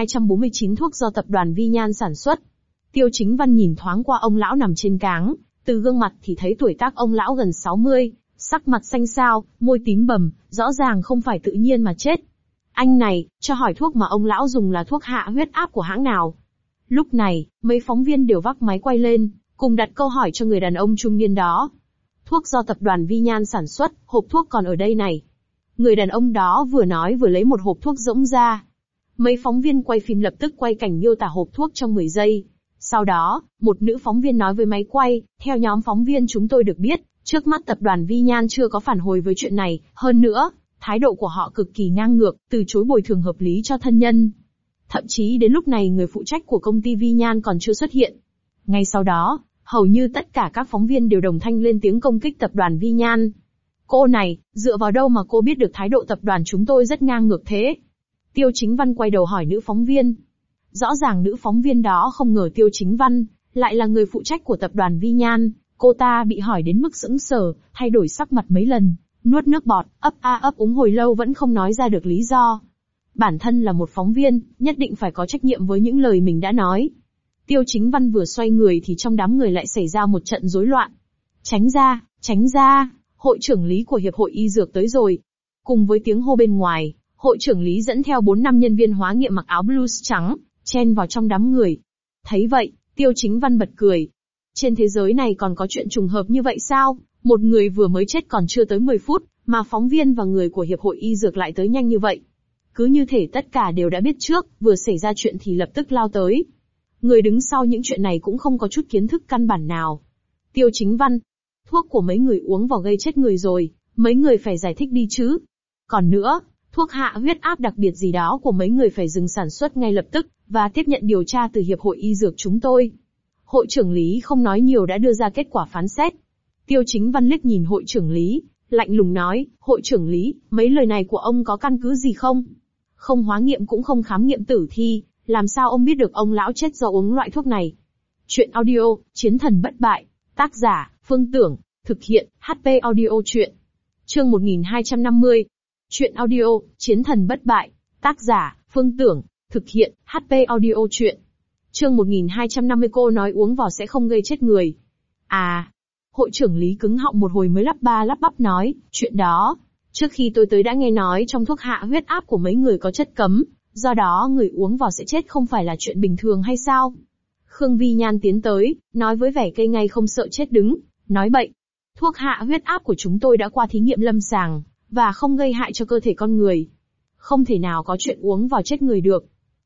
1249 thuốc do tập đoàn Vi Nhan sản xuất. Tiêu Chính Văn nhìn thoáng qua ông lão nằm trên cáng, từ gương mặt thì thấy tuổi tác ông lão gần 60, sắc mặt xanh xao, môi tím bầm, rõ ràng không phải tự nhiên mà chết. Anh này, cho hỏi thuốc mà ông lão dùng là thuốc hạ huyết áp của hãng nào? Lúc này, mấy phóng viên đều vác máy quay lên, cùng đặt câu hỏi cho người đàn ông trung niên đó. Thuốc do tập đoàn Vi Nhan sản xuất, hộp thuốc còn ở đây này. Người đàn ông đó vừa nói vừa lấy một hộp thuốc rỗng ra. Mấy phóng viên quay phim lập tức quay cảnh miêu tả hộp thuốc trong 10 giây. Sau đó, một nữ phóng viên nói với máy quay, theo nhóm phóng viên chúng tôi được biết, trước mắt tập đoàn Vi Nhan chưa có phản hồi với chuyện này, hơn nữa, thái độ của họ cực kỳ ngang ngược, từ chối bồi thường hợp lý cho thân nhân. Thậm chí đến lúc này người phụ trách của công ty Vi Nhan còn chưa xuất hiện. Ngay sau đó, hầu như tất cả các phóng viên đều đồng thanh lên tiếng công kích tập đoàn Vi Nhan. Cô này, dựa vào đâu mà cô biết được thái độ tập đoàn chúng tôi rất ngang ngược thế? Tiêu Chính Văn quay đầu hỏi nữ phóng viên. Rõ ràng nữ phóng viên đó không ngờ Tiêu Chính Văn lại là người phụ trách của tập đoàn Vi Nhan, cô ta bị hỏi đến mức sững sờ, thay đổi sắc mặt mấy lần, nuốt nước bọt, ấp úng hồi lâu vẫn không nói ra được lý do. Bản thân là một phóng viên, nhất định phải có trách nhiệm với những lời mình đã nói. Tiêu Chính Văn vừa xoay người thì trong đám người lại xảy ra một trận rối loạn. Tránh ra, hội trưởng lý của Hiệp hội Y Dược tới rồi. Cùng với tiếng hô bên ngoài, hội trưởng lý dẫn theo 4-5 nhân viên hóa nghiệm mặc áo blues trắng, chen vào trong đám người. Thấy vậy, Tiêu Chính Văn bật cười. Trên thế giới này còn có chuyện trùng hợp như vậy sao? Một người vừa mới chết còn chưa tới 10 phút, mà phóng viên và người của Hiệp hội Y Dược lại tới nhanh như vậy. Cứ như thể tất cả đều đã biết trước, vừa xảy ra chuyện thì lập tức lao tới. Người đứng sau những chuyện này cũng không có chút kiến thức căn bản nào. Tiêu Chính Văn, thuốc của mấy người uống vào gây chết người rồi, mấy người phải giải thích đi chứ. Còn nữa, thuốc hạ huyết áp đặc biệt gì đó của mấy người phải dừng sản xuất ngay lập tức, và tiếp nhận điều tra từ Hiệp hội Y Dược chúng tôi. Hội trưởng Lý không nói nhiều đã đưa ra kết quả phán xét. Tiêu Chính Văn liếc nhìn hội trưởng Lý, lạnh lùng nói, hội trưởng Lý, mấy lời này của ông có căn cứ gì không? Không hóa nghiệm cũng không khám nghiệm tử thi, làm sao ông biết được ông lão chết do uống loại thuốc này? Chuyện audio, Chiến thần bất bại, tác giả, Phương Tưởng, thực hiện, HP Audio Chuyện. Chương 1250. Chuyện audio, Chiến thần bất bại, tác giả, Phương Tưởng, thực hiện, HP Audio Chuyện. Chương 1250 cô nói uống vào sẽ không gây chết người. À, hội trưởng Lý cứng họng một hồi mới lắp ba lắp bắp nói, chuyện đó, trước khi tôi tới đã nghe nói trong thuốc hạ huyết áp của mấy người có chất cấm, do đó người uống vào sẽ chết không phải là chuyện bình thường hay sao? Khương Vi Nhan tiến tới, nói với vẻ cây ngay không sợ chết đứng, nói bậy. Thuốc hạ huyết áp của chúng tôi đã qua thí nghiệm lâm sàng, và không gây hại cho cơ thể con người. Không thể nào có chuyện uống vào chết người được.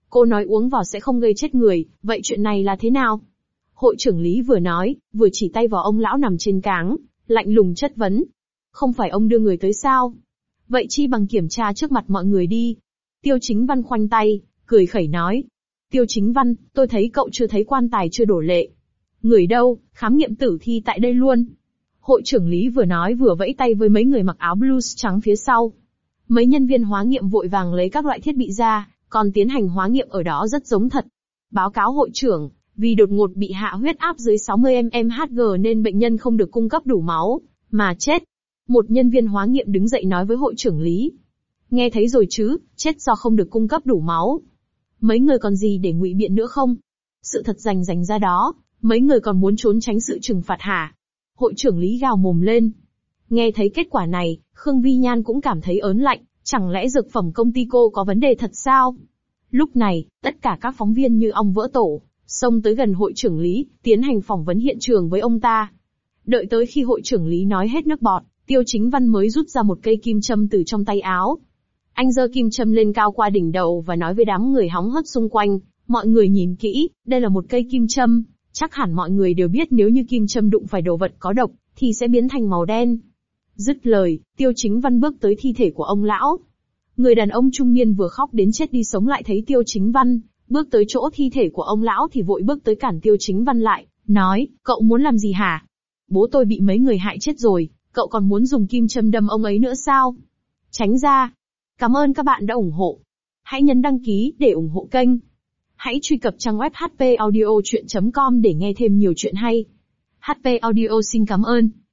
Cô nói uống vào sẽ không gây chết người, vậy chuyện này là thế nào? Hội trưởng Lý vừa nói, vừa chỉ tay vào ông lão nằm trên cáng, lạnh lùng chất vấn. Không phải ông đưa người tới sao? Vậy chi bằng kiểm tra trước mặt mọi người đi. Tiêu Chính Văn khoanh tay, cười khẩy nói. Tiêu Chính Văn, tôi thấy cậu chưa thấy quan tài chưa đổ lệ. Người đâu, khám nghiệm tử thi tại đây luôn. Hội trưởng Lý vừa nói vừa vẫy tay với mấy người mặc áo blues trắng phía sau. Mấy nhân viên hóa nghiệm vội vàng lấy các loại thiết bị ra, còn tiến hành hóa nghiệm ở đó rất giống thật. Báo cáo hội trưởng, vì đột ngột bị hạ huyết áp dưới 60 mmHg nên bệnh nhân không được cung cấp đủ máu, mà chết. Một nhân viên hóa nghiệm đứng dậy nói với hội trưởng Lý. Nghe thấy rồi chứ, chết do không được cung cấp đủ máu. Mấy người còn gì để ngụy biện nữa không? Sự thật rành ra đó, mấy người còn muốn trốn tránh sự trừng phạt hả? Hội trưởng Lý gào mồm lên. Nghe thấy kết quả này, Khương Vi Nhan cũng cảm thấy ớn lạnh, chẳng lẽ dược phẩm công ty cô có vấn đề thật sao? Lúc này, tất cả các phóng viên như ong vỡ tổ, xông tới gần hội trưởng Lý, tiến hành phỏng vấn hiện trường với ông ta. Đợi tới khi hội trưởng Lý nói hết nước bọt, Tiêu Chính Văn mới rút ra một cây kim châm từ trong tay áo. Anh giơ kim châm lên cao qua đỉnh đầu và nói với đám người hóng hớt xung quanh, mọi người nhìn kỹ, đây là một cây kim châm, chắc hẳn mọi người đều biết nếu như kim châm đụng phải đồ vật có độc, thì sẽ biến thành màu đen. Dứt lời, Tiêu Chính Văn bước tới thi thể của ông lão. Người đàn ông trung niên vừa khóc đến chết đi sống lại thấy Tiêu Chính Văn, bước tới chỗ thi thể của ông lão thì vội bước tới cản Tiêu Chính Văn lại, nói, cậu muốn làm gì hả? Bố tôi bị mấy người hại chết rồi, cậu còn muốn dùng kim châm đâm ông ấy nữa sao? Tránh ra. Cảm ơn các bạn đã ủng hộ. Hãy nhấn đăng ký để ủng hộ kênh. Hãy truy cập trang web hpaudiochuyen.com để nghe thêm nhiều chuyện hay. HP Audio xin cảm ơn.